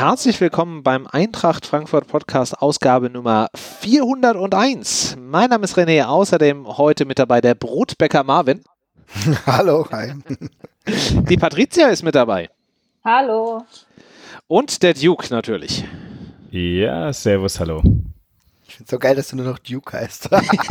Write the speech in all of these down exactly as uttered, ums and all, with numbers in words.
herzlich willkommen beim Eintracht Frankfurt Podcast Ausgabe Nummer vierhunderteins. Mein Name ist René, außerdem heute mit dabei der Brotbäcker Marvin. Hallo, hi. Die Patricia ist mit dabei. Hallo. Und der Duke natürlich. Ja, servus, hallo. Ich finde es so geil, dass du nur noch Duke heißt.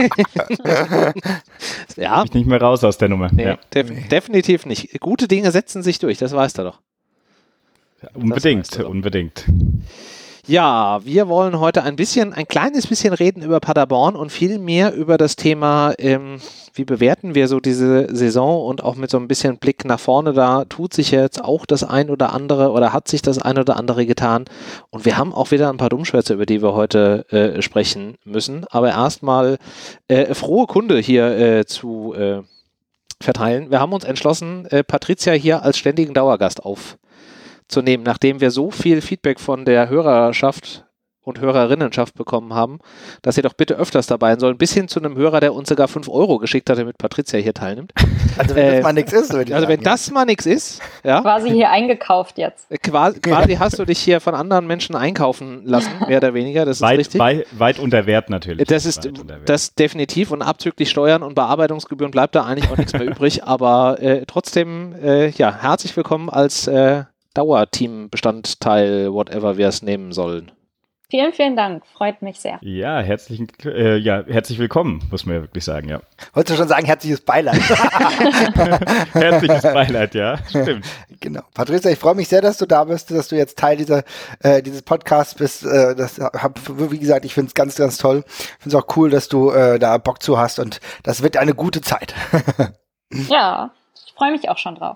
Ja. Ich nicht mehr raus aus der Nummer. Nee, ja. def- nee. Definitiv nicht. Gute Dinge setzen sich durch, das weißt du doch. Ja, unbedingt, unbedingt. Ja, wir wollen heute ein bisschen, ein kleines bisschen reden über Paderborn und viel mehr über das Thema, ähm, wie bewerten wir so diese Saison und auch mit so ein bisschen Blick nach vorne, da tut sich jetzt auch das ein oder andere oder hat sich das ein oder andere getan und wir haben auch wieder ein paar Dummschwätze, über die wir heute äh, sprechen müssen, aber erstmal äh, frohe Kunde hier äh, zu äh, verteilen. Wir haben uns entschlossen, äh, Patricia hier als ständigen Dauergast auf zu nehmen, nachdem wir so viel Feedback von der Hörerschaft und Hörerinnenschaft bekommen haben, dass ihr doch bitte öfters dabei sein sollen, bis hin zu einem Hörer, der uns sogar fünf Euro geschickt hat, damit Patricia hier teilnimmt. Also wenn äh, das mal nichts ist, würde ich Also sagen, wenn das mal nichts ist, ja. Quasi hier eingekauft jetzt. Quasi, quasi hast du dich hier von anderen Menschen einkaufen lassen, mehr oder weniger, das ist weit, richtig. Weit, weit unter Wert natürlich. Das ist das definitiv und abzüglich Steuern und Bearbeitungsgebühren bleibt da eigentlich auch nichts mehr übrig, aber äh, trotzdem, äh, ja, herzlich willkommen als äh, Dauerteam-Bestandteil, whatever wir es nehmen sollen. Vielen, vielen Dank. Freut mich sehr. Ja, herzlichen, äh, ja, herzlich willkommen, muss man ja wirklich sagen, ja. Wolltest du schon sagen, herzliches Beileid? Herzliches Beileid, ja, stimmt. Genau. Patricia, ich freue mich sehr, dass du da bist, dass du jetzt Teil dieser, äh, dieses Podcasts bist. Äh, das hab, wie gesagt, ich finde es ganz, ganz toll. Ich finde es auch cool, dass du äh, da Bock zu hast und das wird eine gute Zeit. Ja, ich freue mich auch schon drauf.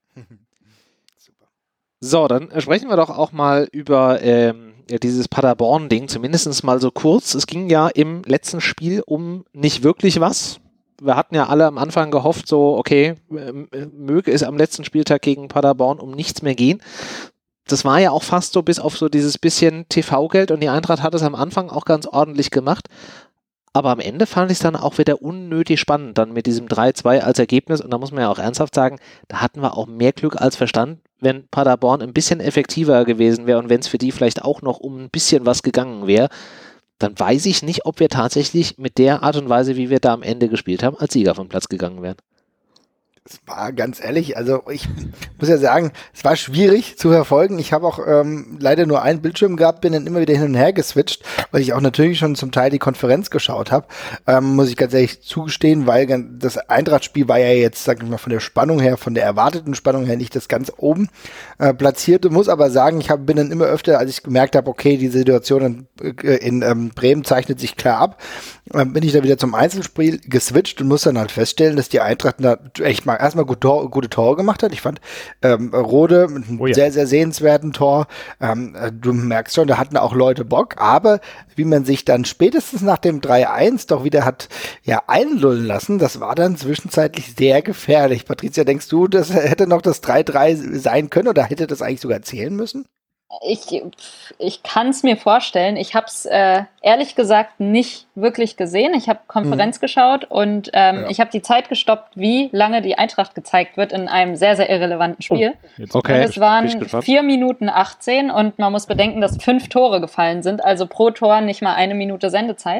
So, dann sprechen wir doch auch mal über ähm, ja, dieses Paderborn-Ding, zumindest mal so kurz. Es ging ja im letzten Spiel um nicht wirklich was. Wir hatten ja alle am Anfang gehofft, so, okay, äh, möge es am letzten Spieltag gegen Paderborn um nichts mehr gehen. Das war ja auch fast so bis auf so dieses bisschen T V-Geld und die Eintracht hat es am Anfang auch ganz ordentlich gemacht. Aber am Ende fand ich es dann auch wieder unnötig spannend, dann mit diesem drei zwei als Ergebnis. Und da muss man ja auch ernsthaft sagen, da hatten wir auch mehr Glück als Verstand, wenn Paderborn ein bisschen effektiver gewesen wäre und wenn es für die vielleicht auch noch um ein bisschen was gegangen wäre, dann weiß ich nicht, ob wir tatsächlich mit der Art und Weise, wie wir da am Ende gespielt haben, als Sieger vom Platz gegangen wären. Es war ganz ehrlich, also ich muss ja sagen, es war schwierig zu verfolgen. Ich habe auch ähm, leider nur einen Bildschirm gehabt, bin dann immer wieder hin und her geswitcht, weil ich auch natürlich schon zum Teil die Konferenz geschaut habe, ähm, muss ich ganz ehrlich zugestehen, weil das Eintracht-Spiel war ja jetzt, sag ich mal, von der Spannung her, von der erwarteten Spannung her nicht das ganz oben äh, platzierte. Muss aber sagen, ich hab, bin dann immer öfter, als ich gemerkt habe, okay, die Situation in, äh, in ähm, Bremen zeichnet sich klar ab, äh, bin ich da wieder zum Einzelspiel geswitcht und muss dann halt feststellen, dass die Eintracht da echt mal erstmal gut Tor, gute Tore gemacht hat. Ich fand ähm, Rode mit einem oh ja. sehr, sehr sehenswerten Tor. Ähm, du merkst schon, da hatten auch Leute Bock, aber wie man sich dann spätestens nach dem drei eins doch wieder hat ja einlullen lassen, das war dann zwischenzeitlich sehr gefährlich. Patricia, denkst du, das hätte noch das drei drei sein können oder hätte das eigentlich sogar zählen müssen? Ich, ich kann es mir vorstellen. Ich habe es äh, ehrlich gesagt nicht wirklich gesehen. Ich habe Konferenz mhm. geschaut und ähm, ja. ich habe die Zeit gestoppt, wie lange die Eintracht gezeigt wird in einem sehr, sehr irrelevanten Spiel. Oh, okay. Und es waren vier Minuten achtzehn und man muss bedenken, dass fünf Tore gefallen sind, also pro Tor nicht mal eine Minute Sendezeit.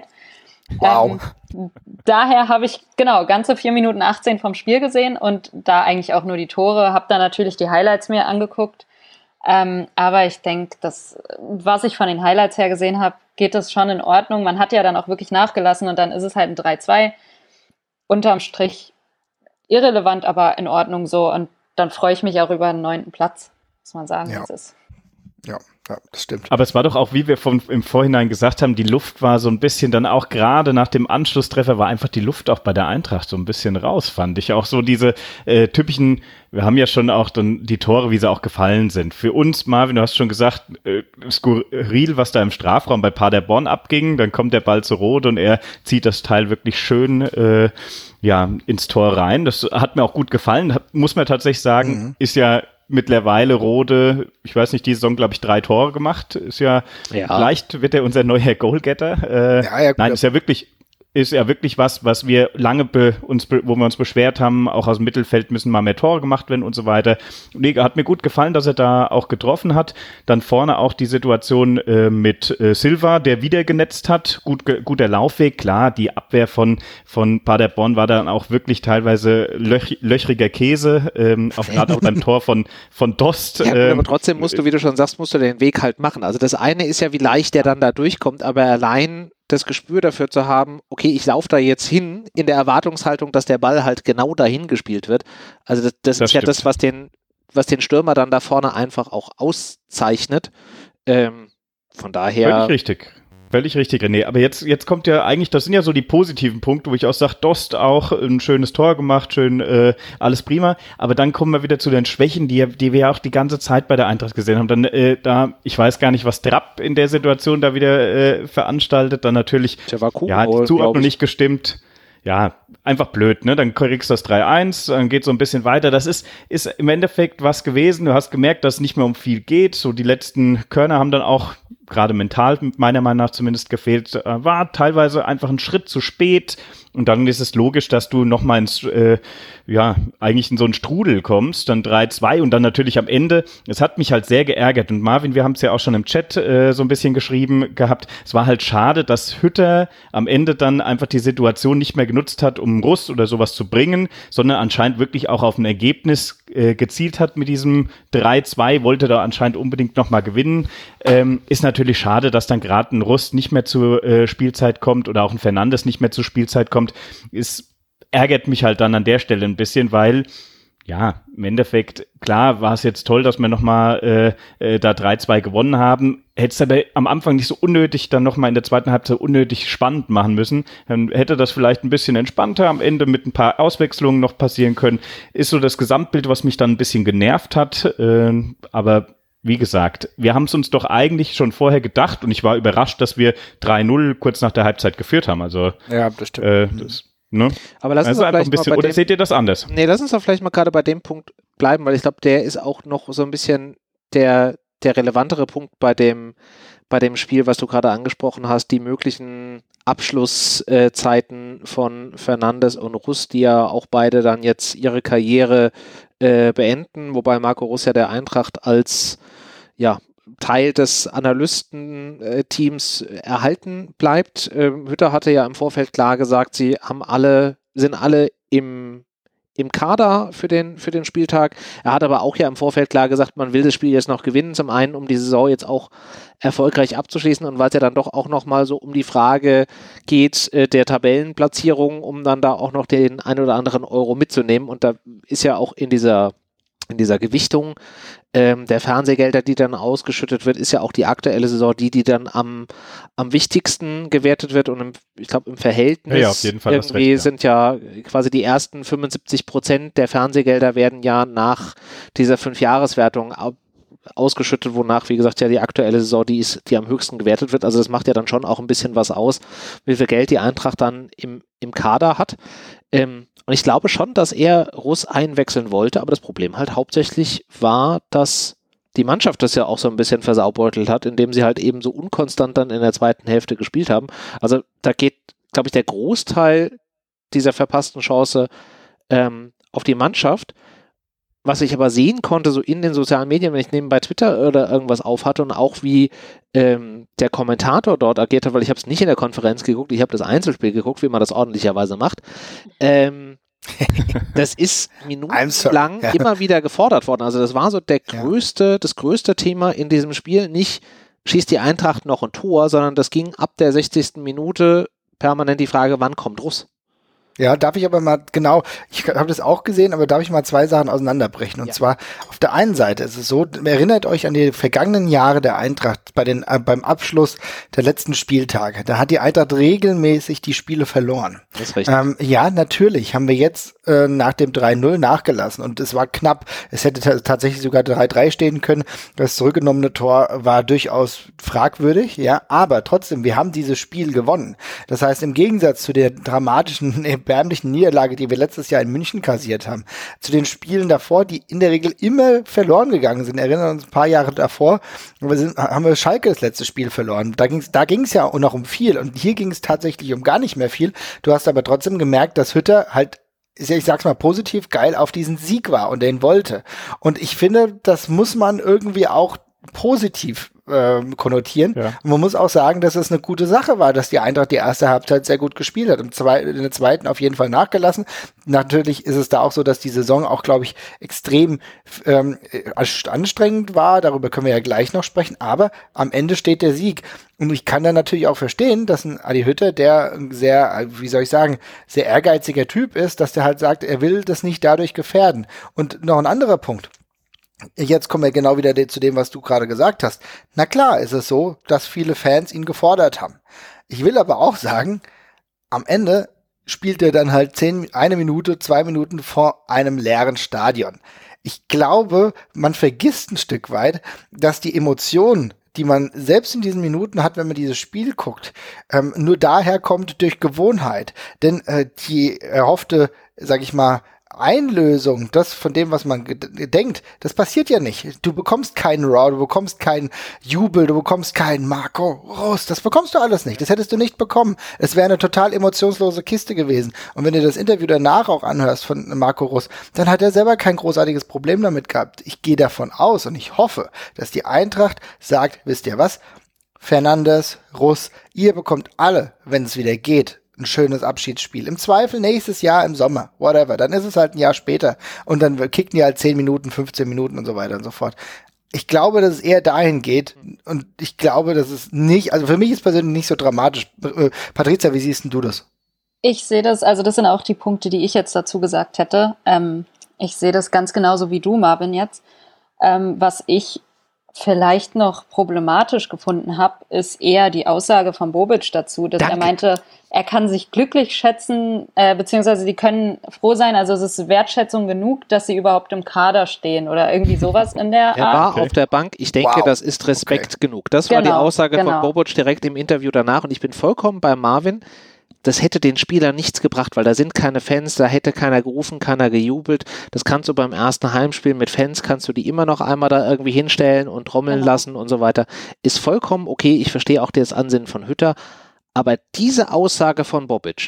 Wow. Ähm, daher habe ich, genau, ganze vier Minuten achtzehn vom Spiel gesehen und da eigentlich auch nur die Tore, habe da natürlich die Highlights mir angeguckt. Ähm, aber ich denke, dass, was ich von den Highlights her gesehen habe, geht das schon in Ordnung. Man hat ja dann auch wirklich nachgelassen und dann ist es halt ein drei zwei. Unterm Strich irrelevant, aber in Ordnung so. Und dann freue ich mich auch über einen neunten Platz, muss man sagen, ja. wie es ist. Ja. Ja, das stimmt. Aber es war doch auch, wie wir vom, im Vorhinein gesagt haben, die Luft war so ein bisschen dann auch gerade nach dem Anschlusstreffer war einfach die Luft auch bei der Eintracht so ein bisschen raus, fand ich. Auch so diese äh, typischen, wir haben ja schon auch dann die Tore, wie sie auch gefallen sind. Für uns, Marvin, du hast schon gesagt, äh, skurril, was da im Strafraum bei Paderborn abging. Dann kommt der Ball zu Rode und er zieht das Teil wirklich schön äh, ja ins Tor rein. Das hat mir auch gut gefallen, hat, muss man tatsächlich sagen, mhm. ist ja mittlerweile Rode, ich weiß nicht, die Saison, glaube ich, drei Tore gemacht. Ist ja, ja. Vielleicht wird er unser neuer Goalgetter. Äh, ja, ja, nein, ist ja wirklich ist ja wirklich was, was wir lange be, uns, be, wo wir uns beschwert haben, auch aus dem Mittelfeld müssen mal mehr Tore gemacht werden und so weiter. Und hat mir gut gefallen, dass er da auch getroffen hat. Dann vorne auch die Situation äh, mit äh, Silva, der wieder genetzt hat. Gut, ge, guter Laufweg, klar, die Abwehr von, von Paderborn war dann auch wirklich teilweise löch, löchriger Käse, ähm, auch gerade auch beim Tor von, von Dost. Ja, ähm, aber trotzdem musst du, wie du schon sagst, musst du den Weg halt machen. Also das eine ist ja, wie leicht der dann da durchkommt, aber allein das Gespür dafür zu haben, okay, ich laufe da jetzt hin, in der Erwartungshaltung, dass der Ball halt genau dahin gespielt wird. Also das, das, das ist stimmt. ja das, was den, was den Stürmer dann da vorne einfach auch auszeichnet. Ähm, von daher... Völlig richtig. Völlig richtig, René. Aber jetzt, jetzt kommt ja eigentlich, das sind ja so die positiven Punkte, wo ich auch sage, Dost auch ein schönes Tor gemacht, schön, äh, alles prima. Aber dann kommen wir wieder zu den Schwächen, die, die wir ja auch die ganze Zeit bei der Eintracht gesehen haben. Dann äh, da, ich weiß gar nicht, was Trapp in der Situation da wieder äh, veranstaltet. Dann natürlich, cool, ja, die Zuordnung nicht gestimmt. Ja, einfach blöd, ne? Dann kriegst du das drei eins, dann geht so ein bisschen weiter. Das ist, ist im Endeffekt was gewesen. Du hast gemerkt, dass es nicht mehr um viel geht. So die letzten Körner haben dann auch gerade mental meiner Meinung nach zumindest gefehlt. War teilweise einfach ein Schritt zu spät. Und dann ist es logisch, dass du nochmal ins, äh, ja, eigentlich in so einen Strudel kommst, dann drei zwei und dann natürlich am Ende, es hat mich halt sehr geärgert und Marvin, wir haben es ja auch schon im Chat äh, so ein bisschen geschrieben gehabt, es war halt schade, dass Hütter am Ende dann einfach die Situation nicht mehr genutzt hat, um Rust oder sowas zu bringen, sondern anscheinend wirklich auch auf ein Ergebnis äh, gezielt hat mit diesem drei zwei, wollte da anscheinend unbedingt nochmal gewinnen. Ähm, ist natürlich schade, dass dann gerade ein Rust nicht mehr zur äh, Spielzeit kommt oder auch ein Fernandes nicht mehr zur Spielzeit kommt. Es ärgert mich halt dann an der Stelle ein bisschen, weil, ja, im Endeffekt, klar, war es jetzt toll, dass wir nochmal äh, äh, da drei zwei gewonnen haben. Hätte es aber am Anfang nicht so unnötig, dann nochmal in der zweiten Halbzeit unnötig spannend machen müssen. Dann hätte das vielleicht ein bisschen entspannter am Ende mit ein paar Auswechslungen noch passieren können. Ist so das Gesamtbild, was mich dann ein bisschen genervt hat. Äh, aber wie gesagt, wir haben es uns doch eigentlich schon vorher gedacht und ich war überrascht, dass wir drei null kurz nach der Halbzeit geführt haben. Also, ja, das stimmt. Äh, das, ne? Aber lass uns also einfach vielleicht ein bisschen, mal bei oder dem, seht ihr das anders? Nee, lass uns doch vielleicht mal gerade bei dem Punkt bleiben, weil ich glaube, der ist auch noch so ein bisschen der, der relevantere Punkt bei dem, bei dem Spiel, was du gerade angesprochen hast, die möglichen Abschlusszeiten äh, von Fernandes und Rust, die ja auch beide dann jetzt ihre Karriere äh, beenden, wobei Marco Rust ja der Eintracht als ja, Teil des Analystenteams erhalten bleibt. Ähm, Hütter hatte ja im Vorfeld klar gesagt, sie haben alle, sind alle im, im Kader für den, für den Spieltag. Er hat aber auch ja im Vorfeld klar gesagt, man will das Spiel jetzt noch gewinnen, zum einen, um die Saison jetzt auch erfolgreich abzuschließen und weil es ja dann doch auch nochmal so um die Frage geht äh, der Tabellenplatzierung, um dann da auch noch den ein oder anderen Euro mitzunehmen und da ist ja auch in dieser in dieser Gewichtung ähm, der Fernsehgelder, die dann ausgeschüttet wird, ist ja auch die aktuelle Saison die, die dann am, am wichtigsten gewertet wird und im, ich glaube im Verhältnis ja, auf jeden Fall irgendwie recht, ja. sind ja quasi die ersten fünfundsiebzig Prozent der Fernsehgelder werden ja nach dieser Fünfjahreswertung ausgeschüttet, wonach, wie gesagt, ja die aktuelle Saison, die ist, die am höchsten gewertet wird. Also das macht ja dann schon auch ein bisschen was aus, wie viel Geld die Eintracht dann im, im Kader hat. Ähm, und ich glaube schon, dass er Russ einwechseln wollte, aber das Problem halt hauptsächlich war, dass die Mannschaft das ja auch so ein bisschen versaubeutelt hat, indem sie halt eben so unkonstant dann in der zweiten Hälfte gespielt haben. Also da geht, glaube ich, der Großteil dieser verpassten Chance ähm, auf die Mannschaft. Was ich aber sehen konnte, so in den sozialen Medien, wenn ich nebenbei Twitter oder irgendwas auf hatte und auch wie ähm, der Kommentator dort agiert hat, weil ich habe es nicht in der Konferenz geguckt, ich habe das Einzelspiel geguckt, wie man das ordentlicherweise macht. Ähm, das ist minutenlang ja. immer wieder gefordert worden. Also das war so der größte, ja. das größte Thema in diesem Spiel. Nicht schießt die Eintracht noch ein Tor, sondern das ging ab der sechzigsten Minute permanent die Frage, wann kommt Russ? Ja, darf ich aber mal, genau, ich habe das auch gesehen, aber darf ich mal zwei Sachen auseinanderbrechen. Und ja. zwar, auf der einen Seite ist es so, erinnert euch an die vergangenen Jahre der Eintracht bei den, äh, beim Abschluss der letzten Spieltage. Da hat die Eintracht regelmäßig die Spiele verloren. Das ist richtig. Ähm, ja, natürlich haben wir jetzt äh, nach dem drei null nachgelassen und es war knapp. Es hätte t- tatsächlich sogar drei drei stehen können. Das zurückgenommene Tor war durchaus fragwürdig, ja, aber trotzdem, wir haben dieses Spiel gewonnen. Das heißt, im Gegensatz zu der dramatischen erbärmlichen Niederlage, die wir letztes Jahr in München kassiert haben, zu den Spielen davor, die in der Regel immer verloren gegangen sind. Erinnern uns ein paar Jahre davor, wir sind, haben wir Schalke das letzte Spiel verloren. Da ging es da ging's ja auch noch um viel und hier ging es tatsächlich um gar nicht mehr viel. Du hast aber trotzdem gemerkt, dass Hütter halt, ich sag's mal positiv, geil auf diesen Sieg war und den wollte. Und ich finde, das muss man irgendwie auch positiv äh, konnotieren. Ja. Und man muss auch sagen, dass es eine gute Sache war, dass die Eintracht die erste Halbzeit sehr gut gespielt hat. Im Zwe- in der zweiten auf jeden Fall nachgelassen. Natürlich ist es da auch so, dass die Saison auch, glaube ich, extrem ähm, anstrengend war. Darüber können wir ja gleich noch sprechen. Aber am Ende steht der Sieg. Und ich kann dann natürlich auch verstehen, dass ein Adi Hütter, der ein sehr, wie soll ich sagen, sehr ehrgeiziger Typ ist, dass der halt sagt, er will das nicht dadurch gefährden. Und noch ein anderer Punkt. Jetzt kommen wir genau wieder zu dem, was du gerade gesagt hast. Na klar ist es so, dass viele Fans ihn gefordert haben. Ich will aber auch sagen, am Ende spielt er dann halt zehn, eine Minute, zwei Minuten vor einem leeren Stadion. Ich glaube, man vergisst ein Stück weit, dass die Emotionen, die man selbst in diesen Minuten hat, wenn man dieses Spiel guckt, ähm, nur daher kommt durch Gewohnheit. Denn äh, die erhoffte, sag ich mal, Einlösung, das von dem, was man ge- denkt, das passiert ja nicht. Du bekommst keinen Raw, du bekommst keinen Jubel, du bekommst keinen Marco Rose, das bekommst du alles nicht. Das hättest du nicht bekommen. Es wäre eine total emotionslose Kiste gewesen. Und wenn du das Interview danach auch anhörst von Marco Rose, dann hat er selber kein großartiges Problem damit gehabt. Ich gehe davon aus und ich hoffe, dass die Eintracht sagt, wisst ihr was, Fernandes, Russ, ihr bekommt alle, wenn es wieder geht, ein schönes Abschiedsspiel. Im Zweifel nächstes Jahr im Sommer, whatever. Dann ist es halt ein Jahr später und dann kicken die halt zehn Minuten, fünfzehn Minuten und so weiter und so fort. Ich glaube, dass es eher dahin geht und ich glaube, dass es nicht, also für mich ist persönlich nicht so dramatisch. Patrizia, wie siehst denn du das? Ich sehe das, also das sind auch die Punkte, die ich jetzt dazu gesagt hätte. Ähm, ich sehe das ganz genauso wie du, Marvin, jetzt. Ähm, was ich vielleicht noch problematisch gefunden habe, ist eher die Aussage von Bobic dazu, dass Danke. er meinte, er kann sich glücklich schätzen, äh, beziehungsweise die können froh sein, also es ist Wertschätzung genug, dass sie überhaupt im Kader stehen oder irgendwie sowas in der Art. Er war okay. auf der Bank, ich denke, wow. das ist Respekt okay. genug. Das genau, war die Aussage genau. von Bobic direkt im Interview danach und ich bin vollkommen bei Marvin. Das hätte den Spielern nichts gebracht, weil da sind keine Fans, da hätte keiner gerufen, keiner gejubelt. Das kannst du beim ersten Heimspiel mit Fans, kannst du die immer noch einmal da irgendwie hinstellen und trommeln genau. lassen und so weiter. Ist vollkommen okay, ich verstehe auch das Ansinnen von Hütter, aber diese Aussage von Bobic,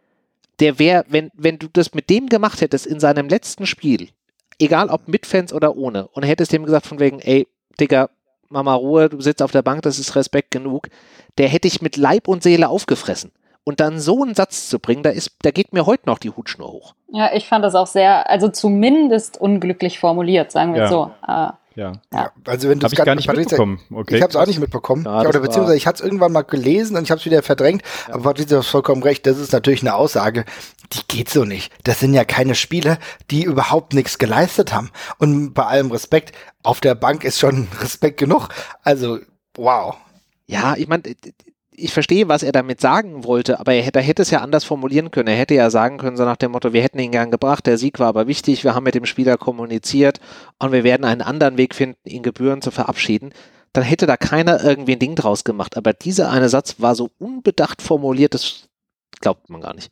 der wäre, wenn, wenn du das mit dem gemacht hättest in seinem letzten Spiel, egal ob mit Fans oder ohne, und hättest dem gesagt von wegen, ey, Digga, mach mal Ruhe, du sitzt auf der Bank, das ist Respekt genug, der hätte ich mit Leib und Seele aufgefressen. Und dann so einen Satz zu bringen, da ist, da geht mir heute noch die Hutschnur hoch. Ja, ich fand das auch sehr, also zumindest unglücklich formuliert, sagen wir ja. so. Äh, ja. ja, also wenn du hab ich gar nicht Patrizia, mitbekommen. Okay. Ich habe es auch nicht mitbekommen. Ja, ja, oder beziehungsweise ich hatte es irgendwann mal gelesen und ich habe es wieder verdrängt. Ja. Aber Patrizia hat vollkommen recht. Das ist natürlich eine Aussage, die geht so nicht. Das sind ja keine Spieler, die überhaupt nichts geleistet haben. Und bei allem Respekt, auf der Bank ist schon Respekt genug. Also, wow. Ja, ich meine, ich verstehe, was er damit sagen wollte, aber er hätte, er hätte es ja anders formulieren können. Er hätte ja sagen können, so nach dem Motto, wir hätten ihn gern gebracht, der Sieg war aber wichtig, wir haben mit dem Spieler kommuniziert und wir werden einen anderen Weg finden, ihn gebührend zu verabschieden. Dann hätte da keiner irgendwie ein Ding draus gemacht. Aber dieser eine Satz war so unbedacht formuliert, das glaubt man gar nicht.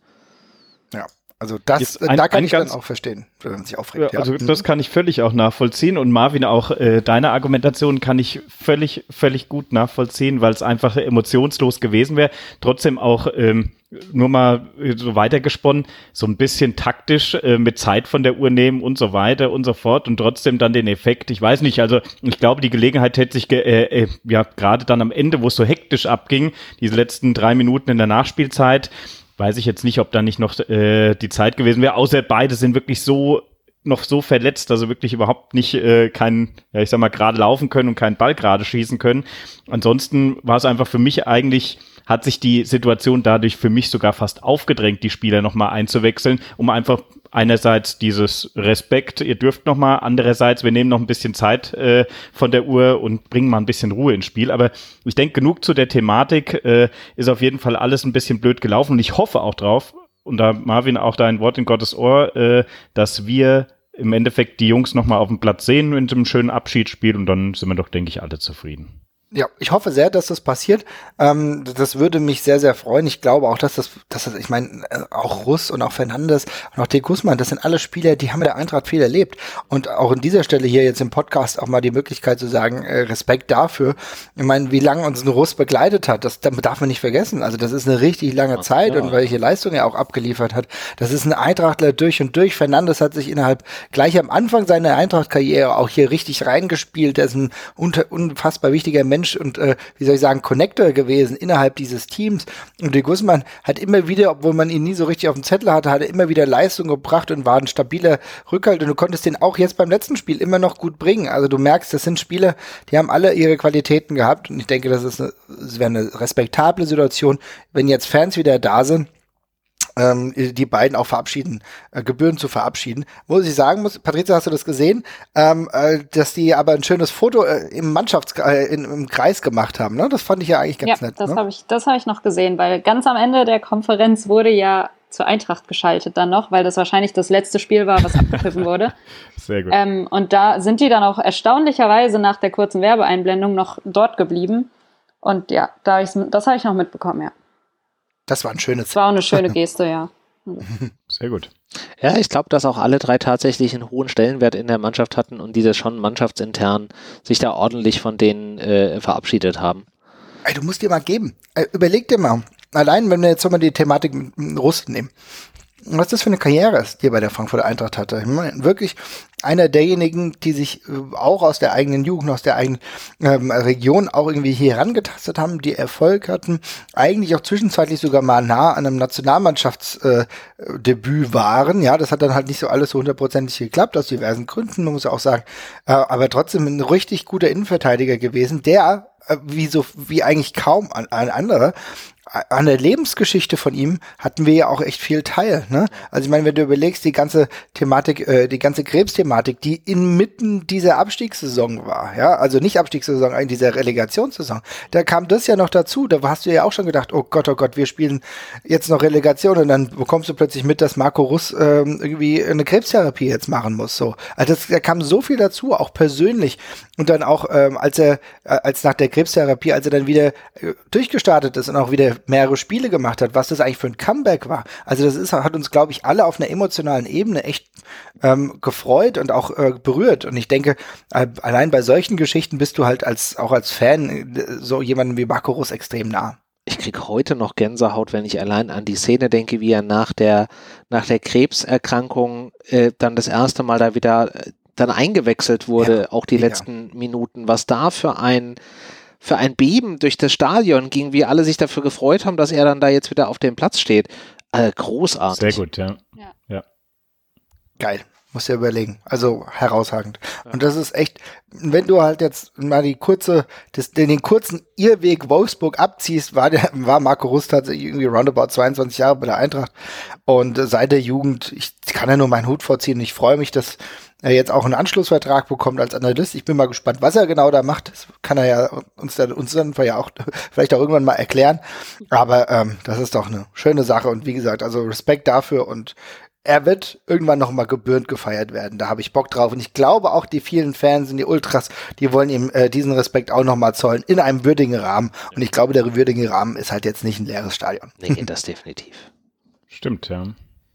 Ja. Also das, ein, da kann ich dann auch verstehen, wenn man sich aufregt. Ja, also ja. das kann ich völlig auch nachvollziehen und Marvin auch, äh, deine Argumentation kann ich völlig, völlig gut nachvollziehen, weil es einfach emotionslos gewesen wäre. Trotzdem auch ähm, nur mal so weitergesponnen, so ein bisschen taktisch äh, mit Zeit von der Uhr nehmen und so weiter und so fort und trotzdem dann den Effekt, ich weiß nicht, also ich glaube, die Gelegenheit hätte sich, ge- äh, äh, ja gerade dann am Ende, wo es so hektisch abging, diese letzten drei Minuten in der Nachspielzeit, weiß ich jetzt nicht, ob da nicht noch äh, die Zeit gewesen wäre, außer beide sind wirklich so noch so verletzt, also wirklich überhaupt nicht äh, kein, ja ich sag mal, gerade laufen können und keinen Ball gerade schießen können. Ansonsten war es einfach für mich eigentlich, hat sich die Situation dadurch für mich sogar fast aufgedrängt, die Spieler nochmal einzuwechseln, um einfach einerseits dieses Respekt, ihr dürft nochmal, andererseits, wir nehmen noch ein bisschen Zeit äh, von der Uhr und bringen mal ein bisschen Ruhe ins Spiel. Aber ich denke, genug zu der Thematik, äh, ist auf jeden Fall alles ein bisschen blöd gelaufen und ich hoffe auch drauf, und da Marvin auch dein Wort in Gottes Ohr, äh, dass wir im Endeffekt die Jungs nochmal auf dem Platz sehen mit einem schönen Abschiedsspiel und dann sind wir doch, denke ich, alle zufrieden. Ja, ich hoffe sehr, dass das passiert. Ähm, das würde mich sehr, sehr freuen. Ich glaube auch, dass das, dass das ich meine, auch Russ und auch Fernandes und auch De Guzman, das sind alle Spieler, die haben mit der Eintracht viel erlebt. Und auch an dieser Stelle hier jetzt im Podcast auch mal die Möglichkeit zu sagen, äh, Respekt dafür. Ich meine, wie lange uns ein Russ begleitet hat, das darf man nicht vergessen. Also das ist eine richtig lange Ach, Zeit ja. und welche Leistung er auch abgeliefert hat. Das ist ein Eintrachtler durch und durch. Fernandes hat sich innerhalb, gleich am Anfang seiner Eintracht-Karriere auch hier richtig reingespielt. Er ist ein unter, unfassbar wichtiger Mensch und, äh, wie soll ich sagen, Connector gewesen innerhalb dieses Teams. Und De Guzman hat immer wieder, obwohl man ihn nie so richtig auf dem Zettel hatte, hat er immer wieder Leistung gebracht und war ein stabiler Rückhalt. Und du konntest den auch jetzt beim letzten Spiel immer noch gut bringen. Also du merkst, das sind Spieler, die haben alle ihre Qualitäten gehabt. Und ich denke, das ist eine, das wäre eine respektable Situation, wenn jetzt Fans wieder da sind, Ähm, die beiden auch verabschieden, äh, gebühren zu verabschieden. Muss ich sagen, muss, Patrizia, hast du das gesehen, ähm, äh, dass die aber ein schönes Foto äh, im Mannschafts-, äh, in, im Kreis gemacht haben, ne? Das fand ich ja eigentlich ganz ja, nett. das ne? habe ich, das habe ich noch gesehen, weil ganz am Ende der Konferenz wurde ja zur Eintracht geschaltet dann noch, weil das wahrscheinlich das letzte Spiel war, was abgepfiffen wurde. Sehr gut. Ähm, und da sind die dann auch erstaunlicherweise nach der kurzen Werbeeinblendung noch dort geblieben. Und ja, da hab ich's, das habe ich noch mitbekommen, ja. Das war ein schönes. Das war auch eine schöne Geste, ja. Sehr gut. Ja, ich glaube, dass auch alle drei tatsächlich einen hohen Stellenwert in der Mannschaft hatten und die das schon mannschaftsintern sich da ordentlich von denen äh, verabschiedet haben. Ey, du musst dir mal geben. Äh, überleg dir mal. Allein, wenn wir jetzt mal die Thematik mit dem Russen nehmen. Was das für eine Karriere ist, die er bei der Frankfurter Eintracht hatte. Ich meine, wirklich einer derjenigen, die sich äh, auch aus der eigenen Jugend, aus der eigenen ähm, Region auch irgendwie hier herangetastet haben, die Erfolg hatten, eigentlich auch zwischenzeitlich sogar mal nah an einem Nationalmannschaftsdebüt äh, waren. Ja, das hat dann halt nicht so alles so hundertprozentig geklappt, aus diversen Gründen, man muss ja auch sagen. Äh, aber trotzdem ein richtig guter Innenverteidiger gewesen, der, äh, wie so, wie eigentlich kaum ein, ein anderer, an der Lebensgeschichte von ihm hatten wir ja auch echt viel teil, ne? Also ich meine, wenn du überlegst, die ganze Thematik, äh, die ganze Krebsthematik, die inmitten dieser Abstiegssaison war, ja, also nicht Abstiegssaison, in dieser Relegationssaison, da kam das ja noch dazu, da hast du ja auch schon gedacht, oh Gott, oh Gott, wir spielen jetzt noch Relegation und dann bekommst du plötzlich mit, dass Marco Russ ähm, irgendwie eine Krebstherapie jetzt machen muss, so. Also das, da kam so viel dazu, auch persönlich und dann auch, ähm, als er, äh, als nach der Krebstherapie, als er dann wieder äh, durchgestartet ist und auch wieder mehrere Spiele gemacht hat, was das eigentlich für ein Comeback war. Also das ist, hat uns, glaube ich, alle auf einer emotionalen Ebene echt ähm, gefreut und auch äh, berührt. Und ich denke, äh, allein bei solchen Geschichten bist du halt als auch als Fan äh, so jemanden wie Marco Russ extrem nah. Ich kriege heute noch Gänsehaut, wenn ich allein an die Szene denke, wie er nach der, nach der Krebserkrankung äh, dann das erste Mal da wieder äh, dann eingewechselt wurde, ja, auch die ja. letzten Minuten. Was da für ein für ein Beben durch das Stadion ging, wie alle sich dafür gefreut haben, dass er dann da jetzt wieder auf dem Platz steht. Äh, großartig. Sehr gut, ja. ja. ja. Geil. Musst dir überlegen. Also herausragend. Ja. Und das ist echt, wenn du halt jetzt mal die kurze, das, den, den kurzen Irrweg Wolfsburg abziehst, war der, war Marco Russ tatsächlich irgendwie roundabout zweiundzwanzig Jahre bei der Eintracht. Und äh, seit der Jugend, ich kann ja nur meinen Hut vorziehen. Ich freue mich, dass er jetzt auch einen Anschlussvertrag bekommt als Analyst. Ich bin mal gespannt, was er genau da macht. Das kann er ja uns dann, uns dann ja auch vielleicht auch irgendwann mal erklären. Aber ähm, das ist doch eine schöne Sache. Und wie gesagt, also Respekt dafür und er wird irgendwann noch mal gebührend gefeiert werden. Da habe ich Bock drauf. Und ich glaube auch, die vielen Fans und die Ultras, die wollen ihm äh, diesen Respekt auch noch mal zollen in einem würdigen Rahmen. Und ich glaube, der würdige Rahmen ist halt jetzt nicht ein leeres Stadion. Nee, das definitiv. Stimmt, ja.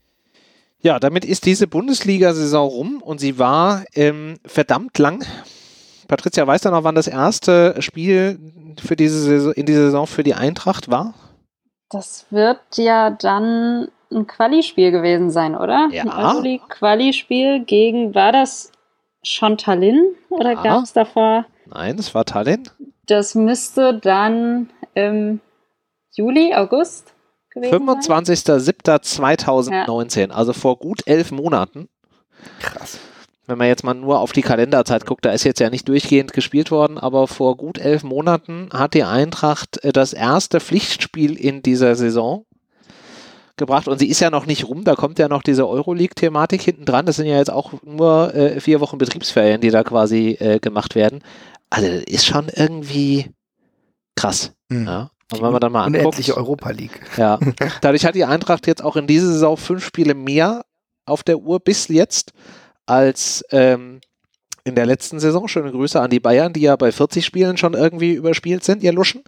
Ja, damit ist diese Bundesliga-Saison rum und sie war ähm, verdammt lang. Patrizia, weißt du noch, wann das erste Spiel für diese Saison, in dieser Saison für die Eintracht war? Das wird ja dann ein Quali-Spiel gewesen sein, oder? Ja. Ein Euroleague-Quali-Spiel gegen, war das schon Tallinn oder ja. gab es davor? Nein, es war Tallinn. Das müsste dann im Juli, August fünfundzwanzigster siebter zweitausendneunzehn, ja. Also vor gut elf Monaten. Krass. Wenn man jetzt mal nur auf die Kalenderzeit guckt, da ist jetzt ja nicht durchgehend gespielt worden, aber vor gut elf Monaten hat die Eintracht das erste Pflichtspiel in dieser Saison gebracht und sie ist ja noch nicht rum, da kommt ja noch diese Euroleague-Thematik hinten dran, das sind ja jetzt auch nur äh, vier Wochen Betriebsferien, die da quasi äh, gemacht werden. Also das ist schon irgendwie krass, mhm. ja. Und wenn man dann mal anguckt, unendliche Europa League. Ja, dadurch hat die Eintracht jetzt auch in dieser Saison fünf Spiele mehr auf der Uhr bis jetzt als ähm, in der letzten Saison. Schöne Grüße an die Bayern, die ja bei vierzig Spielen schon irgendwie überspielt sind, ihr Luschen.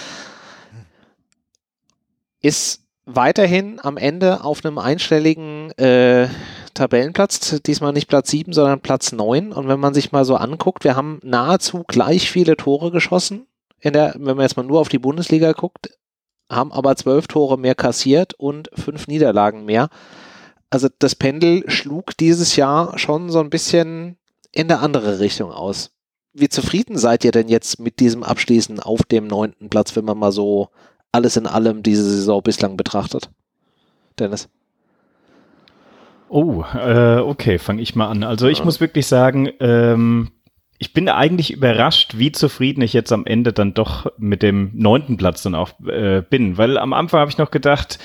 Ist weiterhin am Ende auf einem einstelligen äh, Tabellenplatz, diesmal nicht Platz sieben, sondern Platz neun. Und wenn man sich mal so anguckt, wir haben nahezu gleich viele Tore geschossen. In der, wenn man jetzt mal nur auf die Bundesliga guckt, haben aber zwölf Tore mehr kassiert und fünf Niederlagen mehr. Also das Pendel schlug dieses Jahr schon so ein bisschen in eine andere Richtung aus. Wie zufrieden seid ihr denn jetzt mit diesem Abschließen auf dem neunten Platz, wenn man mal so alles in allem diese Saison bislang betrachtet? Dennis? Oh, äh, okay, fange ich mal an. Also ich ja. muss wirklich sagen, ähm, ich bin eigentlich überrascht, wie zufrieden ich jetzt am Ende dann doch mit dem neunten Platz dann auch äh, bin. Weil am Anfang habe ich noch gedacht,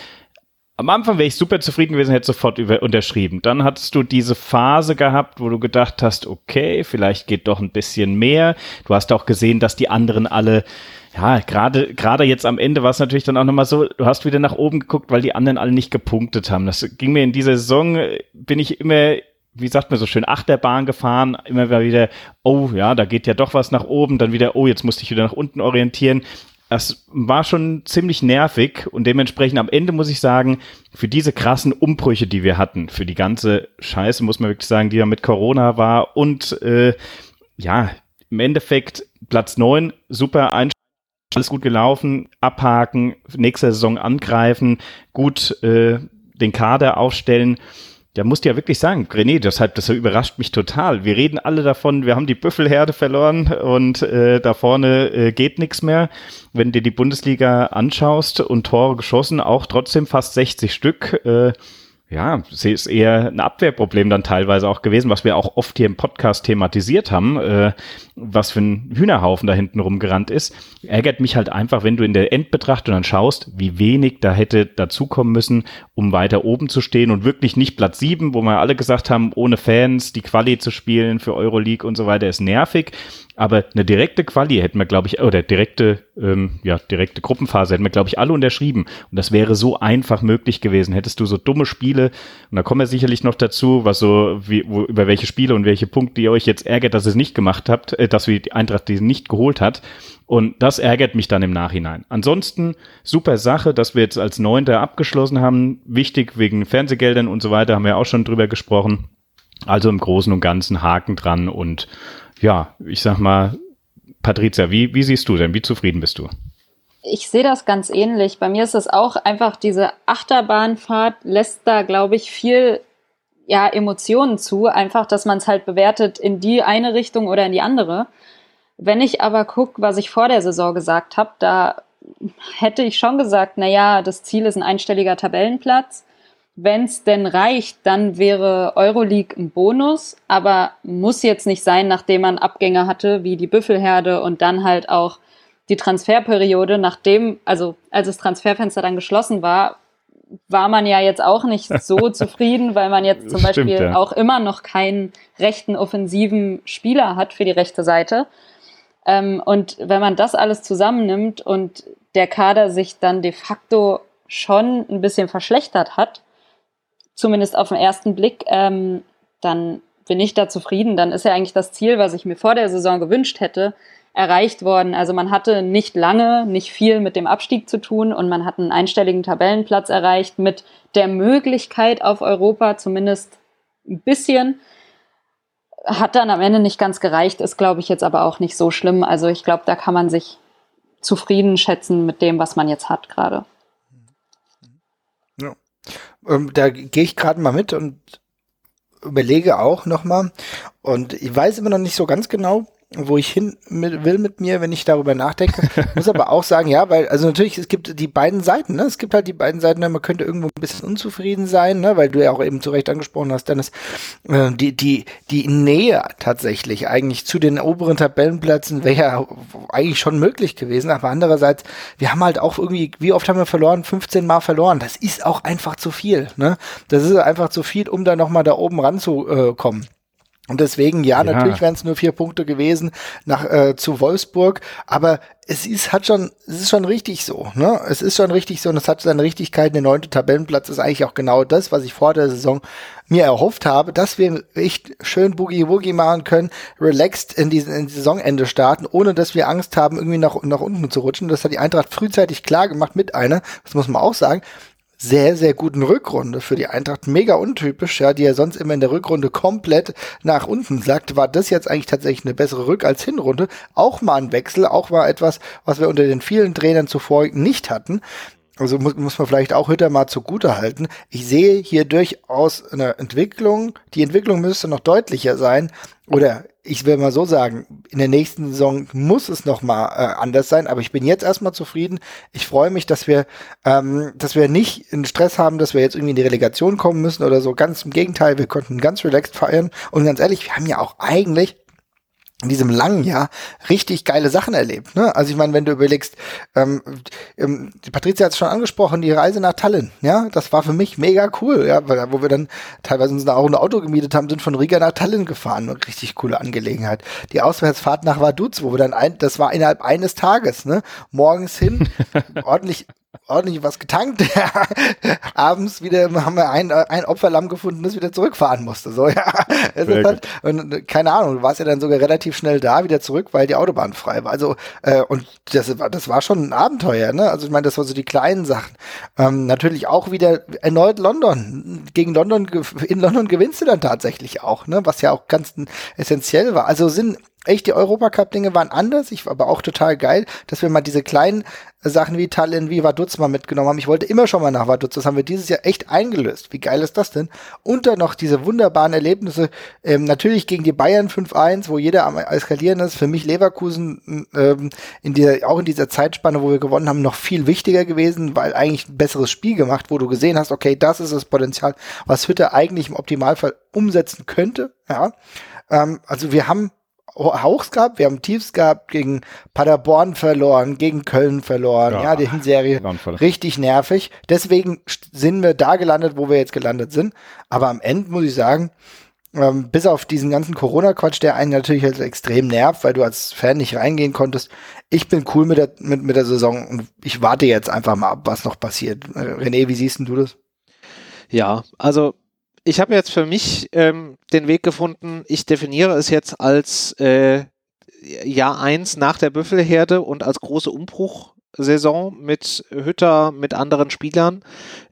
am Anfang wäre ich super zufrieden gewesen, hätte sofort über, unterschrieben. Dann hattest du diese Phase gehabt, wo du gedacht hast, okay, vielleicht geht doch ein bisschen mehr. Du hast auch gesehen, dass die anderen alle, ja, gerade gerade jetzt am Ende war es natürlich dann auch nochmal so, du hast wieder nach oben geguckt, weil die anderen alle nicht gepunktet haben. Das ging mir in dieser Saison, bin ich immer, wie sagt man so schön, Achterbahn gefahren, immer wieder, oh ja, da geht ja doch was nach oben, dann wieder, oh, jetzt musste ich wieder nach unten orientieren. Das war schon ziemlich nervig und dementsprechend am Ende muss ich sagen, für diese krassen Umbrüche, die wir hatten, für die ganze Scheiße, muss man wirklich sagen, die ja mit Corona war und äh, ja, im Endeffekt Platz neun, super Einstellung, alles gut gelaufen, abhaken, nächste Saison angreifen, gut äh, den Kader aufstellen. Da musst du ja wirklich sagen, René, deshalb, das überrascht mich total. Wir reden alle davon, wir haben die Büffelherde verloren und äh, da vorne äh, geht nichts mehr. Wenn du dir die Bundesliga anschaust und Tore geschossen, auch trotzdem fast sechzig Stück, äh, ja, es ist eher ein Abwehrproblem dann teilweise auch gewesen, was wir auch oft hier im Podcast thematisiert haben, äh, was für ein Hühnerhaufen da hinten rumgerannt ist. Ärgert mich halt einfach, wenn du in der Endbetrachtung dann schaust, wie wenig da hätte dazukommen müssen, um weiter oben zu stehen und wirklich nicht Platz sieben, wo wir alle gesagt haben, ohne Fans die Quali zu spielen für Euroleague und so weiter ist nervig. Aber eine direkte Quali hätten wir, glaube ich, oder direkte, ähm, ja, direkte Gruppenphase hätten wir, glaube ich, alle unterschrieben. Und das wäre so einfach möglich gewesen. Hättest du so dumme Spiele, und da kommen wir sicherlich noch dazu, was so, wie, wo, über welche Spiele und welche Punkte ihr euch jetzt ärgert, dass ihr es nicht gemacht habt, äh, dass wir die Eintracht die nicht geholt hat. Und das ärgert mich dann im Nachhinein. Ansonsten super Sache, dass wir jetzt als Neunter abgeschlossen haben. Wichtig wegen Fernsehgeldern und so weiter, haben wir auch schon drüber gesprochen. Also im Großen und Ganzen Haken dran und ja, ich sag mal, Patricia, wie, wie siehst du denn? Wie zufrieden bist du? Ich sehe das ganz ähnlich. Bei mir ist es auch einfach, diese Achterbahnfahrt lässt da, glaube ich, viel ja, Emotionen zu. Einfach, dass man es halt bewertet in die eine Richtung oder in die andere. Wenn ich aber gucke, was ich vor der Saison gesagt habe, da hätte ich schon gesagt, naja, das Ziel ist ein einstelliger Tabellenplatz. Wenn es denn reicht, dann wäre Euroleague ein Bonus, aber muss jetzt nicht sein, nachdem man Abgänge hatte, wie die Büffelherde und dann halt auch die Transferperiode, nachdem, also als das Transferfenster dann geschlossen war, war man ja jetzt auch nicht so zufrieden, weil man jetzt zum Beispiel Stimmt, ja. auch immer noch keinen rechten offensiven Spieler hat für die rechte Seite. Ähm, und wenn man das alles zusammennimmt und der Kader sich dann de facto schon ein bisschen verschlechtert hat, zumindest auf den ersten Blick, ähm, dann bin ich da zufrieden. Dann ist ja eigentlich das Ziel, was ich mir vor der Saison gewünscht hätte, erreicht worden. Also man hatte nicht lange, nicht viel mit dem Abstieg zu tun und man hat einen einstelligen Tabellenplatz erreicht mit der Möglichkeit auf Europa, zumindest ein bisschen. Hat dann am Ende nicht ganz gereicht, ist, glaube ich, jetzt aber auch nicht so schlimm. Also ich glaube, da kann man sich zufrieden schätzen mit dem, was man jetzt hat gerade. Ja. Ähm, da gehe ich gerade mal mit und überlege auch nochmal. Und ich weiß immer noch nicht so ganz genau, wo ich hin mit, will mit mir, wenn ich darüber nachdenke. Muss aber auch sagen, ja, weil, also natürlich, es gibt die beiden Seiten, ne? Es gibt halt die beiden Seiten, man könnte irgendwo ein bisschen unzufrieden sein, ne? Weil du ja auch eben zu Recht angesprochen hast, Dennis, äh, die, die, die Nähe tatsächlich eigentlich zu den oberen Tabellenplätzen wäre ja eigentlich schon möglich gewesen, aber andererseits, wir haben halt auch irgendwie, wie oft haben wir verloren? fünfzehn Mal verloren. Das ist auch einfach zu viel, ne? Das ist einfach zu viel, um da nochmal da oben ranzukommen. Und deswegen, ja, ja. natürlich wären es nur vier Punkte gewesen nach äh, zu Wolfsburg, aber es ist hat schon, es ist schon richtig so, ne? Es ist schon richtig so und es hat seine Richtigkeit. Der neunte Tabellenplatz ist eigentlich auch genau das, was ich vor der Saison mir erhofft habe, dass wir echt schön Boogie-Woogie machen können, relaxed in diesen in die Saisonende starten, ohne dass wir Angst haben, irgendwie nach nach unten zu rutschen. Das hat die Eintracht frühzeitig klar gemacht mit einer, das muss man auch sagen, sehr, sehr guten Rückrunde für die Eintracht. Mega untypisch, ja, die ja sonst immer in der Rückrunde komplett nach unten sagt. War das jetzt eigentlich tatsächlich eine bessere Rück- als Hinrunde? Auch mal ein Wechsel, auch mal etwas, was wir unter den vielen Trainern zuvor nicht hatten. Also muss, muss man vielleicht auch Hütter mal zugute halten. Ich sehe hier durchaus eine Entwicklung. Die Entwicklung müsste noch deutlicher sein. Oder ich will mal so sagen, in der nächsten Saison muss es noch mal äh, anders sein. Aber ich bin jetzt erstmal zufrieden. Ich freue mich, dass wir, ähm, dass wir nicht einen Stress haben, dass wir jetzt irgendwie in die Relegation kommen müssen oder so. Ganz im Gegenteil, wir konnten ganz relaxed feiern. Und ganz ehrlich, wir haben ja auch eigentlich in diesem langen Jahr richtig geile Sachen erlebt, ne? Also ich meine, wenn du überlegst, ähm, ähm, die Patricia hat es schon angesprochen, die Reise nach Tallinn, ja, das war für mich mega cool, ja, weil, wo wir dann teilweise uns auch ein Auto gemietet haben, sind von Riga nach Tallinn gefahren, eine richtig coole Angelegenheit. Die Auswärtsfahrt nach Vaduz, wo wir dann ein, das war innerhalb eines Tages, ne, morgens hin, ordentlich ordentlich was getankt. Abends wieder haben wir ein, ein Opferlamm gefunden, das wieder zurückfahren musste. So, ja. Das ist halt, und keine Ahnung, du warst ja dann sogar relativ schnell da, wieder zurück, weil die Autobahn frei war. Also, äh, und das war, das war schon ein Abenteuer, ne? Also ich meine, das waren so die kleinen Sachen. Ähm, natürlich auch wieder erneut London. Gegen London, in London gewinnst du dann tatsächlich auch, ne? Was ja auch ganz essentiell war. Also sind echt, die Europacup-Dinge waren anders. Ich war aber auch total geil, dass wir mal diese kleinen Sachen wie Tallinn, wie Vaduz mal mitgenommen haben. Ich wollte immer schon mal nach Vaduz. Das haben wir dieses Jahr echt eingelöst. Wie geil ist das denn? Und dann noch diese wunderbaren Erlebnisse. Ähm, natürlich gegen die Bayern fünf eins, wo jeder am Eskalieren ist. Für mich Leverkusen ähm, in dieser, auch in dieser Zeitspanne, wo wir gewonnen haben, noch viel wichtiger gewesen, weil eigentlich ein besseres Spiel gemacht, wo du gesehen hast, okay, das ist das Potenzial, was Hütter eigentlich im Optimalfall umsetzen könnte. Ja, ähm, also wir haben Hochs gehabt, wir haben Tiefs gehabt, gegen Paderborn verloren, gegen Köln verloren, ja, ja die Hinserie richtig nervig. Deswegen sind wir da gelandet, wo wir jetzt gelandet sind. Aber am Ende muss ich sagen, ähm, bis auf diesen ganzen Corona-Quatsch, der einen natürlich halt extrem nervt, weil du als Fan nicht reingehen konntest. Ich bin cool mit der, mit, mit der Saison und ich warte jetzt einfach mal ab, was noch passiert. Äh, René, wie siehst denn du das? Ja, also ich habe jetzt für mich ähm, den Weg gefunden, ich definiere es jetzt als äh, Jahr eins nach der Büffelherde und als große Umbruchsaison mit Hütter, mit anderen Spielern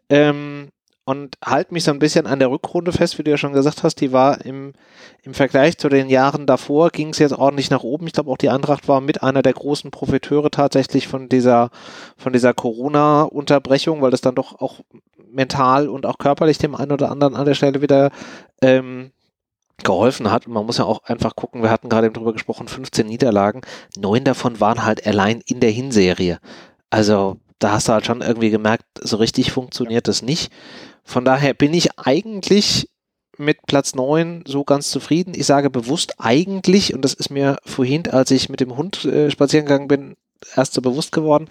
ähm, und halte mich so ein bisschen an der Rückrunde fest, wie du ja schon gesagt hast, die war im, im Vergleich zu den Jahren davor, ging es jetzt ordentlich nach oben. Ich glaube auch die Eintracht war mit einer der großen Profiteure tatsächlich von dieser, von dieser Corona-Unterbrechung, weil das dann doch auch mental und auch körperlich dem einen oder anderen an der Stelle wieder ähm, geholfen hat. Und man muss ja auch einfach gucken, wir hatten gerade eben drüber gesprochen, fünfzehn Niederlagen, neun davon waren halt allein in der Hinserie. Also da hast du halt schon irgendwie gemerkt, so richtig funktioniert das nicht. Von daher bin ich eigentlich mit Platz neun so ganz zufrieden. Ich sage bewusst eigentlich, und das ist mir vorhin, als ich mit dem Hund äh, spazieren gegangen bin, erst so bewusst geworden,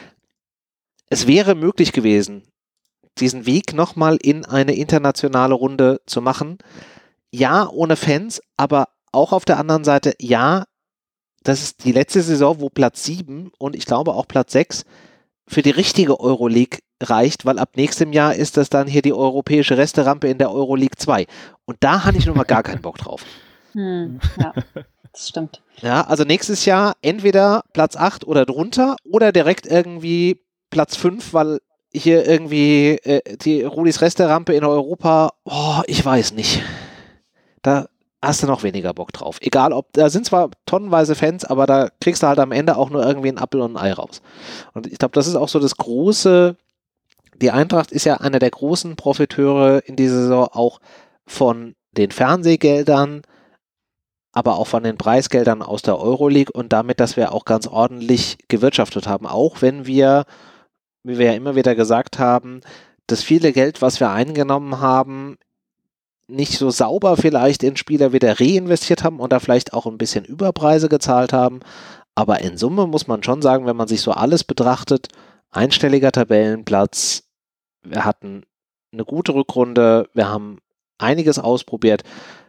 es wäre möglich gewesen, diesen Weg nochmal in eine internationale Runde zu machen. Ja, ohne Fans, aber auch auf der anderen Seite, ja, das ist die letzte Saison, wo Platz sieben und ich glaube auch Platz sechs für die richtige Euroleague reicht, weil ab nächstem Jahr ist das dann hier die europäische Resterampe in der Euroleague zwei. Und da hatte ich nun mal gar keinen Bock drauf. Hm, ja, das stimmt. Ja, also nächstes Jahr entweder Platz acht oder drunter oder direkt irgendwie Platz fünf, weil hier irgendwie äh, die Rudis Resterampe in Europa, oh, ich weiß nicht. Da hast du noch weniger Bock drauf. Egal ob, da sind zwar tonnenweise Fans, aber da kriegst du halt am Ende auch nur irgendwie einen Apfel und ein Ei raus. Und ich glaube, das ist auch so das große, die Eintracht ist ja einer der großen Profiteure in dieser Saison auch von den Fernsehgeldern, aber auch von den Preisgeldern aus der Euroleague und damit, dass wir auch ganz ordentlich gewirtschaftet haben. Auch wenn wir, wie wir ja immer wieder gesagt haben, das viele Geld, was wir eingenommen haben, nicht so sauber vielleicht in Spieler wieder reinvestiert haben und da vielleicht auch ein bisschen Überpreise gezahlt haben. Aber in Summe muss man schon sagen, wenn man sich so alles betrachtet, einstelliger Tabellenplatz, wir hatten eine gute Rückrunde, wir haben einiges ausprobiert.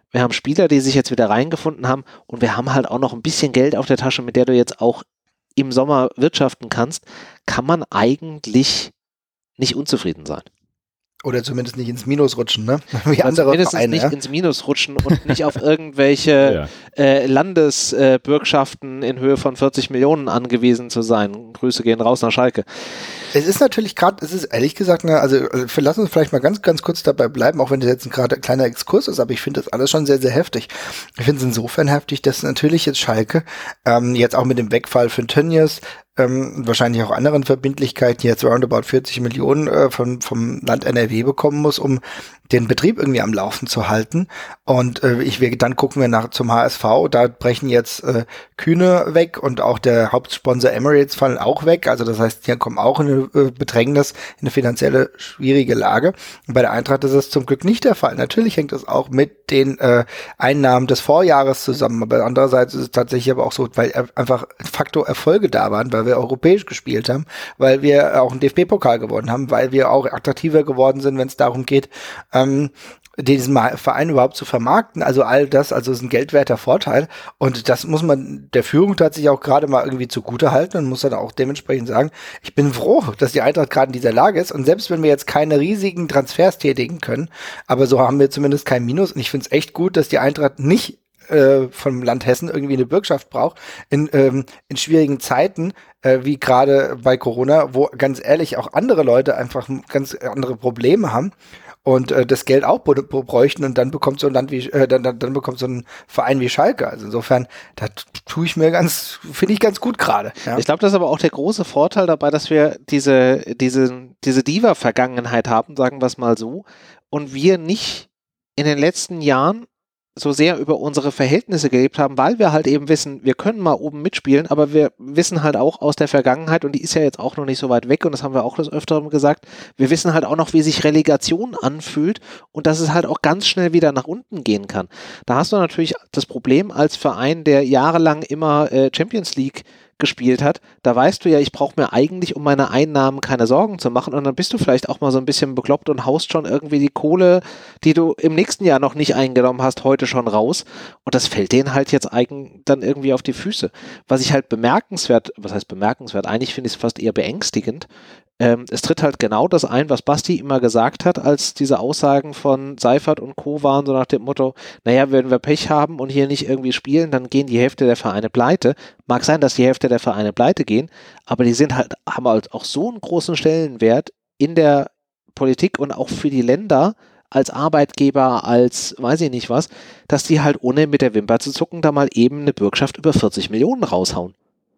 wir haben Spieler, die sich jetzt wieder reingefunden haben und wir haben halt auch noch ein bisschen Geld auf der Tasche, mit der du jetzt auch im Sommer wirtschaften kannst, kann man eigentlich nicht unzufrieden sein. Oder zumindest nicht ins Minus rutschen, ne? Wie Oder andere zumindest Vereine, nicht ja? ins Minus rutschen und nicht auf irgendwelche Ja. äh, Landesbürgschaften äh, in Höhe von vierzig Millionen angewiesen zu sein. Grüße gehen raus nach Schalke. Es ist natürlich gerade, es ist ehrlich gesagt, ne, also äh, lass uns vielleicht mal ganz, ganz kurz dabei bleiben, auch wenn das jetzt gerade ein kleiner Exkurs ist, aber ich finde das alles schon sehr, sehr heftig. Ich finde es insofern heftig, dass natürlich jetzt Schalke ähm, jetzt auch mit dem Wegfall von Tönnies, ähm, wahrscheinlich auch anderen Verbindlichkeiten jetzt roundabout vierzig Millionen äh, von, vom Land N R W bekommen muss, um den Betrieb irgendwie am Laufen zu halten. Und äh, ich will, dann gucken wir nach zum H S V, da brechen jetzt äh, Kühne weg und auch der Hauptsponsor Emirates fallen auch weg. Also das heißt, die kommen auch in eine äh, Bedrängnis, in eine finanzielle schwierige Lage. Und bei der Eintracht ist das zum Glück nicht der Fall. Natürlich hängt das auch mit den äh, Einnahmen des Vorjahres zusammen. Aber andererseits ist es tatsächlich aber auch so, weil einfach Faktor Erfolge da waren, weil wir europäisch gespielt haben, weil wir auch einen D F B-Pokal gewonnen haben, weil wir auch attraktiver geworden sind, wenn es darum geht, ähm, diesen Verein überhaupt zu vermarkten, also all das, also ist ein geldwerter Vorteil und das muss man der Führung tatsächlich auch gerade mal irgendwie zugute halten und muss dann auch dementsprechend sagen, ich bin froh, dass die Eintracht gerade in dieser Lage ist und selbst wenn wir jetzt keine riesigen Transfers tätigen können, aber so haben wir zumindest kein Minus und ich finde es echt gut, dass die Eintracht nicht äh, vom Land Hessen irgendwie eine Bürgschaft braucht in, ähm, in schwierigen Zeiten, äh, wie gerade bei Corona, wo ganz ehrlich auch andere Leute einfach ganz andere Probleme haben und äh, das Geld auch bräuchten und dann bekommt so ein Land wie äh, dann, dann, dann bekommt so ein Verein wie Schalke. Also insofern, da tue ich mir ganz, finde ich ganz gut gerade. Ja. Ich glaube, das ist aber auch der große Vorteil dabei, dass wir diese, diese, diese Diva-Vergangenheit haben, sagen wir es mal so, und wir nicht in den letzten Jahren so sehr über unsere Verhältnisse gelebt haben, weil wir halt eben wissen, wir können mal oben mitspielen, aber wir wissen halt auch aus der Vergangenheit, und die ist ja jetzt auch noch nicht so weit weg, und das haben wir auch des Öfteren gesagt, wir wissen halt auch noch, wie sich Relegation anfühlt und dass es halt auch ganz schnell wieder nach unten gehen kann. Da hast du natürlich das Problem als Verein, der jahrelang immer äh, Champions League gespielt hat, da weißt du ja, ich brauche mir eigentlich um meine Einnahmen keine Sorgen zu machen, und dann bist du vielleicht auch mal so ein bisschen bekloppt und haust schon irgendwie die Kohle, die du im nächsten Jahr noch nicht eingenommen hast, heute schon raus, und das fällt denen halt jetzt eigen dann irgendwie auf die Füße. Was ich halt bemerkenswert, was heißt bemerkenswert, eigentlich finde ich es fast eher beängstigend, Ähm, es tritt halt genau das ein, was Basti immer gesagt hat, als diese Aussagen von Seifert und Co. waren, so nach dem Motto, naja, wenn wir Pech haben und hier nicht irgendwie spielen, dann gehen die Hälfte der Vereine pleite. Mag sein, dass die Hälfte der Vereine pleite gehen, aber die sind halt, haben halt auch so einen großen Stellenwert in der Politik und auch für die Länder als Arbeitgeber, als weiß ich nicht was, dass die halt ohne mit der Wimper zu zucken da mal eben eine Bürgschaft über vierzig Millionen raushauen.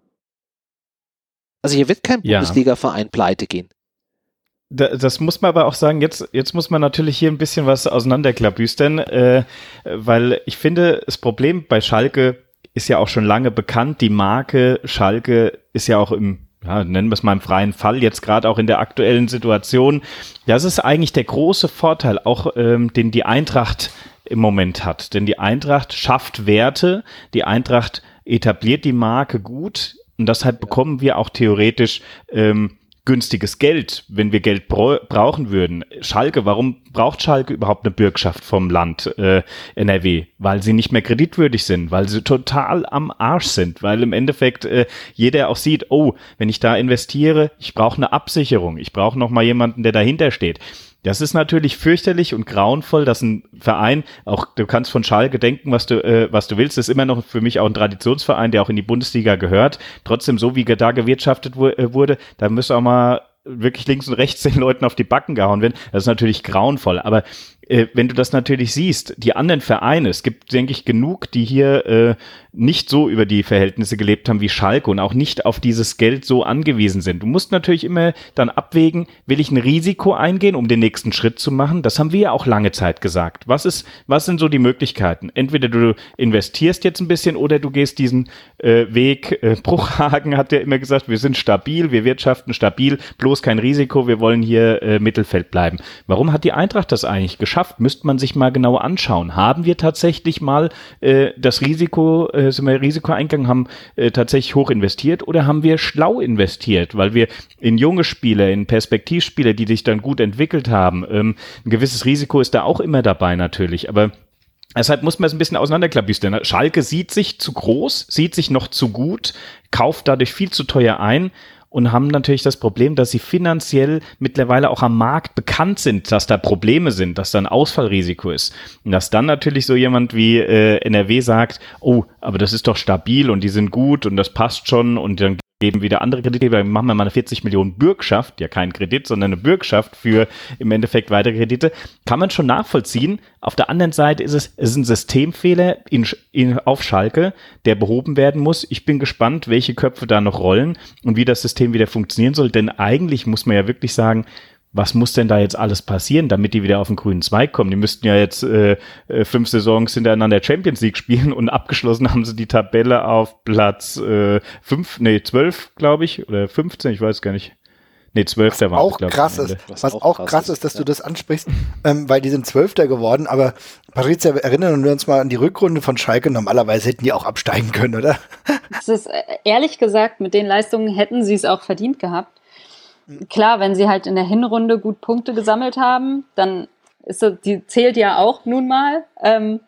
Also hier wird kein Ja. Bundesliga-Verein pleite gehen. Da, das muss man aber auch sagen, jetzt, jetzt muss man natürlich hier ein bisschen was auseinanderklabüstern, äh, weil ich finde, das Problem bei Schalke ist ja auch schon lange bekannt. Die Marke Schalke ist ja auch im, ja, nennen wir es mal im freien Fall, jetzt gerade auch in der aktuellen Situation. Das ist eigentlich der große Vorteil, auch ähm, den die Eintracht im Moment hat. Denn die Eintracht schafft Werte, die Eintracht etabliert die Marke gut. Und deshalb bekommen wir auch theoretisch ähm, günstiges Geld, wenn wir Geld bra- brauchen würden. Schalke, warum braucht Schalke überhaupt eine Bürgschaft vom Land äh, N R W? Weil sie nicht mehr kreditwürdig sind, weil sie total am Arsch sind, weil im Endeffekt äh, jeder auch sieht, oh, wenn ich da investiere, ich brauche eine Absicherung, ich brauche noch mal jemanden, der dahinter steht. Das ist natürlich fürchterlich und grauenvoll, dass ein Verein, auch du kannst von Schalke denken, was du äh, was du willst, ist immer noch für mich auch ein Traditionsverein, der auch in die Bundesliga gehört. Trotzdem, so wie da gewirtschaftet wu- äh, wurde, da müsste auch mal wirklich links und rechts den Leuten auf die Backen gehauen werden. Das ist natürlich grauenvoll. Aber äh, wenn du das natürlich siehst, die anderen Vereine, es gibt, denke ich, genug, die hier äh, nicht so über die Verhältnisse gelebt haben wie Schalke und auch nicht auf dieses Geld so angewiesen sind. Du musst natürlich immer dann abwägen, will ich ein Risiko eingehen, um den nächsten Schritt zu machen? Das haben wir ja auch lange Zeit gesagt. Was ist, was sind so die Möglichkeiten? Entweder du investierst jetzt ein bisschen oder du gehst diesen äh, Weg. Äh, Bruchhagen hat ja immer gesagt, wir sind stabil, wir wirtschaften stabil, bloß kein Risiko, wir wollen hier äh, Mittelfeld bleiben. Warum hat die Eintracht das eigentlich geschafft? Müsste man sich mal genau anschauen. Haben wir tatsächlich mal äh, das Risiko, äh, sind wir Risiko eingegangen, haben äh, tatsächlich hoch investiert oder haben wir schlau investiert, weil wir in junge Spieler, in Perspektivspieler, die sich dann gut entwickelt haben, ähm, ein gewisses Risiko ist da auch immer dabei natürlich, aber Deshalb muss man es ein bisschen auseinanderklabüstern. Schalke sieht sich zu groß, sieht sich noch zu gut, kauft dadurch viel zu teuer ein und haben natürlich das Problem, dass sie finanziell mittlerweile auch am Markt bekannt sind, dass da Probleme sind, dass da ein Ausfallrisiko ist. Und dass dann natürlich so jemand wie äh, N R W sagt, oh, aber das ist doch stabil und die sind gut und das passt schon und dann geben wieder andere Kreditgeber, machen wir mal eine vierzig Millionen Bürgschaft, ja kein Kredit, sondern eine Bürgschaft für im Endeffekt weitere Kredite, kann man schon nachvollziehen. Auf der anderen Seite ist es, es ist ein Systemfehler in, in, auf Schalke, der behoben werden muss. Ich bin gespannt, welche Köpfe da noch rollen und wie das System wieder funktionieren soll, denn eigentlich muss man ja wirklich sagen, was muss denn da jetzt alles passieren, damit die wieder auf den grünen Zweig kommen? Die müssten ja jetzt äh, fünf Saisons hintereinander Champions League spielen und abgeschlossen haben sie die Tabelle auf Platz äh, fünf, nee, zwölf, glaube ich, oder fünfzehn, ich weiß gar nicht. Nee, zwölf, der war auch krass ist, was, was auch krass, krass ist, dass ja. du das ansprichst, ähm, weil die sind Zwölfter geworden, aber Patricia, wir erinnern uns mal an die Rückrunde von Schalke, normalerweise hätten die auch absteigen können, oder? Das ist, ehrlich gesagt, mit den Leistungen hätten sie es auch verdient gehabt. Klar, wenn sie halt in der Hinrunde gut Punkte gesammelt haben, dann ist das, die zählt ja auch nun mal. Ähm,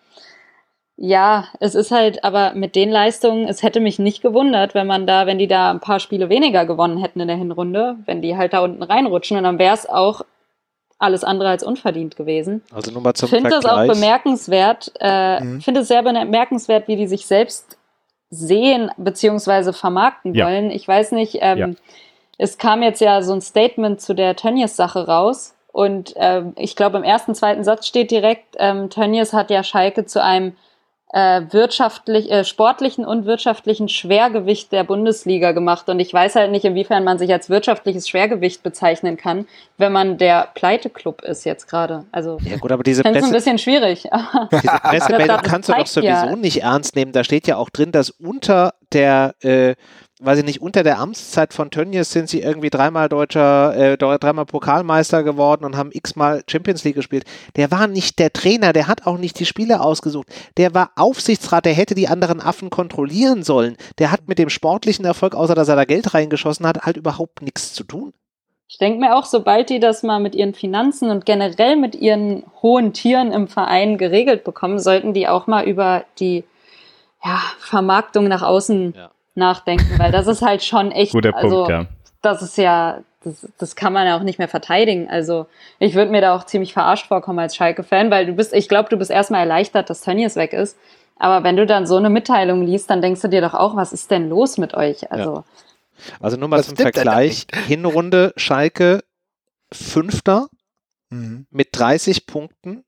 ja, es ist halt, aber mit den Leistungen, es hätte mich nicht gewundert, wenn man da, wenn die da ein paar Spiele weniger gewonnen hätten in der Hinrunde, wenn die halt da unten reinrutschen, und dann wäre es auch alles andere als unverdient gewesen. Also nur mal zum Ich finde das auch bemerkenswert, äh, Mhm. finde es sehr bemerkenswert, wie die sich selbst sehen beziehungsweise vermarkten Ja. wollen. Ich weiß nicht, ähm, Ja. es kam jetzt ja so ein Statement zu der Tönnies-Sache raus und ähm, ich glaube im ersten, zweiten Satz steht direkt, ähm, Tönnies hat ja Schalke zu einem äh, wirtschaftlich, äh, sportlichen und wirtschaftlichen Schwergewicht der Bundesliga gemacht, und ich weiß halt nicht, inwiefern man sich als wirtschaftliches Schwergewicht bezeichnen kann, wenn man der Pleite-Club ist jetzt gerade. Also Ja gut, aber diese ich finde es ein Presse, bisschen schwierig. diese Pressemeldung Das kannst du doch zeigt sowieso ja- nicht ernst nehmen. Da steht ja auch drin, dass unter der, äh, weiß ich nicht, unter der Amtszeit von Tönnies sind sie irgendwie dreimal deutscher, äh, dreimal Pokalmeister geworden und haben x-mal Champions League gespielt. Der war nicht der Trainer, der hat auch nicht die Spieler ausgesucht. Der war Aufsichtsrat, der hätte die anderen Affen kontrollieren sollen. Der hat mit dem sportlichen Erfolg, außer dass er da Geld reingeschossen hat, halt überhaupt nichts zu tun. Ich denke mir auch, sobald die das mal mit ihren Finanzen und generell mit ihren hohen Tieren im Verein geregelt bekommen, sollten die auch mal über die ja, Vermarktung nach außen Ja. nachdenken, weil das ist halt schon echt, Guter Punkt, also ja. das ist ja, das, das kann man ja auch nicht mehr verteidigen. Also ich würde mir da auch ziemlich verarscht vorkommen als Schalke-Fan, weil du bist, ich glaube, du bist erstmal erleichtert, dass Tönnies weg ist, aber wenn du dann so eine Mitteilung liest, dann denkst du dir doch auch, was ist denn los mit euch? Also Also nur mal Das zum stimmt Vergleich. Hinrunde Schalke Fünfter Mhm. mit dreißig Punkten.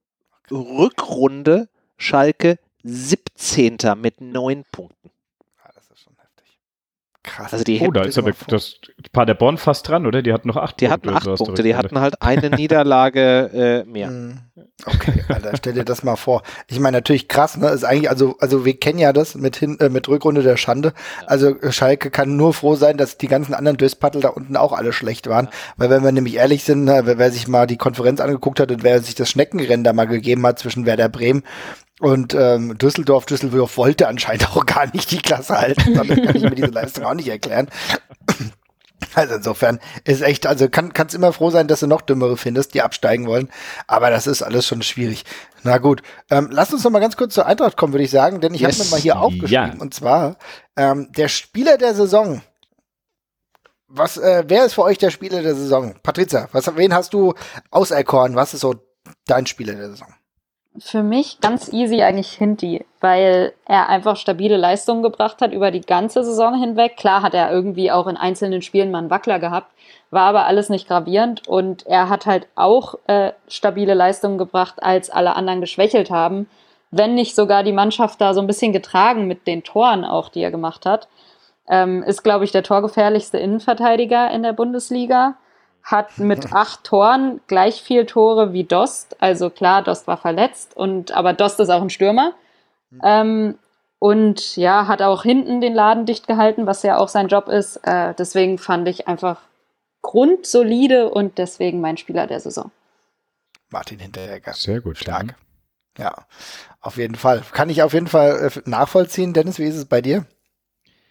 Rückrunde Schalke siebzehnter mit neun Punkten. Ja, das ist schon heftig. Krass. Also die Oh, da hätten, ist aber das Paderborn fast dran, oder? Die hatten noch acht die Punkte. hatten acht so hast du Punkte, die recht, hatten halt eine Niederlage äh, mehr. Mhm. Okay, Alter, stell dir das mal vor. Ich meine, natürlich krass, ne? Ist eigentlich, also, also wir kennen ja das mit hin, äh, mit Rückrunde der Schande. Also äh, Schalke kann nur froh sein, dass die ganzen anderen Döspaddel da unten auch alle schlecht waren. Weil wenn wir nämlich ehrlich sind, ne, wer, wer sich mal die Konferenz angeguckt hat und wer sich das Schneckenrennen da mal gegeben hat zwischen Werder Bremen und ähm, Düsseldorf, Düsseldorf wollte anscheinend auch gar nicht die Klasse halten. Damit kann ich mir diese Leistung auch nicht erklären. Also insofern ist echt, also kann kannst immer froh sein, dass du noch Dümmere findest, die absteigen wollen. Aber das ist alles schon schwierig. Na gut, ähm, lass uns noch mal ganz kurz zur Eintracht kommen, würde ich sagen, denn ich Yes. habe mir mal hier aufgeschrieben. Ja. Und zwar ähm, der Spieler der Saison. Was, äh, wer ist für euch der Spieler der Saison? Patrizia, was, wen hast du auserkoren? Was ist so dein Spieler der Saison? für mich ganz easy eigentlich Hinti, weil er einfach stabile Leistungen gebracht hat über die ganze Saison hinweg. Klar hat er irgendwie auch in einzelnen Spielen mal einen Wackler gehabt, war aber alles nicht gravierend und er hat halt auch äh, stabile Leistungen gebracht, als alle anderen geschwächelt haben, wenn nicht sogar die Mannschaft da so ein bisschen getragen mit den Toren auch, die er gemacht hat. Ähm, ist, glaube ich, der torgefährlichste Innenverteidiger in der Bundesliga. Hat mit acht Toren gleich viel Tore wie Dost. Also klar, Dost war verletzt, und aber Dost ist auch ein Stürmer. Ähm, und ja, hat auch hinten den Laden dicht gehalten, was ja auch sein Job ist. Äh, deswegen fand ich einfach grundsolide und deswegen mein Spieler der Saison. Martin Hinteregger. Sehr gut. Stark. Ja, auf jeden Fall. Kann ich auf jeden Fall äh, nachvollziehen. Dennis, wie ist es bei dir?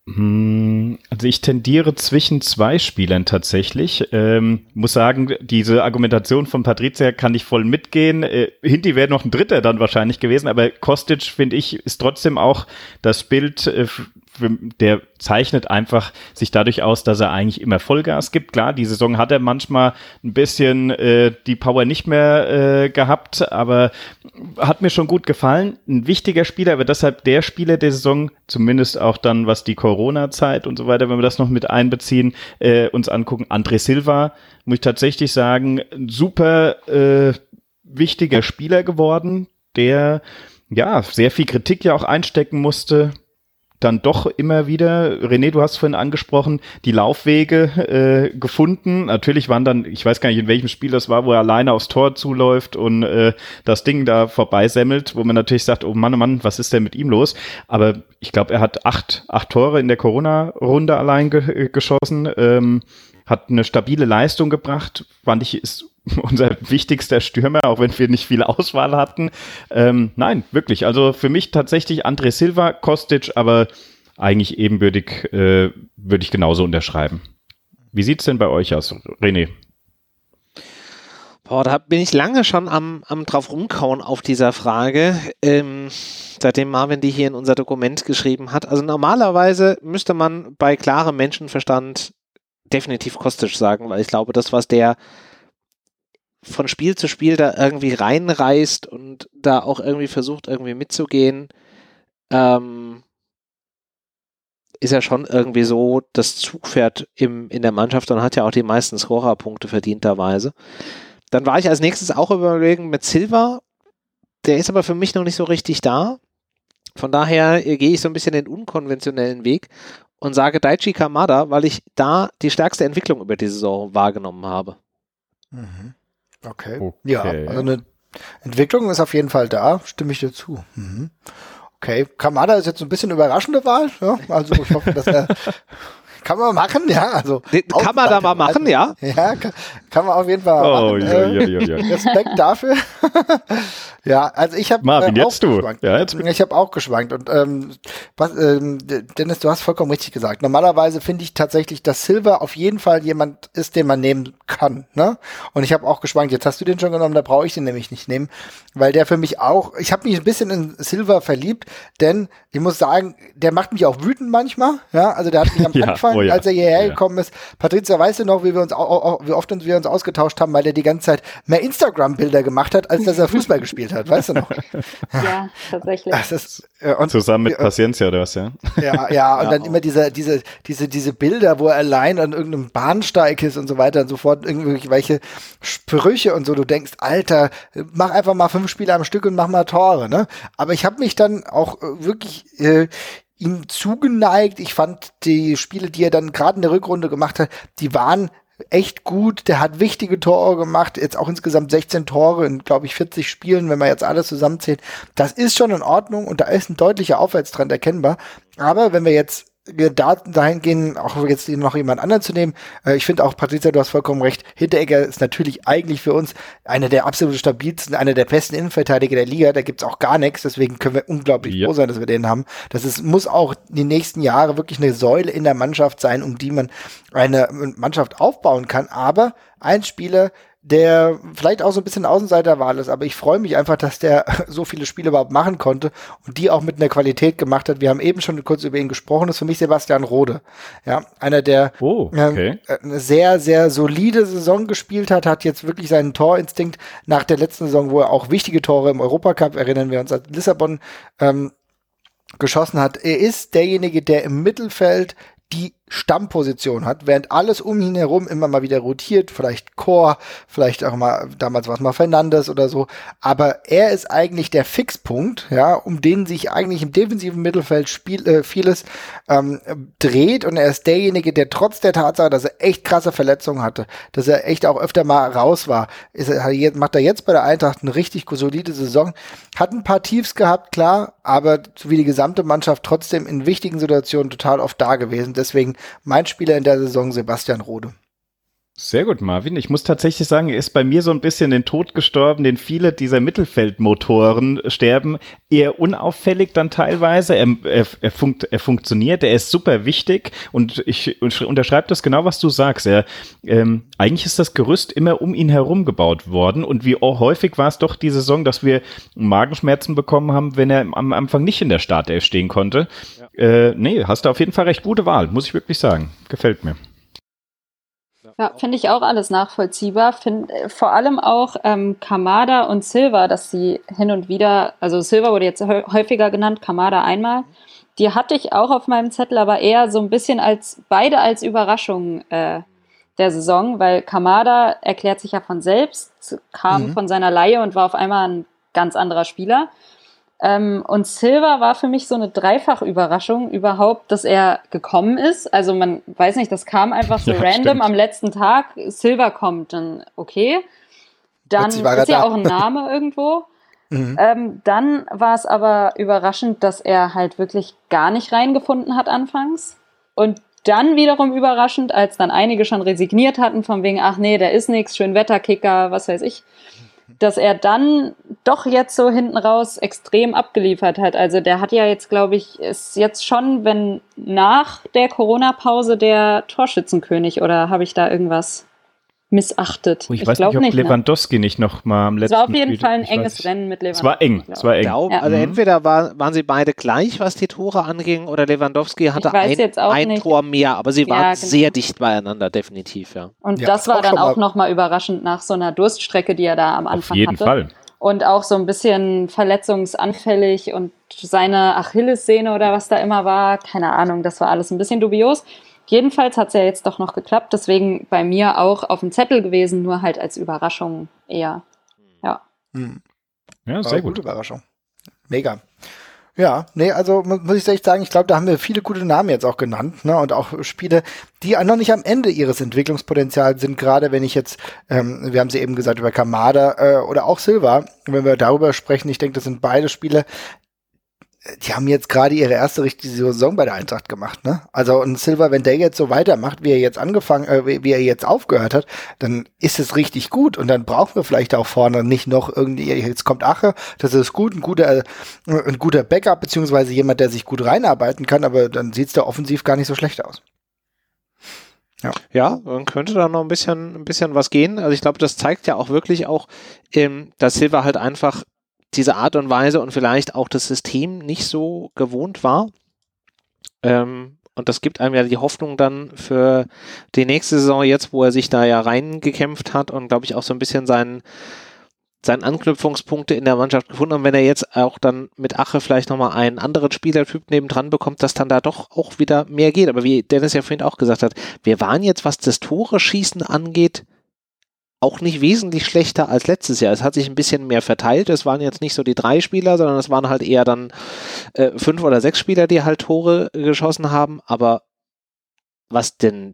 Also ich tendiere zwischen zwei Spielern tatsächlich. Ähm, muss sagen, diese Argumentation von Patrizia kann ich voll mitgehen. Äh, Hinti wäre noch ein Dritter dann wahrscheinlich gewesen, aber Kostic, finde ich, ist trotzdem auch das Bild, äh, der zeichnet einfach sich dadurch aus, dass er eigentlich immer Vollgas gibt. Klar, die Saison hat er manchmal ein bisschen äh, die Power nicht mehr äh, gehabt, aber hat mir schon gut gefallen. Ein wichtiger Spieler, aber deshalb der Spieler der Saison, zumindest auch dann, was die Corona-Zeit und so weiter, wenn wir das noch mit einbeziehen, äh, uns angucken. André Silva, muss ich tatsächlich sagen, ein super äh, wichtiger Spieler geworden, der ja sehr viel Kritik ja auch einstecken musste, dann doch immer wieder, René, du hast vorhin angesprochen, die Laufwege äh, gefunden. Natürlich waren dann, ich weiß gar nicht, in welchem Spiel das war, wo er alleine aufs Tor zuläuft und äh, das Ding da vorbeisemmelt, wo man natürlich sagt, oh Mann, oh Mann, was ist denn mit ihm los? Aber ich glaube, er hat acht, acht Tore in der Corona-Runde allein ge- geschossen, ähm, hat eine stabile Leistung gebracht, fand ich, ist unser wichtigster Stürmer, auch wenn wir nicht viel Auswahl hatten. Ähm, nein, wirklich. Also für mich tatsächlich André Silva, Kostic, aber eigentlich ebenbürtig äh, würde ich genauso unterschreiben. Wie sieht's denn bei euch aus, René? Boah, da bin ich lange schon am, am drauf rumkauen auf dieser Frage, ähm, seitdem Marvin die hier in unser Dokument geschrieben hat. Also normalerweise müsste man bei klarem Menschenverstand definitiv Kostic sagen, weil ich glaube, das, was der von Spiel zu Spiel da irgendwie reinreißt und da auch irgendwie versucht, irgendwie mitzugehen, ähm, ist ja schon irgendwie so das Zugpferd im, in der Mannschaft und hat ja auch die meisten Scorerpunkte verdienterweise. Dann war ich als nächstes auch überlegen mit Silva, der ist aber für mich noch nicht so richtig da. Von daher gehe ich so ein bisschen den unkonventionellen Weg und sage Daichi Kamada, weil ich da die stärkste Entwicklung über die Saison wahrgenommen habe. Mhm. Okay. okay. Ja, also eine Entwicklung ist auf jeden Fall da, stimme ich dir zu. Mhm. Okay, Kamada ist jetzt ein bisschen überraschende Wahl, ja? Also ich hoffe, dass er kann man machen, ja, also kann man da mal machen, ja? Ja, kann, kann man auf jeden Fall oh, machen. Ja, äh, ja, ja, ja. Respekt dafür. Ja, also ich habe Marvin, äh, auch jetzt du. geschwankt. Ja, jetzt. Ich habe auch geschwankt und ähm, was, ähm, Dennis, du hast vollkommen richtig gesagt. Normalerweise finde ich tatsächlich, dass Silva auf jeden Fall jemand ist, den man nehmen kann, ne? Und ich habe auch geschwankt. Jetzt hast du den schon genommen, da brauche ich den nämlich nicht nehmen, weil der für mich auch. Ich habe mich ein bisschen in Silva verliebt, denn ich muss sagen, der macht mich auch wütend manchmal. Ja, also der hat mich am ja, Anfang, oh ja. als er hierher Ja. gekommen ist. Patricia, weißt du noch, wie wir uns, auch, auch, wie oft uns wir uns ausgetauscht haben, weil er die ganze Zeit mehr Instagram-Bilder gemacht hat, als dass er Fußball gespielt hat, weißt du noch? Ja, tatsächlich. Das ist, äh, und, Zusammen mit Paciencia oder was, ja? Ja, ja, und dann immer diese, diese, diese, diese Bilder, wo er allein an irgendeinem Bahnsteig ist und so weiter und so fort, irgendwelche Sprüche und so, du denkst, Alter, mach einfach mal fünf Spiele am Stück und mach mal Tore, ne? Aber ich habe mich dann auch äh, wirklich äh, ihm zugeneigt. Ich fand die Spiele, die er dann gerade in der Rückrunde gemacht hat, die waren echt gut. Der hat wichtige Tore gemacht, jetzt auch insgesamt sechzehn Tore in, glaube ich, vierzig Spielen, wenn man jetzt alles zusammenzählt. Das ist schon in Ordnung und da ist ein deutlicher Aufwärtstrend erkennbar. Aber wenn wir jetzt da, dahin gehen, auch jetzt noch jemand anderen zu nehmen, äh, ich finde auch, Patricia, du hast vollkommen recht, Hinteregger ist natürlich eigentlich für uns einer der absolut stabilsten, einer der besten Innenverteidiger der Liga, da gibt's auch gar nichts, deswegen können wir unglaublich ja. froh sein, dass wir den haben. Das ist, muss auch die nächsten Jahre wirklich eine Säule in der Mannschaft sein, um die man eine Mannschaft aufbauen kann, aber ein Spieler, der vielleicht auch so ein bisschen Außenseiterwahl ist, aber ich freue mich einfach, dass der so viele Spiele überhaupt machen konnte und die auch mit einer Qualität gemacht hat. Wir haben eben schon kurz über ihn gesprochen, das ist für mich Sebastian Rode. Ja, einer, der oh, okay. äh, eine sehr, sehr solide Saison gespielt hat, hat jetzt wirklich seinen Torinstinkt nach der letzten Saison, wo er auch wichtige Tore im Europacup, erinnern wir uns an Lissabon, ähm, geschossen hat. Er ist derjenige, der im Mittelfeld die Stammposition hat, während alles um ihn herum immer mal wieder rotiert, vielleicht Chor, vielleicht auch mal, damals war es mal Fernandes oder so, aber er ist eigentlich der Fixpunkt, ja, um den sich eigentlich im defensiven Mittelfeld Spiel, äh, vieles ähm, dreht und er ist derjenige, der trotz der Tatsache, dass er echt krasse Verletzungen hatte, dass er echt auch öfter mal raus war, ist er, macht er jetzt bei der Eintracht eine richtig solide Saison, hat ein paar Tiefs gehabt, klar, aber wie die gesamte Mannschaft trotzdem in wichtigen Situationen total oft da gewesen, deswegen mein Spieler in der Saison, Sebastian Rode. Sehr gut, Marvin. Ich muss tatsächlich sagen, er ist bei mir so ein bisschen den Tod gestorben, den viele dieser Mittelfeldmotoren sterben. Eher unauffällig dann teilweise. Er, er, er, funkt, er funktioniert, er ist super wichtig und ich unterschreibe das genau, was du sagst. Er, ähm, eigentlich ist das Gerüst immer um ihn herum gebaut worden und wie auch häufig war es doch die Saison, dass wir Magenschmerzen bekommen haben, wenn er am Anfang nicht in der Startelf stehen konnte. Ja. Äh, nee, hast du auf jeden Fall recht gute Wahl, muss ich wirklich sagen. Gefällt mir. Ja, finde ich auch alles nachvollziehbar. Find, vor allem auch ähm, Kamada und Silva, dass sie hin und wieder, also Silva wurde jetzt häufiger genannt, Kamada einmal. Die hatte ich auch auf meinem Zettel, aber eher so ein bisschen als, beide als Überraschung äh, der Saison, weil Kamada erklärt sich ja von selbst, kam mhm. von seiner Leihe und war auf einmal ein ganz anderer Spieler. Ähm, und Silva war für mich so eine Dreifach-Überraschung überhaupt, dass er gekommen ist. Also man weiß nicht, das kam einfach so ja, random stimmt. Am letzten Tag. Silva kommt, dann okay. Dann ist ja da. Auch ein Name irgendwo. Mhm. Ähm, dann war es aber überraschend, dass er halt wirklich gar nicht reingefunden hat anfangs. Und dann wiederum überraschend, als dann einige schon resigniert hatten, von wegen, ach nee, der ist nix, Schönwetterkicker, was weiß ich, dass er dann doch jetzt so hinten raus extrem abgeliefert hat. Also der hat ja jetzt, glaube ich, ist jetzt schon, wenn nach der Corona-Pause der Torschützenkönig, oder habe ich da irgendwas missachtet? Oh, ich, ich weiß nicht, ob nicht, Lewandowski ne? nicht noch mal am letzten Es war auf jeden Spiel, Fall ein enges nicht. Rennen mit Lewandowski. Es war eng, es war eng. Glaub, ja. Also entweder war, waren sie beide gleich, was die Tore anging, oder Lewandowski hatte ein, ein Tor mehr, aber sie waren ja, genau. sehr dicht beieinander, definitiv, ja. Und ja, das war auch dann auch nochmal überraschend nach so einer Durststrecke, die er da am Anfang hatte. Auf jeden hatte. Fall. Und auch so ein bisschen verletzungsanfällig und seine Achillessehne oder was da immer war, keine Ahnung, das war alles ein bisschen dubios. Jedenfalls hat es ja jetzt doch noch geklappt, deswegen bei mir auch auf dem Zettel gewesen, nur halt als Überraschung eher. Ja, hm. ja sehr gut. Gute Überraschung. Mega. Ja, nee, also muss ich echt sagen, ich glaube, da haben wir viele gute Namen jetzt auch genannt, ne, und auch Spiele, die noch nicht am Ende ihres Entwicklungspotenzials sind, gerade wenn ich jetzt, ähm, wir haben sie eben gesagt, über Kamada äh, oder auch Silva, wenn wir darüber sprechen, ich denke, das sind beide Spiele, die haben jetzt gerade ihre erste richtige Saison bei der Eintracht gemacht, ne? Also und Silva, wenn der jetzt so weitermacht, wie er jetzt angefangen, äh, wie, wie er jetzt aufgehört hat, dann ist es richtig gut und dann brauchen wir vielleicht auch vorne nicht noch irgendwie, jetzt kommt Ache, das ist gut, ein guter, äh, ein guter Backup, beziehungsweise jemand, der sich gut reinarbeiten kann, aber dann sieht's da offensiv gar nicht so schlecht aus. Ja. ja, dann könnte da noch ein bisschen, ein bisschen was gehen. Also ich glaube, das zeigt ja auch wirklich auch, ähm, dass Silva halt einfach diese Art und Weise und vielleicht auch das System nicht so gewohnt war. Ähm, und das gibt einem ja die Hoffnung dann für die nächste Saison jetzt, wo er sich da ja reingekämpft hat und glaube ich auch so ein bisschen seinen, seinen Anknüpfungspunkte in der Mannschaft gefunden hat. Und wenn er jetzt auch dann mit Ache vielleicht nochmal einen anderen Spielertyp nebendran bekommt, dass dann da doch auch wieder mehr geht. Aber wie Dennis ja vorhin auch gesagt hat, wir waren jetzt, was das Tore-Schießen angeht, auch nicht wesentlich schlechter als letztes Jahr. Es hat sich ein bisschen mehr verteilt. Es waren jetzt nicht so die drei Spieler, sondern es waren halt eher dann äh, fünf oder sechs Spieler, die halt Tore geschossen haben. Aber was denn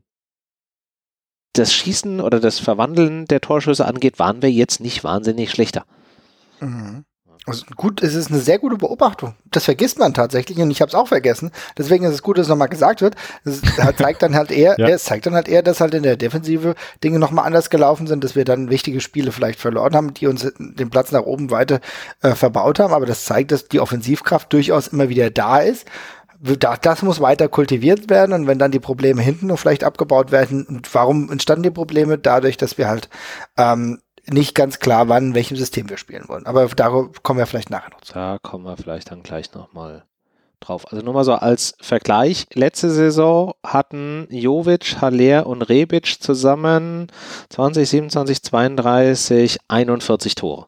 das Schießen oder das Verwandeln der Torschüsse angeht, waren wir jetzt nicht wahnsinnig schlechter. Mhm. Also gut, es ist eine sehr gute Beobachtung. Das vergisst man tatsächlich und ich habe es auch vergessen. Deswegen ist es gut, dass es nochmal gesagt wird. Es zeigt dann halt eher, ja. es zeigt dann halt eher, dass halt in der Defensive Dinge nochmal anders gelaufen sind, dass wir dann wichtige Spiele vielleicht verloren haben, die uns den Platz nach oben weiter äh, verbaut haben. Aber das zeigt, dass die Offensivkraft durchaus immer wieder da ist. Das muss weiter kultiviert werden und wenn dann die Probleme hinten noch vielleicht abgebaut werden. Und warum entstanden die Probleme? Dadurch, dass wir halt ähm, nicht ganz klar waren, in welchem System wir spielen wollen. Aber darauf kommen wir vielleicht nachher noch zu. Da kommen wir vielleicht dann gleich nochmal drauf. Also nur mal so als Vergleich. Letzte Saison hatten Jovic, Haller und Rebic zusammen zwanzig, siebenundzwanzig, zweiunddreißig, einundvierzig Tore.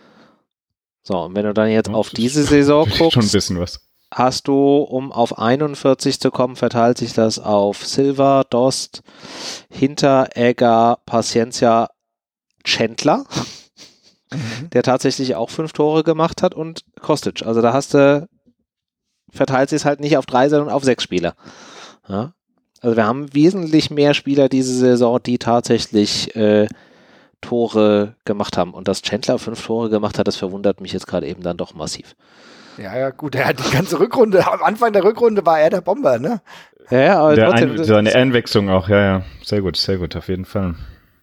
So, und wenn du dann jetzt auf diese Saison guckst, schon ein bisschen was. Hast du, um auf einundvierzig zu kommen, verteilt sich das auf Silva, Dost, Hinteregger, Paciencia, Chandler, mhm. der tatsächlich auch fünf Tore gemacht hat und Kostic. Also da hast du, verteilt sich es halt nicht auf drei, sondern auf sechs Spieler. Ja? Also wir haben wesentlich mehr Spieler diese Saison, die tatsächlich äh, Tore gemacht haben. Und dass Chandler fünf Tore gemacht hat, das verwundert mich jetzt gerade eben dann doch massiv. Ja, ja, gut, er hat die ganze Rückrunde, am Anfang der Rückrunde war er der Bomber, ne? Ja, ja, aber der trotzdem. Ein, seine Einwechslung auch, ja, ja. Sehr gut, sehr gut, auf jeden Fall.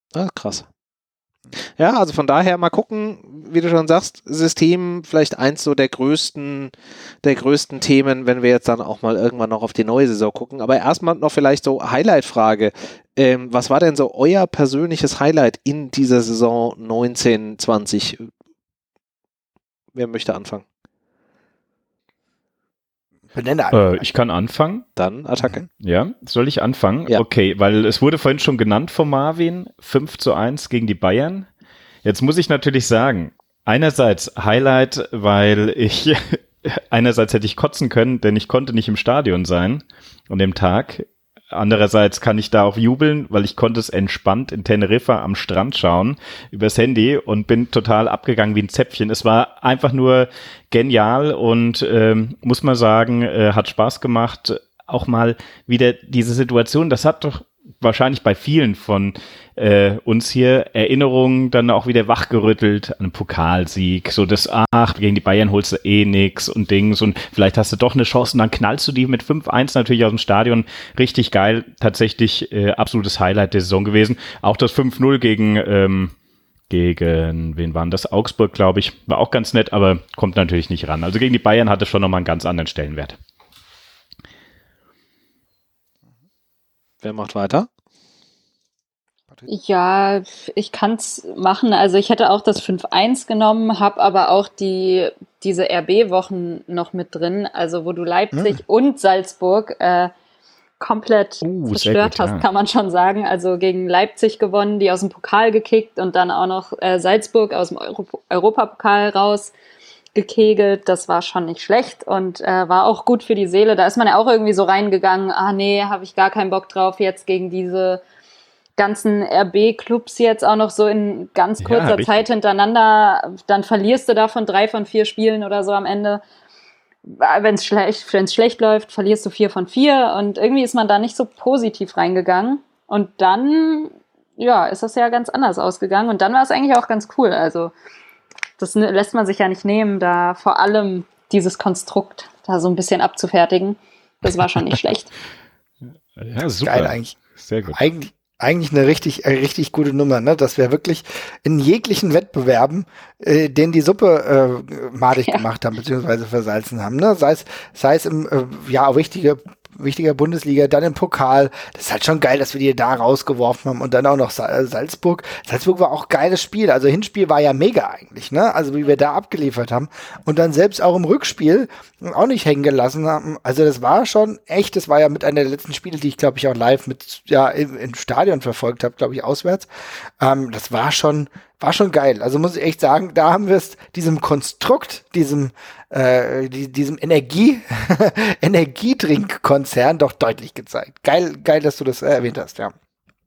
Ah, krass. Ja, also von daher mal gucken, wie du schon sagst, System vielleicht eins so der größten, der größten Themen, wenn wir jetzt dann auch mal irgendwann noch auf die neue Saison gucken. Aber erstmal noch vielleicht so Highlight-Frage. Ähm, was war denn so euer persönliches Highlight in dieser Saison neunzehn zwanzig? Wer möchte anfangen? Äh, ich kann anfangen. Dann Attacke. Ja, soll ich anfangen? Ja. Okay, weil es wurde vorhin schon genannt von Marvin, fünf zu eins gegen die Bayern. Jetzt muss ich natürlich sagen, einerseits Highlight, weil ich, einerseits hätte ich kotzen können, denn ich konnte nicht im Stadion sein an dem Tag. Andererseits kann ich da auch jubeln, weil ich konnte es entspannt in Teneriffa am Strand schauen, übers Handy und bin total abgegangen wie ein Zäpfchen. Es war einfach nur genial und ähm, muss man sagen, äh, hat Spaß gemacht. Auch mal wieder diese Situation, das hat doch wahrscheinlich bei vielen von äh, uns hier Erinnerungen dann auch wieder wachgerüttelt an einen Pokalsieg, so das, ach, gegen die Bayern holst du eh nix und Dings und vielleicht hast du doch eine Chance und dann knallst du die mit fünf eins natürlich aus dem Stadion, richtig geil, tatsächlich äh, absolutes Highlight der Saison gewesen, auch das fünf null gegen ähm, gegen, wen waren das? Augsburg, glaube ich, war auch ganz nett, aber kommt natürlich nicht ran, also gegen die Bayern hatte schon nochmal einen ganz anderen Stellenwert. Wer macht weiter? Ja, ich kann es machen. Also ich hätte auch das fünf eins genommen, habe aber auch die diese R B-Wochen noch mit drin, also wo du Leipzig hm. und Salzburg äh, komplett uh, zerstört gut, hast, ja. Kann man schon sagen. Also gegen Leipzig gewonnen, die aus dem Pokal gekickt und dann auch noch äh, Salzburg aus dem Euro- Europapokal raus gekegelt, das war schon nicht schlecht und äh, war auch gut für die Seele. Da ist man ja auch irgendwie so reingegangen, ah nee, habe ich gar keinen Bock drauf, jetzt gegen diese ganzen R B-Clubs jetzt auch noch so in ganz kurzer ja, Zeit hintereinander, dann verlierst du davon drei von vier Spielen oder so am Ende. Wenn es schlecht, wenn's schlecht läuft, verlierst du vier von vier und irgendwie ist man da nicht so positiv reingegangen und dann, ja, ist das ja ganz anders ausgegangen und dann war es eigentlich auch ganz cool, also das lässt man sich ja nicht nehmen, da vor allem dieses Konstrukt da so ein bisschen abzufertigen. Das war schon nicht schlecht. Ja, super. Geil eigentlich. Sehr gut. Eigentlich, eigentlich eine richtig, äh, richtig gute Nummer, ne? Dass wir wirklich in jeglichen Wettbewerben, äh, denen die Suppe äh, madig ja. gemacht haben, beziehungsweise versalzen haben, ne? Sei es, sei es im, äh, ja, auch wichtige wichtiger Bundesliga, dann im Pokal. Das ist halt schon geil, dass wir die da rausgeworfen haben und dann auch noch Salzburg. Salzburg war auch ein geiles Spiel. Also Hinspiel war ja mega eigentlich, ne? Also wie wir da abgeliefert haben und dann selbst auch im Rückspiel auch nicht hängen gelassen haben. Also das war schon echt, das war ja mit einer der letzten Spiele, die ich glaube ich auch live mit, ja, im, im Stadion verfolgt habe, glaube ich, auswärts. Ähm, das war schon War schon geil. Also muss ich echt sagen, da haben wir es diesem Konstrukt, diesem äh, die, diesem Energie Energietrinkkonzern doch deutlich gezeigt. Geil, geil, dass du das äh, erwähnt hast, ja.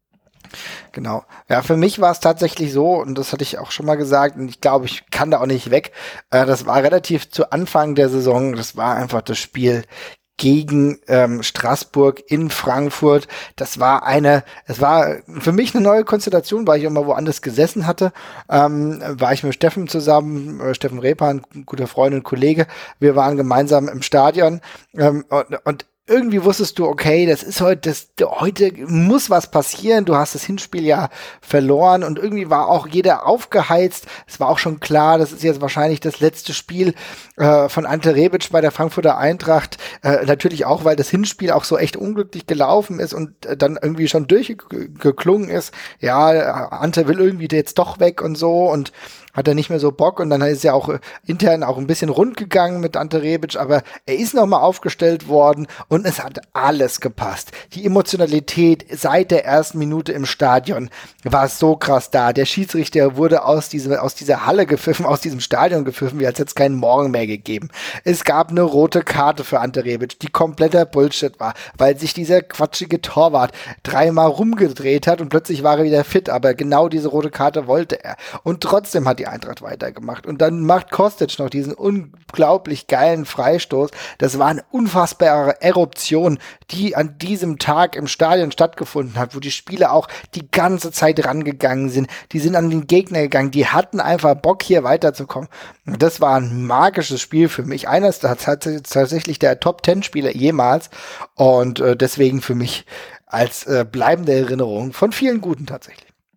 Genau. Ja, für mich war es tatsächlich so, und das hatte ich auch schon mal gesagt, und ich glaube, ich kann da auch nicht weg. Äh, das war relativ zu Anfang der Saison, das war einfach das Spiel gegen ähm, Straßburg in Frankfurt. Das war eine, es war für mich eine neue Konstellation, weil ich immer woanders gesessen hatte. Ähm, war ich mit Steffen zusammen, äh, Steffen Repan, ein guter Freund und Kollege. Wir waren gemeinsam im Stadion ähm, und, und irgendwie wusstest du, okay, das ist heute, das, heute muss was passieren. Du hast das Hinspiel ja verloren und irgendwie war auch jeder aufgeheizt. Es war auch schon klar, das ist jetzt wahrscheinlich das letzte Spiel äh, von Ante Rebic bei der Frankfurter Eintracht. Äh, natürlich auch, weil das Hinspiel auch so echt unglücklich gelaufen ist und äh, dann irgendwie schon durchgeklungen ist. Ja, Ante will irgendwie jetzt doch weg und so und hat er nicht mehr so Bock und dann ist er auch äh, intern auch ein bisschen rund gegangen mit Ante Rebic, aber er ist nochmal aufgestellt worden und es hat alles gepasst. Die Emotionalität seit der ersten Minute im Stadion war so krass da. Der Schiedsrichter wurde aus, diese, aus dieser Halle gepfiffen, aus diesem Stadion gepfiffen, wie als hätte es keinen Morgen mehr gegeben. Es gab eine rote Karte für Ante Rebic, die kompletter Bullshit war, weil sich dieser quatschige Torwart dreimal rumgedreht hat und plötzlich war er wieder fit, aber genau diese rote Karte wollte er. Und trotzdem hat die Eintracht weitergemacht. Und dann macht Kostic noch diesen unglaublich geilen Freistoß. Das war eine unfassbare Eruption, die an diesem Tag im Stadion stattgefunden hat, wo die Spieler auch die ganze Zeit rangegangen sind. Die sind an den Gegner gegangen. Die hatten einfach Bock, hier weiterzukommen. Und das war ein magisches Spiel für mich. Eines, das hat tatsächlich der Top-Ten-Spieler jemals. Und äh, deswegen für mich als äh, bleibende Erinnerung von vielen guten tatsächlich.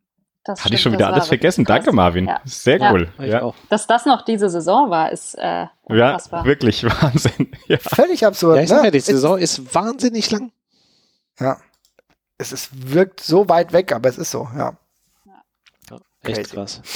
Das Hatte ich stimmt, schon das wieder war alles wirklich vergessen. krass. Danke, Marvin. Ja. Sehr Ja. cool. Ich Ja. auch. Dass das noch diese Saison war, ist äh, ja, unfassbar. wirklich Wahnsinn. Ja. Völlig absurd. Ja, ich sag ne? ja, die Saison ist wahnsinnig lang. Ja. Es ist, wirkt so weit weg, aber es ist so, ja. Ja, echt Crazy. krass.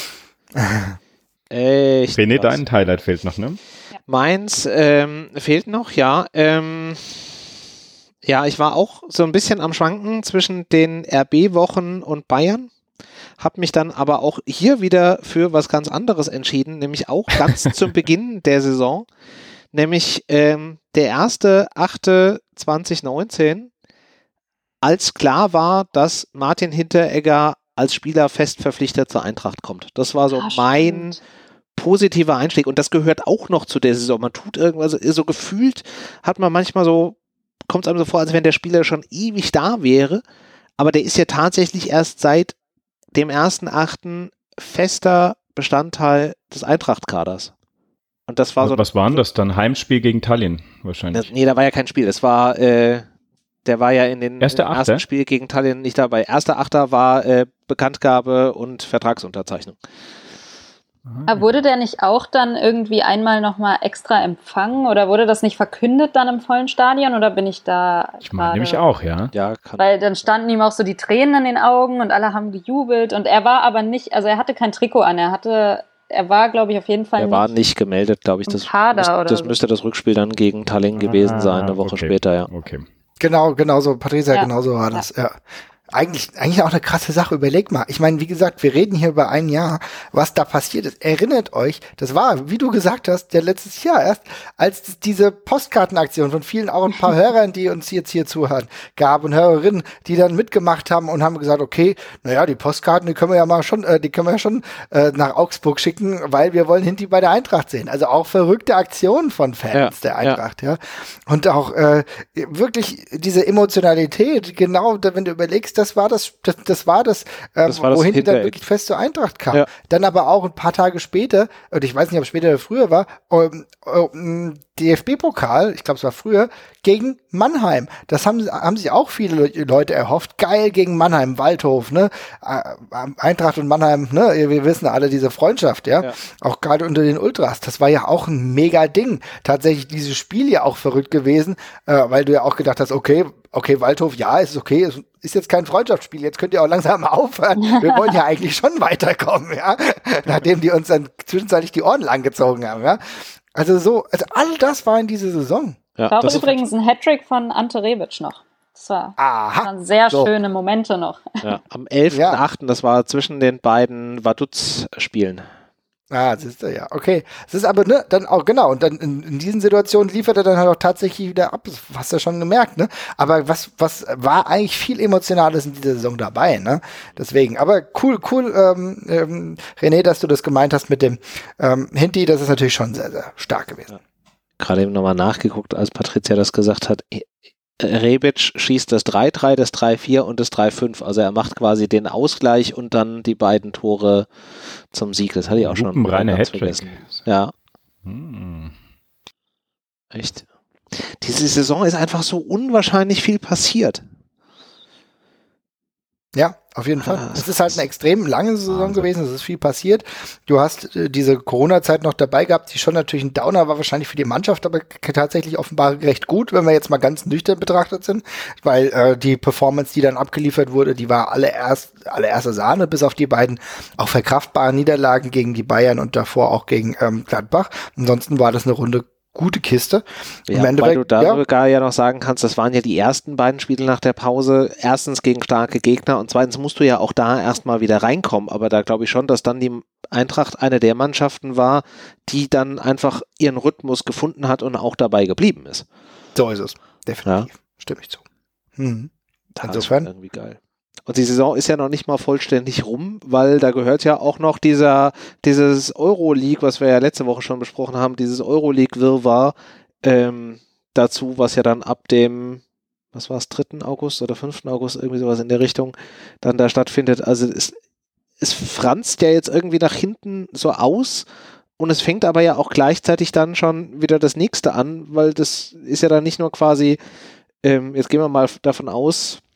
Echt René, krass. dein Highlight fehlt noch, ne? Meins ähm, fehlt noch, ja. Ähm, ja, ich war auch so ein bisschen am Schwanken zwischen den R B-Wochen und Bayern. Hab mich dann aber auch hier wieder für was ganz anderes entschieden, nämlich auch ganz zum Beginn der Saison, nämlich ähm, der erste achte zweitausendneunzehn, als klar war, dass Martin Hinteregger als Spieler fest verpflichtet zur Eintracht kommt. Das war so Ja, mein stimmt. positiver Einstieg und das gehört auch noch zu der Saison. Man tut irgendwas, so gefühlt hat man manchmal so, kommt es einem so vor, als wenn der Spieler schon ewig da wäre, aber der ist ja tatsächlich erst seit dem ersten achten fester Bestandteil des Eintracht-Kaders. Und das war so. Was war denn das dann? Heimspiel gegen Tallinn wahrscheinlich. Nee, da war ja kein Spiel. Das war, äh, der war ja in den Erster im Achter? ersten Spiel gegen Tallinn nicht dabei. Erster Achter war äh, Bekanntgabe und Vertragsunterzeichnung. Aber wurde der nicht auch dann irgendwie einmal nochmal extra empfangen oder wurde das nicht verkündet dann im vollen Stadion oder bin ich da Ich meine gerade- nämlich auch, ja. Ja, kann. Weil dann standen ihm auch so die Tränen in den Augen und alle haben gejubelt und er war aber nicht, also er hatte kein Trikot an, er hatte, er war glaube ich auf jeden Fall Der war nicht gemeldet, glaube ich. im Das, Kader müsst, oder das so. müsste das Rückspiel dann gegen Tallinn gewesen sein, eine Woche okay. später, ja. Okay. Genau, genau so, Patricia, Ja. genau so war das, ja. Eigentlich, eigentlich auch eine krasse Sache. Überleg mal. Ich meine, wie gesagt, wir reden hier über ein Jahr, was da passiert ist. Erinnert euch, das war, wie du gesagt hast, der letztes Jahr erst, als es diese Postkartenaktion von vielen, auch ein paar Hörern, die uns jetzt hier zuhören, gab und Hörerinnen, die dann mitgemacht haben und haben gesagt, okay, naja, die Postkarten, die können wir ja mal schon, äh, die können wir ja schon äh, nach Augsburg schicken, weil wir wollen Hinti bei der Eintracht sehen. Also auch verrückte Aktionen von Fans Ja, der Eintracht, ja. Und auch äh, wirklich diese Emotionalität, genau, da, wenn du überlegst, das war das, das, das war das, ähm, Das war das wohin die dann Hintereck. wirklich fest zur Eintracht kam. Ja. Dann aber auch ein paar Tage später, und ich weiß nicht, ob es später oder früher war, ähm, ähm, D F B-Pokal, ich glaube, es war früher, gegen Mannheim. Das haben, haben sich auch viele Le- Leute erhofft. Geil gegen Mannheim, Waldhof, ne? Äh, Eintracht und Mannheim, ne? Wir wissen alle diese Freundschaft, ja? Ja. Auch gerade unter den Ultras. Das war ja auch ein mega Ding. Tatsächlich dieses Spiel ja auch verrückt gewesen, äh, weil du ja auch gedacht hast, okay, okay, Waldhof, ja, ist okay, ist, ist jetzt kein Freundschaftsspiel, jetzt könnt ihr auch langsam mal aufhören. Wir wollen ja eigentlich schon weiterkommen, ja? Nachdem die uns dann zwischenzeitlich die Ohren langgezogen haben, ja? Also so, also all das war in dieser Saison. Ja, War auch das übrigens ein Hattrick von Ante Rebic noch. Das war, Aha. waren sehr So. schöne Momente noch. ja, am elften achten, das war zwischen den beiden Vaduz-Spielen. Ah, siehst du, ja, okay. Es ist aber, ne, dann auch, genau, und dann in, in diesen Situationen liefert er dann halt auch tatsächlich wieder ab, das hast du ja schon gemerkt, ne? Aber was, was war eigentlich viel Emotionales in dieser Saison dabei, ne? Deswegen, aber cool, cool, ähm, ähm, René, dass du das gemeint hast mit dem ähm, Hinti, das ist natürlich schon sehr, sehr stark gewesen. Gerade eben nochmal nachgeguckt, als Patricia das gesagt hat. Rebic schießt das drei drei, das drei vier und das drei fünf. Also er macht quasi den Ausgleich und dann die beiden Tore zum Sieg. Das hatte ich auch schon Lupenreiner ganz Hattrick. vergessen. Ja, Hm. echt. Diese Saison ist einfach so unwahrscheinlich viel passiert. Ja, auf jeden Fall. Ah, Es ist halt eine extrem lange Saison Wahnsinn. gewesen, es ist viel passiert. Du hast äh, diese Corona-Zeit noch dabei gehabt, die schon natürlich ein Downer war, wahrscheinlich für die Mannschaft, aber k- tatsächlich offenbar recht gut, wenn wir jetzt mal ganz nüchtern betrachtet sind, weil äh, die Performance, die dann abgeliefert wurde, die war alle erst, allererste Sahne, bis auf die beiden auch verkraftbaren Niederlagen gegen die Bayern und davor auch gegen ähm, Gladbach. Ansonsten war das eine Runde gute Kiste. Ja, weil du da sogar ja noch sagen kannst, das waren ja die ersten beiden Spiele nach der Pause. Erstens gegen starke Gegner und zweitens musst du ja auch da erstmal wieder reinkommen. Aber da glaube ich schon, dass dann die Eintracht eine der Mannschaften war, die dann einfach ihren Rhythmus gefunden hat und auch dabei geblieben ist. So ist es. Definitiv. Stimme ich zu. Mhm. Das Insofern. ist irgendwie geil. Und die Saison ist ja noch nicht mal vollständig rum, weil da gehört ja auch noch dieser, dieses Euroleague, was wir ja letzte Woche schon besprochen haben, dieses Euroleague-Wirrwarr ähm, dazu, was ja dann ab dem, was war es, dritten August oder fünften August, irgendwie sowas in der Richtung, dann da stattfindet. Also es, es franzt ja jetzt irgendwie nach hinten so aus und es fängt aber ja auch gleichzeitig dann schon wieder das nächste an, weil das ist ja dann nicht nur quasi, ähm, jetzt gehen wir mal davon aus,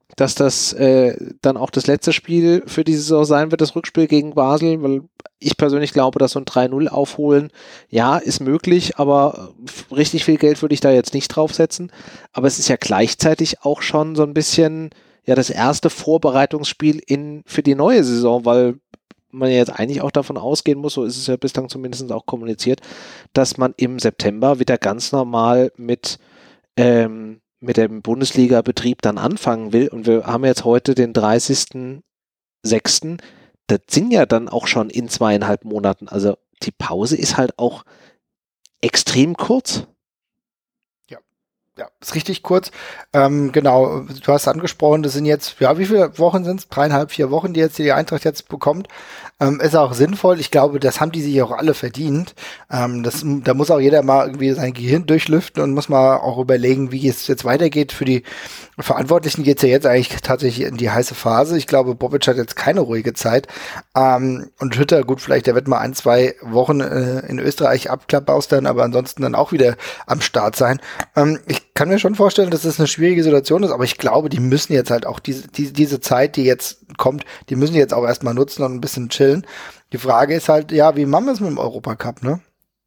dass das äh, dann auch das letzte Spiel für diese Saison sein wird, das Rückspiel gegen Basel, weil ich persönlich glaube, dass so ein drei null aufholen, ja, ist möglich, aber richtig viel Geld würde ich da jetzt nicht draufsetzen. Aber es ist ja gleichzeitig auch schon so ein bisschen ja das erste Vorbereitungsspiel in für die neue Saison, weil man ja jetzt eigentlich auch davon ausgehen muss, so ist es ja bislang zumindest auch kommuniziert, dass man im September wieder ganz normal mit ähm, mit dem Bundesliga-Betrieb dann anfangen will. Und wir haben jetzt heute den dreißigsten sechsten Das sind ja dann auch schon in zweieinhalb Monaten. Also die Pause ist halt auch extrem kurz. Ja, ist richtig kurz. Ähm, genau, du hast angesprochen, das sind jetzt, ja, wie viele Wochen sind es? Dreieinhalb, vier Wochen, die jetzt die Eintracht jetzt bekommt. Ähm, ist auch sinnvoll. Ich glaube, das haben die sich auch alle verdient. Ähm, das, da muss auch jeder mal irgendwie sein Gehirn durchlüften und muss mal auch überlegen, wie es jetzt weitergeht. Für die Verantwortlichen geht es ja jetzt eigentlich tatsächlich in die heiße Phase. Ich glaube, Bobic hat jetzt keine ruhige Zeit. Ähm, und Hütter, gut, vielleicht, der wird mal ein, zwei Wochen äh, in Österreich abklappbaustern, aber ansonsten dann auch wieder am Start sein. Ähm, ich kann mir schon vorstellen, dass das eine schwierige Situation ist, aber ich glaube, die müssen jetzt halt auch diese, die, diese Zeit, die jetzt kommt, die müssen jetzt auch erstmal nutzen und ein bisschen chillen. Die Frage ist halt, ja, wie machen wir es mit dem Europacup, ne?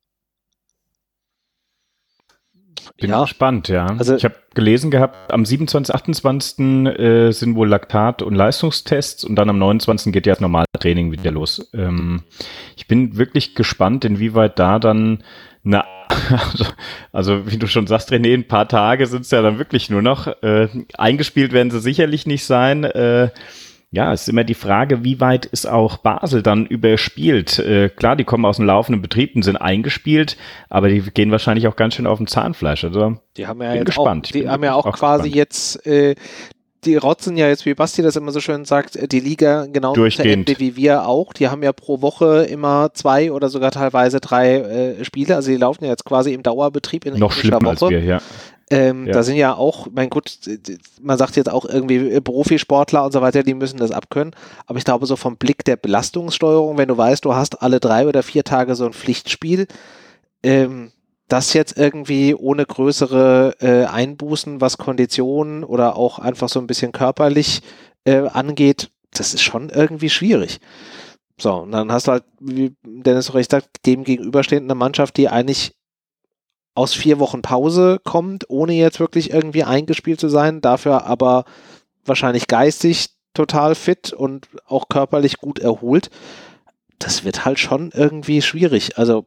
Bin Ja. gespannt, ja. Also- ich habe gelesen gehabt, am siebenundzwanzigsten, achtundzwanzigsten Äh, sind wohl Laktat- und Leistungstests und dann am neunundzwanzigsten geht ja das normale Training wieder los. Ähm, ich bin wirklich gespannt, inwieweit da dann na, also, also wie du schon sagst, René, ein paar Tage sind es ja dann wirklich nur noch. Äh, eingespielt werden sie sicherlich nicht sein. Äh, ja, es ist immer die Frage, wie weit ist auch Basel dann überspielt. Äh, klar, die kommen aus dem laufenden Betrieb und sind eingespielt, aber die gehen wahrscheinlich auch ganz schön auf dem Zahnfleisch. Also Die haben ja bin jetzt gespannt. auch, Ich die bin haben ja wirklich auch auch quasi gespannt. jetzt, äh, die rotzen ja jetzt, wie Basti das immer so schön sagt, äh, die Liga genau zu Durchgehend. Ende wie wir auch. Die haben ja pro Woche immer zwei oder sogar teilweise drei äh, Spiele. Also die laufen ja jetzt quasi im Dauerbetrieb in Noch englischer schlimmer als Woche. wir, ja. Ähm, Ja. Da sind ja auch, mein Gott, man sagt jetzt auch irgendwie Profisportler und so weiter, die müssen das abkönnen. Aber ich glaube, so vom Blick der Belastungssteuerung, wenn du weißt, du hast alle drei oder vier Tage so ein Pflichtspiel, ähm, das jetzt irgendwie ohne größere äh, Einbußen, was Konditionen oder auch einfach so ein bisschen körperlich äh, angeht, das ist schon irgendwie schwierig. So, und dann hast du halt, wie Dennis recht sagt, dem gegenüberstehend eine Mannschaft, die eigentlich aus vier Wochen Pause kommt, ohne jetzt wirklich irgendwie eingespielt zu sein, dafür aber wahrscheinlich geistig total fit und auch körperlich gut erholt. Das wird halt schon irgendwie schwierig. Also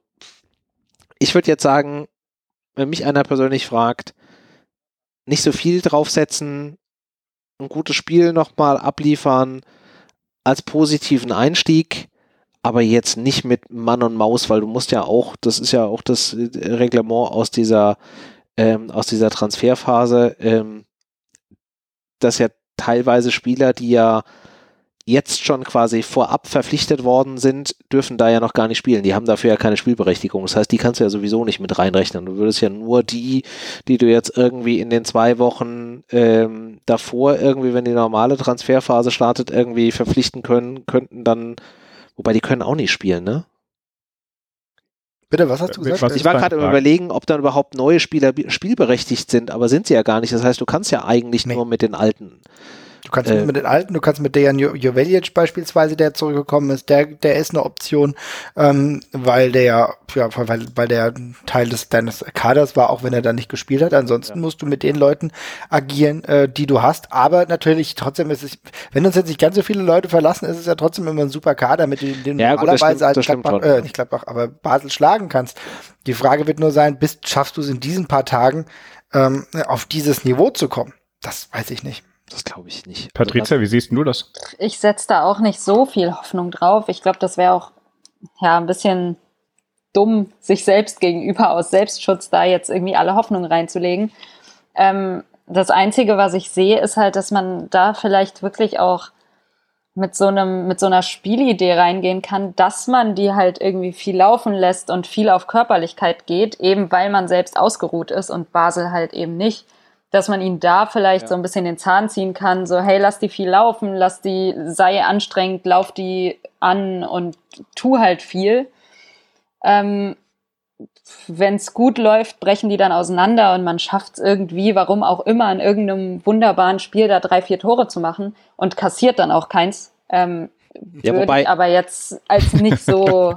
ich würde jetzt sagen, wenn mich einer persönlich fragt, nicht so viel draufsetzen, ein gutes Spiel nochmal abliefern als positiven Einstieg, aber jetzt nicht mit Mann und Maus, weil du musst ja auch, das ist ja auch das Reglement aus dieser, ähm, aus dieser Transferphase, ähm, dass ja teilweise Spieler, die ja jetzt schon quasi vorab verpflichtet worden sind, dürfen da ja noch gar nicht spielen. Die haben dafür ja keine Spielberechtigung. Das heißt, die kannst du ja sowieso nicht mit reinrechnen. Du würdest ja nur die, die du jetzt irgendwie in den zwei Wochen ähm, davor irgendwie, wenn die normale Transferphase startet, irgendwie verpflichten können, könnten dann, wobei die können auch nicht spielen, ne? Bitte, was hast du gesagt? Was Ich war gerade im Frage. Überlegen, ob dann überhaupt neue Spieler bi- spielberechtigt sind, aber sind sie ja gar nicht. Das heißt, du kannst ja eigentlich Nee. nur mit den Alten. Du kannst Äh, mit den Alten, du kannst mit Dejan Jo- Jovelic beispielsweise, der zurückgekommen ist, der, der ist eine Option, ähm, weil der ja, ja, weil, weil der Teil des deines Kaders war, auch wenn er da nicht gespielt hat. Ansonsten musst du mit den Leuten agieren, äh, die du hast. Aber natürlich trotzdem ist es, wenn uns jetzt nicht ganz so viele Leute verlassen, ist es ja trotzdem immer ein super Kader, mit dem dem Ja, du gut, das normalerweise stimmt- als das stimmt Gladbach, schon. äh, nicht Gladbach, aber Basel schlagen kannst. Die Frage wird nur sein, bist, schaffst du es in diesen paar Tagen, ähm, auf dieses Niveau zu kommen? Das weiß ich nicht. Das glaube ich nicht. Patricia, wie siehst du das? Ich setze da auch nicht so viel Hoffnung drauf. Ich glaube, das wäre auch ja ein bisschen dumm, sich selbst gegenüber aus Selbstschutz da jetzt irgendwie alle Hoffnung reinzulegen. Ähm, das Einzige, was ich sehe, ist halt, dass man da vielleicht wirklich auch mit so einem, mit so einer Spielidee reingehen kann, dass man die halt irgendwie viel laufen lässt und viel auf Körperlichkeit geht, eben weil man selbst ausgeruht ist und Basel halt eben nicht. Dass man ihn da vielleicht Ja. so ein bisschen den Zahn ziehen kann, so hey, lass die viel laufen, lass die, sei anstrengend, lauf die an und tu halt viel. Ähm, wenn es gut läuft, brechen die dann auseinander und man schafft es irgendwie, warum auch immer, in irgendeinem wunderbaren Spiel da drei, vier Tore zu machen und kassiert dann auch keins. Ähm, ja, würde wobei, ich aber jetzt als nicht so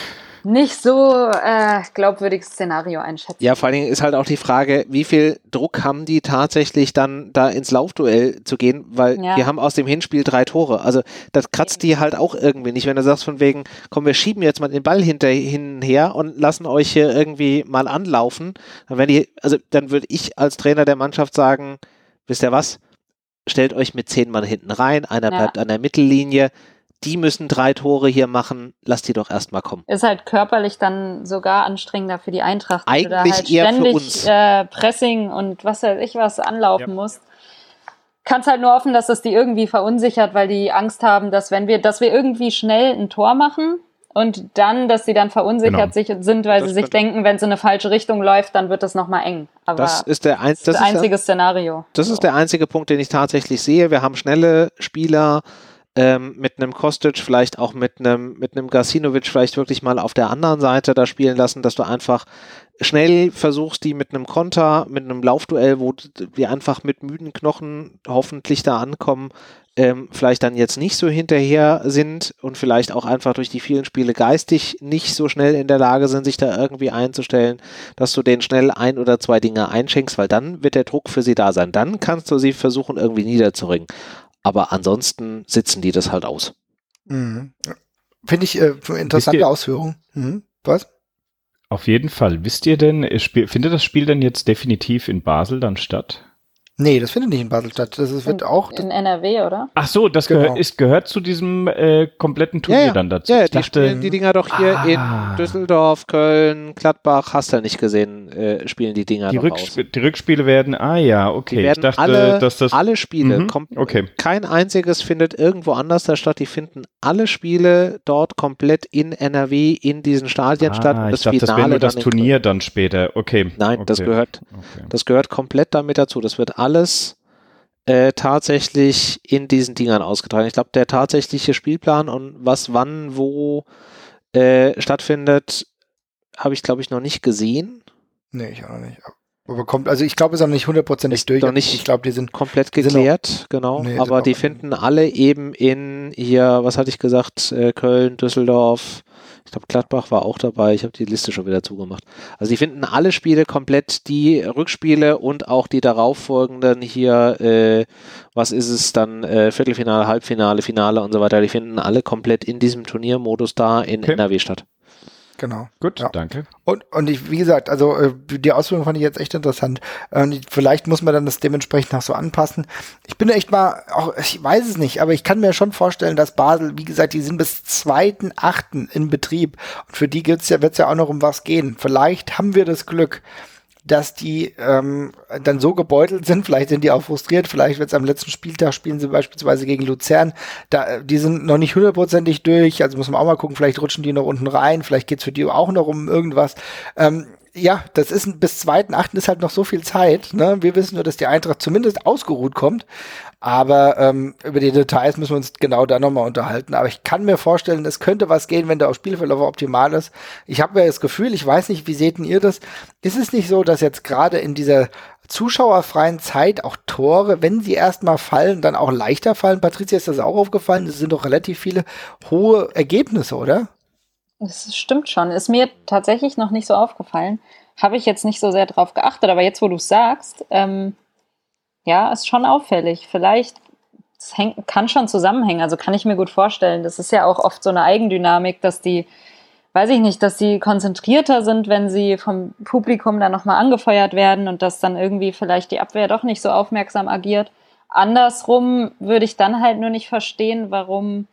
nicht so äh, glaubwürdiges Szenario einschätzen. ja, vor allen Dingen ist halt auch die Frage, wie viel Druck haben die tatsächlich dann da ins Laufduell zu gehen, weil Ja. die haben aus dem Hinspiel drei Tore. Also das kratzt die halt auch irgendwie nicht, wenn du sagst von wegen, komm, wir schieben jetzt mal den Ball hinter, hinher und lassen euch hier irgendwie mal anlaufen. Dann wenn die, also dann würde ich als Trainer der Mannschaft sagen, wisst ihr was, stellt euch mit zehn Mann hinten rein, einer Ja. bleibt an der Mittellinie, die müssen drei Tore hier machen, lasst die doch erstmal kommen. Ist halt körperlich dann sogar anstrengender für die Eintracht, wenn du da Eigentlich halt eher für ständig uns. Äh, Pressing und was weiß ich was anlaufen Ja. musst. Kannst halt nur hoffen, dass das die irgendwie verunsichert, weil die Angst haben, dass wenn wir, dass wir irgendwie schnell ein Tor machen und dann, dass sie dann verunsichert Genau. sich, sind, weil Das sie sich könnte- denken, wenn es in eine falsche Richtung läuft, dann wird das nochmal eng. Aber Das ist der ein, das ist das ist ja- einzige Szenario. Das ist der einzige Punkt, den ich tatsächlich sehe. Wir haben schnelle Spieler ähm, mit einem Kostic, vielleicht auch mit einem mit einem Gacinovic vielleicht wirklich mal auf der anderen Seite da spielen lassen, dass du einfach schnell versuchst, die mit einem Konter, mit einem Laufduell, wo die einfach mit müden Knochen hoffentlich da ankommen, ähm, vielleicht dann jetzt nicht so hinterher sind und vielleicht auch einfach durch die vielen Spiele geistig nicht so schnell in der Lage sind, sich da irgendwie einzustellen, dass du denen schnell ein oder zwei Dinge einschenkst, weil dann wird der Druck für sie da sein. Dann kannst du sie versuchen, irgendwie niederzuringen. Aber ansonsten sitzen die das halt aus. Mhm. Finde ich äh, interessante ihr- Ausführung. Mhm. Was? Auf jeden Fall. Wisst ihr denn, äh, spiel, findet das Spiel denn jetzt definitiv in Basel dann statt? Nee, das findet nicht in Basel statt. Das ist, wird in, auch. in N R W, oder? Ach so, das Genau. gehört, ist, gehört zu diesem äh, kompletten Turnier Ja, ja. dann dazu. Ja, ja, ich die dachte, spielen die Dinger doch hier Ah. in Düsseldorf, Köln, Gladbach, hast du nicht gesehen, äh, spielen die Dinger die, doch aus. Rücksp die Rückspiele werden, ah ja, okay. Die werden ich dachte, alle, dass das, alle Spiele, Mhm, kom- okay. kein einziges findet irgendwo anders da statt. Die finden alle Spiele dort komplett in N R W in diesen Stadien statt. ah, Und ich das dachte, das wäre Finale nur das dann in Turnier dann später. Okay. Köln. Nein, okay. das gehört, Okay. das gehört komplett damit dazu. Das wird alles äh, tatsächlich in diesen Dingern ausgetragen. Ich glaube, der tatsächliche Spielplan und was wann wo äh, stattfindet, habe ich, glaube ich, noch nicht gesehen. Nee, ich auch noch nicht. Aber kommt, also ich glaube, es ist noch nicht hundertprozentig Ist durch. noch nicht Ich glaube, die sind. Komplett Die sind geklärt, genau. Nee, sind aber auch- die finden alle eben in hier, was hatte ich gesagt, äh, Köln, Düsseldorf, ich glaube Gladbach war auch dabei, ich habe die Liste schon wieder zugemacht. Also die finden alle Spiele komplett, die Rückspiele und auch die darauffolgenden hier, äh, was ist es dann, äh, Viertelfinale, Halbfinale, Finale und so weiter, die finden alle komplett in diesem Turniermodus da in Okay. N R W statt. Genau. Gut, Ja. danke. Und, und ich, wie gesagt, also äh, die Ausführung fand ich jetzt echt interessant. Und ich, vielleicht muss man dann das dementsprechend auch so anpassen. Ich bin echt mal, auch ich weiß es nicht, aber ich kann mir schon vorstellen, dass Basel, wie gesagt, die sind bis zweiten achten in Betrieb. Und für die gibt's ja, wird's ja auch noch um was gehen. Vielleicht haben wir das Glück, dass die ähm, dann so gebeutelt sind, vielleicht sind die auch frustriert, vielleicht wird's am letzten Spieltag, spielen sie beispielsweise gegen Luzern, da, die sind noch nicht hundertprozentig durch, also muss man auch mal gucken, vielleicht rutschen die noch unten rein, vielleicht geht's für die auch noch um irgendwas. Ähm, ja, das ist bis zweiten achten ist halt noch so viel Zeit, ne? Wir wissen nur, dass die Eintracht zumindest ausgeruht kommt, aber ähm, über die Details müssen wir uns genau da nochmal unterhalten. Aber ich kann mir vorstellen, es könnte was gehen, wenn der Spielverlauf optimal ist. Ich habe ja das Gefühl, ich weiß nicht, wie seht denn ihr das? Ist es nicht so, dass jetzt gerade in dieser zuschauerfreien Zeit auch Tore, wenn sie erstmal fallen, dann auch leichter fallen? Patricia, ist das auch aufgefallen? Das sind doch relativ viele hohe Ergebnisse, oder? Das stimmt schon. Ist mir tatsächlich noch nicht so aufgefallen. Habe ich jetzt nicht so sehr drauf geachtet, aber jetzt, wo du es sagst, ähm, ja, ist schon auffällig. Vielleicht es hängt, kann schon zusammenhängen, also kann ich mir gut vorstellen. Das ist ja auch oft so eine Eigendynamik, dass die, weiß ich nicht, dass sie konzentrierter sind, wenn sie vom Publikum dann nochmal angefeuert werden und dass dann irgendwie vielleicht die Abwehr doch nicht so aufmerksam agiert. Andersrum würde ich dann halt nur nicht verstehen, warum,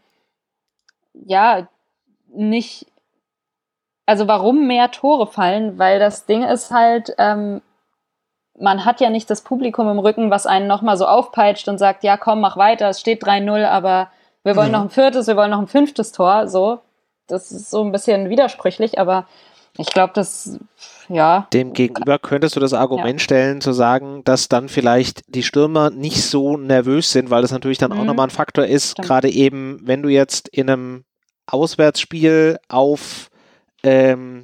ja, nicht, also warum mehr Tore fallen, weil das Ding ist halt, ähm, man hat ja nicht das Publikum im Rücken, was einen nochmal so aufpeitscht und sagt, ja komm, mach weiter, es steht drei null, aber wir wollen Mhm. noch ein viertes, wir wollen noch ein fünftes Tor, so. Das ist so ein bisschen widersprüchlich, aber ich glaube, das, ja. Dem gegenüber könntest du das Argument Ja. stellen, zu sagen, dass dann vielleicht die Stürmer nicht so nervös sind, weil das natürlich dann auch Mhm. nochmal ein Faktor ist, Stimmt. gerade eben, wenn du jetzt in einem Auswärtsspiel auf ähm,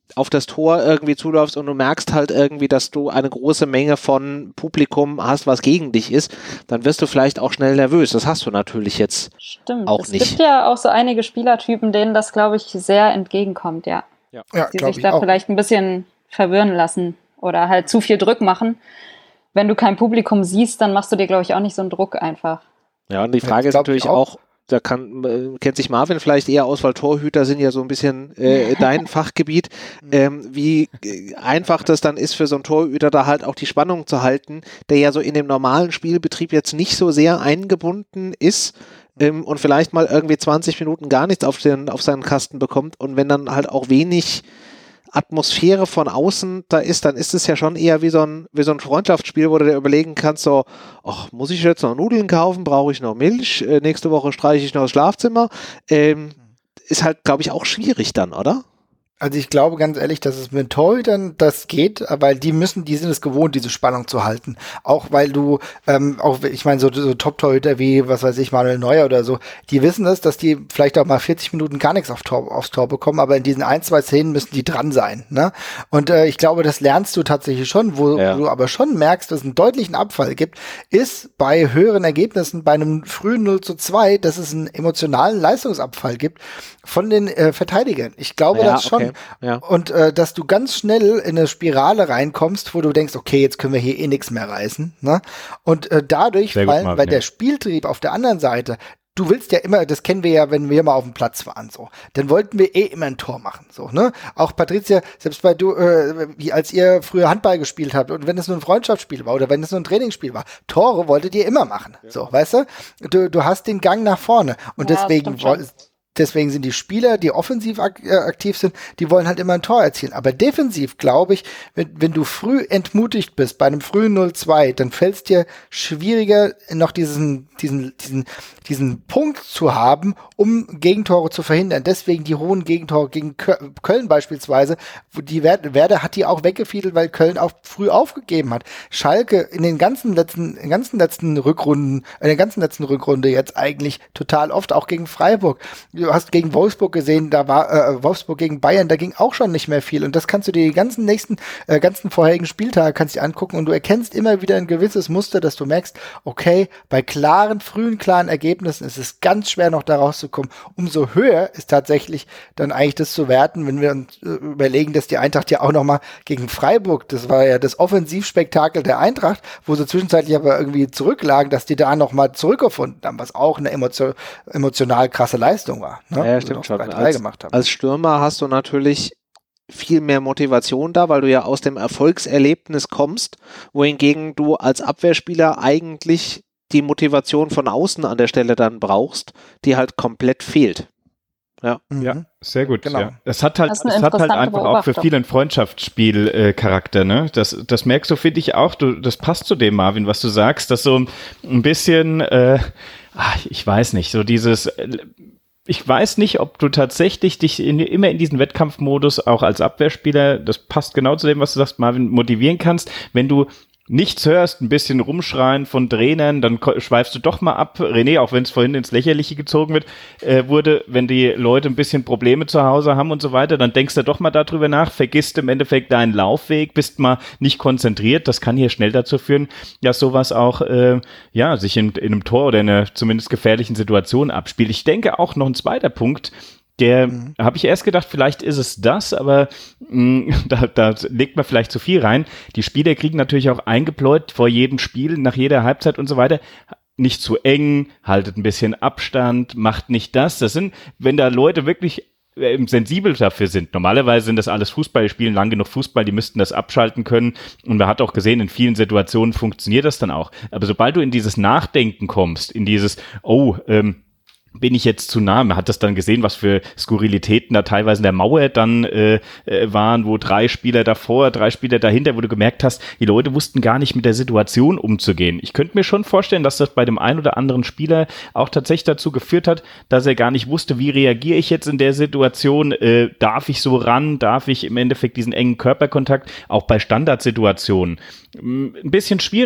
auf das Tor irgendwie zuläufst und du merkst halt irgendwie, dass du eine große Menge von Publikum hast, was gegen dich ist, dann wirst du vielleicht auch schnell nervös. Das hast du natürlich jetzt Stimmt. auch es nicht. Es gibt ja auch so einige Spielertypen, denen das, glaube ich, sehr entgegenkommt, ja. Ja, die sich da auch vielleicht ein bisschen verwirren lassen oder halt zu viel Druck machen. Wenn du kein Publikum siehst, dann machst du dir, glaube ich, auch nicht so einen Druck einfach. Ja, und die Frage ja, ist natürlich auch, auch, da kann, äh, kennt sich Marvin vielleicht eher aus, weil Torhüter sind ja so ein bisschen äh, dein Fachgebiet, ähm, wie äh, einfach das dann ist für so einen Torhüter da halt auch die Spannung zu halten, der ja so in dem normalen Spielbetrieb jetzt nicht so sehr eingebunden ist ähm, und vielleicht mal irgendwie zwanzig Minuten gar nichts auf, den, auf seinen Kasten bekommt und wenn dann halt auch wenig Atmosphäre von außen da ist, dann ist es ja schon eher wie so ein, wie so ein Freundschaftsspiel, wo du dir überlegen kannst, so, ach, muss ich jetzt noch Nudeln kaufen, brauche ich noch Milch, äh, nächste Woche streiche ich noch das Schlafzimmer, ähm, ist halt, glaube ich, auch schwierig dann, oder? Also ich glaube ganz ehrlich, dass es mit Torhütern das geht, weil die müssen, die sind es gewohnt, diese Spannung zu halten. Auch weil du, ähm, auch ich meine, so, so Top-Torhüter wie, was weiß ich, Manuel Neuer oder so, die wissen es, dass die vielleicht auch mal vierzig Minuten gar nichts auf Tor, aufs Tor bekommen, aber in diesen ein, zwei Szenen müssen die dran sein. Ne? Und äh, ich glaube, das lernst du tatsächlich schon, wo, ja. wo du aber schon merkst, dass es einen deutlichen Abfall gibt, ist bei höheren Ergebnissen, bei einem frühen null zu zwei, dass es einen emotionalen Leistungsabfall gibt von den äh, Verteidigern. Ich glaube ja, das schon. Okay. Ja. Und äh, dass du ganz schnell in eine Spirale reinkommst, wo du denkst, okay, jetzt können wir hier eh nichts mehr reißen. Ne? Und äh, dadurch Sehr fallen, gut, Marvin, weil der ja. Spieltrieb auf der anderen Seite, du willst ja immer, das kennen wir ja, wenn wir mal auf dem Platz waren, so, dann wollten wir eh immer ein Tor machen, so, ne? Auch Patricia, selbst bei du, äh, wie als ihr früher Handball gespielt habt und wenn es nur ein Freundschaftsspiel war oder wenn es nur ein Trainingsspiel war, Tore wolltet ihr immer machen, ja. So, weißt du? Du, du hast den Gang nach vorne und ja, deswegen wolltest Deswegen sind die Spieler, die offensiv ak- äh, aktiv sind, die wollen halt immer ein Tor erzielen. Aber defensiv, glaube ich, wenn, wenn du früh entmutigt bist, bei einem frühen null zwei, dann fällt es dir schwieriger, noch diesen, diesen, diesen, diesen Punkt zu haben, um Gegentore zu verhindern. Deswegen die hohen Gegentore gegen Kö- Köln beispielsweise, wo die Werder, Werder hat die auch weggefiedelt, weil Köln auch früh aufgegeben hat. Schalke in den ganzen letzten, in den ganzen letzten Rückrunden, in der ganzen letzten Rückrunde jetzt eigentlich total oft, auch gegen Freiburg. Du hast gegen Wolfsburg gesehen, da war äh, Wolfsburg gegen Bayern, da ging auch schon nicht mehr viel und das kannst du dir die ganzen nächsten, äh, ganzen vorherigen Spieltage kannst du dir angucken und du erkennst immer wieder ein gewisses Muster, dass du merkst, okay, bei klaren, frühen, klaren Ergebnissen ist es ganz schwer noch da rauszukommen. Umso höher ist tatsächlich dann eigentlich das zu werten, wenn wir uns äh, überlegen, dass die Eintracht ja auch noch mal gegen Freiburg, das war ja das Offensivspektakel der Eintracht, wo sie zwischenzeitlich aber irgendwie zurücklagen, dass die da noch mal zurückgefunden haben, was auch eine emotio- emotional krasse Leistung war. Ne? Ja, stimmt schon. Als, gemacht haben. als Stürmer hast du natürlich viel mehr Motivation da, weil du ja aus dem Erfolgserlebnis kommst, wohingegen du als Abwehrspieler eigentlich die Motivation von außen an der Stelle dann brauchst, die halt komplett fehlt. Ja, mhm. ja, sehr gut. Genau. Ja. Es hat halt, Das es ist eine hat halt interessante einfach auch für Beobachtung. viele einen Freundschaftsspiel-Charakter, ne? Das, das merkst du, finde ich auch. Du, das passt zu dem, Marvin, was du sagst, dass so ein bisschen, äh, ach, ich weiß nicht, so dieses, äh, ich weiß nicht, ob du tatsächlich dich in, immer in diesen Wettkampfmodus auch als Abwehrspieler, das passt genau zu dem, was du sagst, Marvin, motivieren kannst, wenn du nichts hörst, ein bisschen rumschreien von Trainern, dann ko- schweifst du doch mal ab. René, auch wenn es vorhin ins Lächerliche gezogen wird, äh, wurde, wenn die Leute ein bisschen Probleme zu Hause haben und so weiter, dann denkst du doch mal darüber nach, vergisst im Endeffekt deinen Laufweg, bist mal nicht konzentriert. Das kann hier schnell dazu führen, dass sowas auch äh, ja sich in, in einem Tor oder in einer zumindest gefährlichen Situation abspielt. Ich denke auch noch ein zweiter Punkt, der, mhm. habe ich erst gedacht, vielleicht ist es das, aber mh, da, da legt man vielleicht zu viel rein. Die Spieler kriegen natürlich auch eingebläut vor jedem Spiel, nach jeder Halbzeit und so weiter. Nicht zu eng, haltet ein bisschen Abstand, macht nicht das. Das sind, wenn da Leute wirklich äh, sensibel dafür sind. Normalerweise sind das alles Fußball, die spielen lang genug Fußball, die müssten das abschalten können. Und man hat auch gesehen, in vielen Situationen funktioniert das dann auch. Aber sobald du in dieses Nachdenken kommst, in dieses, oh, ähm, bin ich jetzt zu nah? Man hat das dann gesehen, was für Skurrilitäten da teilweise in der Mauer dann äh, äh, waren, wo drei Spieler davor, drei Spieler dahinter, wo du gemerkt hast, die Leute wussten gar nicht mit der Situation umzugehen. Ich könnte mir schon vorstellen, dass das bei dem einen oder anderen Spieler auch tatsächlich dazu geführt hat, dass er gar nicht wusste, wie reagiere ich jetzt in der Situation? Äh, darf ich so ran? Darf ich im Endeffekt diesen engen Körperkontakt? Auch bei Standardsituationen. Ein bisschen schwierig,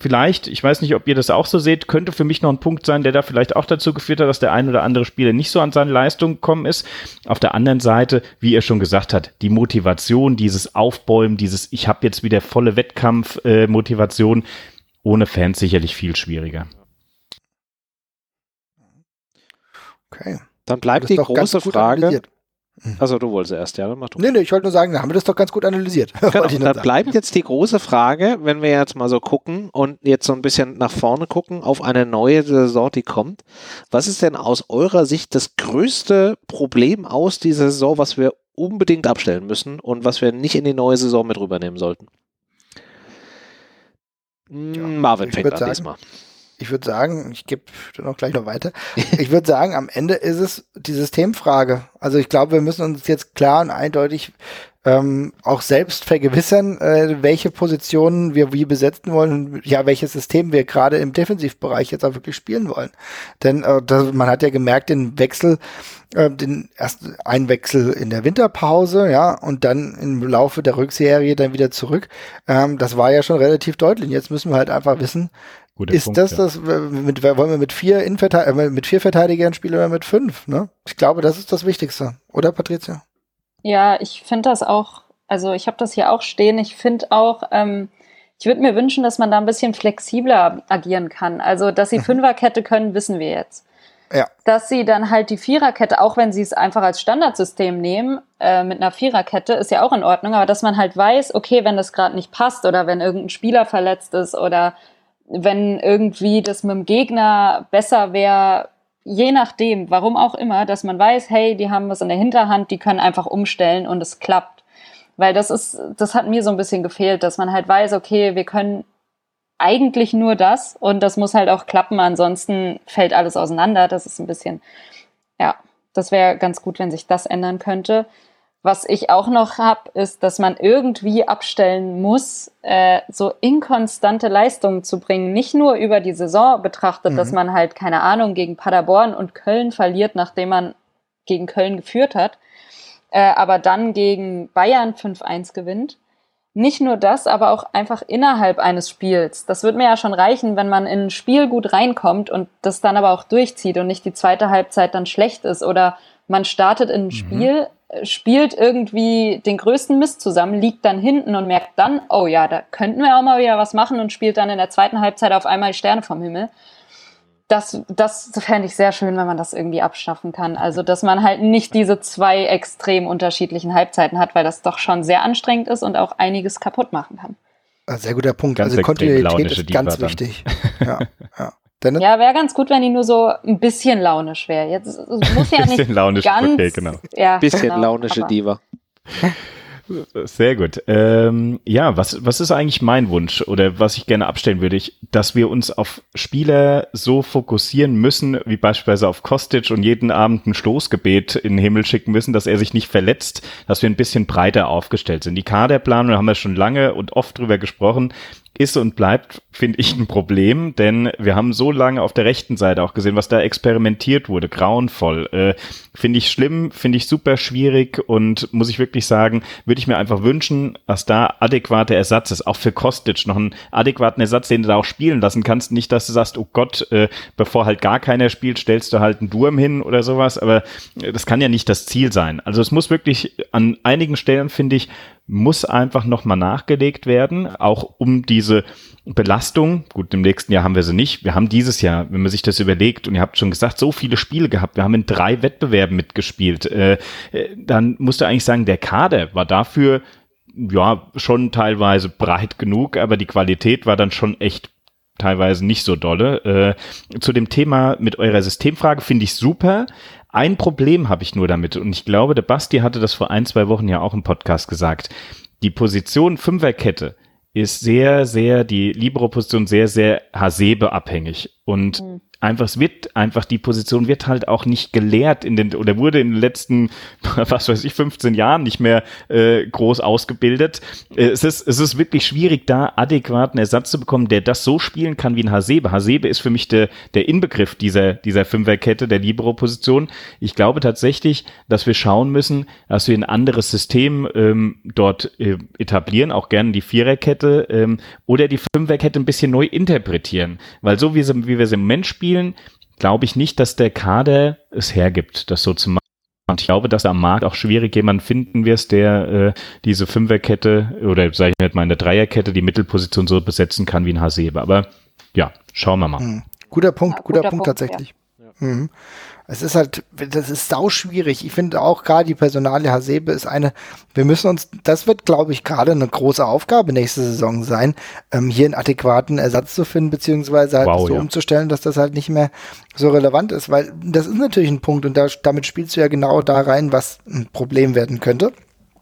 vielleicht, ich weiß nicht, ob ihr das auch so seht, könnte für mich noch ein Punkt sein, der da vielleicht auch dazu geführt hat, dass der ein oder andere Spieler nicht so an seine Leistung gekommen ist. Auf der anderen Seite, wie ihr schon gesagt habt, die Motivation, dieses Aufbäumen, dieses ich habe jetzt wieder volle Wettkampf-Motivation, ohne Fans sicherlich viel schwieriger. Okay. Dann bleibt die große Frage. Also du wolltest erst, ja, dann mach du. Nee, nee, ich wollte nur sagen, da haben wir das doch ganz gut analysiert. Genau, dann bleibt jetzt die große Frage, wenn wir jetzt mal so gucken und jetzt so ein bisschen nach vorne gucken auf eine neue Saison, die kommt. Was ist denn aus eurer Sicht das größte Problem aus dieser Saison, was wir unbedingt abstellen müssen und was wir nicht in die neue Saison mit rübernehmen sollten? Ja, Marvin fängt an sagen, diesmal. Ich würde sagen, ich gebe dann auch gleich noch weiter. Ich würde sagen, am Ende ist es die Systemfrage. Also ich glaube, wir müssen uns jetzt klar und eindeutig ähm, auch selbst vergewissern, äh, welche Positionen wir wie besetzen wollen, ja, welches System wir gerade im Defensivbereich jetzt auch wirklich spielen wollen. Denn äh, das, man hat ja gemerkt, den Wechsel, äh, den ersten Einwechsel in der Winterpause, ja, und dann im Laufe der Rückserie dann wieder zurück. Ähm, das war ja schon relativ deutlich. Jetzt müssen wir halt einfach wissen, Guter ist Punkt, das ja. das, mit, wollen wir mit vier, Innenverteidiger, äh, mit vier Verteidigern spielen oder mit fünf, ne? Ich glaube, das ist das Wichtigste. Oder, Patricia? Ja, ich finde das auch, also ich habe das hier auch stehen, ich finde auch, ähm, ich würde mir wünschen, dass man da ein bisschen flexibler agieren kann. Also, dass sie mhm. Fünferkette können, wissen wir jetzt. Ja. Dass sie dann halt die Viererkette, auch wenn sie es einfach als Standardsystem nehmen, äh, mit einer Viererkette, ist ja auch in Ordnung, aber dass man halt weiß, okay, wenn das gerade nicht passt oder wenn irgendein Spieler verletzt ist oder wenn irgendwie das mit dem Gegner besser wäre, je nachdem, warum auch immer, dass man weiß, hey, die haben was in der Hinterhand, die können einfach umstellen und es klappt. Weil das ist, das hat mir so ein bisschen gefehlt, dass man halt weiß, okay, wir können eigentlich nur das und das muss halt auch klappen, ansonsten fällt alles auseinander. Das ist ein bisschen, ja, das wäre ganz gut, wenn sich das ändern könnte. Was ich auch noch habe, ist, dass man irgendwie abstellen muss, äh, so inkonstante Leistungen zu bringen. Nicht nur über die Saison betrachtet, mhm. dass man halt, keine Ahnung, gegen Paderborn und Köln verliert, nachdem man gegen Köln geführt hat, äh, aber dann gegen Bayern fünf eins gewinnt. Nicht nur das, aber auch einfach innerhalb eines Spiels. Das wird mir ja schon reichen, wenn man in ein Spiel gut reinkommt und das dann aber auch durchzieht und nicht die zweite Halbzeit dann schlecht ist oder man startet in ein Spiel, mhm. spielt irgendwie den größten Mist zusammen, liegt dann hinten und merkt dann, oh ja, da könnten wir auch mal wieder was machen und spielt dann in der zweiten Halbzeit auf einmal Sterne vom Himmel. Das, das fände ich sehr schön, wenn man das irgendwie abschaffen kann. Also, dass man halt nicht diese zwei extrem unterschiedlichen Halbzeiten hat, weil das doch schon sehr anstrengend ist und auch einiges kaputt machen kann. Sehr guter Punkt. Ganz also Kontinuität ist Diva ganz dann. wichtig. Ja, ja. Ja, wäre ganz gut, wenn die nur so ein bisschen launisch wäre. Jetzt es muss ja nicht bisschen launisch, ganz, okay, genau. Ja, bisschen genau, launische Diva. Sehr gut. Ähm, ja, was, was ist eigentlich mein Wunsch oder was ich gerne abstellen würde, ich, dass wir uns auf Spieler so fokussieren müssen, wie beispielsweise auf Kostic und jeden Abend ein Stoßgebet in den Himmel schicken müssen, dass er sich nicht verletzt, dass wir ein bisschen breiter aufgestellt sind. Die Kaderplanung, da haben wir schon lange und oft drüber gesprochen, ist und bleibt, finde ich, ein Problem, denn wir haben so lange auf der rechten Seite auch gesehen, was da experimentiert wurde, grauenvoll. Äh, finde ich schlimm, finde ich super schwierig und muss ich wirklich sagen, würde ich mir einfach wünschen, dass da adäquater Ersatz ist, auch für Kostic noch einen adäquaten Ersatz, den du da auch spielen lassen kannst. Nicht, dass du sagst, oh Gott, äh, bevor halt gar keiner spielt, stellst du halt einen Durm hin oder sowas, aber äh, das kann ja nicht das Ziel sein. Also es muss wirklich an einigen Stellen, finde ich, muss einfach nochmal nachgelegt werden, auch um diese Belastung, gut, im nächsten Jahr haben wir sie nicht, wir haben dieses Jahr, wenn man sich das überlegt, und ihr habt schon gesagt, so viele Spiele gehabt, wir haben in drei Wettbewerben mitgespielt, äh, dann musst du eigentlich sagen, der Kader war dafür ja schon teilweise breit genug, aber die Qualität war dann schon echt teilweise nicht so dolle. Äh, zu dem Thema mit eurer Systemfrage finde ich super. Ein Problem habe ich nur damit und ich glaube, der Basti hatte das vor ein, zwei Wochen ja auch im Podcast gesagt. Die Position Fünferkette ist sehr, sehr, die Libero-Position sehr, sehr Hasebe-abhängig. Und mhm. einfach, es wird einfach, die Position wird halt auch nicht gelehrt in den, oder wurde in den letzten, was weiß ich, fünfzehn Jahren nicht mehr äh, groß ausgebildet. Äh, es ist, es ist wirklich schwierig, da adäquaten Ersatz zu bekommen, der das so spielen kann wie ein Hasebe. Hasebe ist für mich der, der Inbegriff dieser, dieser Fünferkette, der Libero-Position. Ich glaube tatsächlich, dass wir schauen müssen, dass wir ein anderes System ähm, dort äh, etablieren, auch gerne die Viererkette ähm, oder die Fünferkette ein bisschen neu interpretieren. Weil so wie, sie, wie wir es im Moment spielen, glaube ich nicht, dass der Kader es hergibt, das so zu machen. Und ich glaube, dass am Markt auch schwierig jemand finden wirst, der äh, diese Fünferkette oder sage ich jetzt mal in der Dreierkette die Mittelposition so besetzen kann wie ein Hasebe. Aber ja, schauen wir mal. Hm. Guter Punkt, ja, guter, guter Punkt, Punkt tatsächlich. Ja. Mhm. Es ist halt, das ist sau schwierig. Ich finde auch gerade die Personalie Hasebe ist eine, wir müssen uns, das wird, glaube ich, gerade eine große Aufgabe nächste Saison sein, ähm, hier einen adäquaten Ersatz zu finden, beziehungsweise halt wow, so ja. umzustellen, dass das halt nicht mehr so relevant ist, weil das ist natürlich ein Punkt und da, damit spielst du ja genau da rein, was ein Problem werden könnte.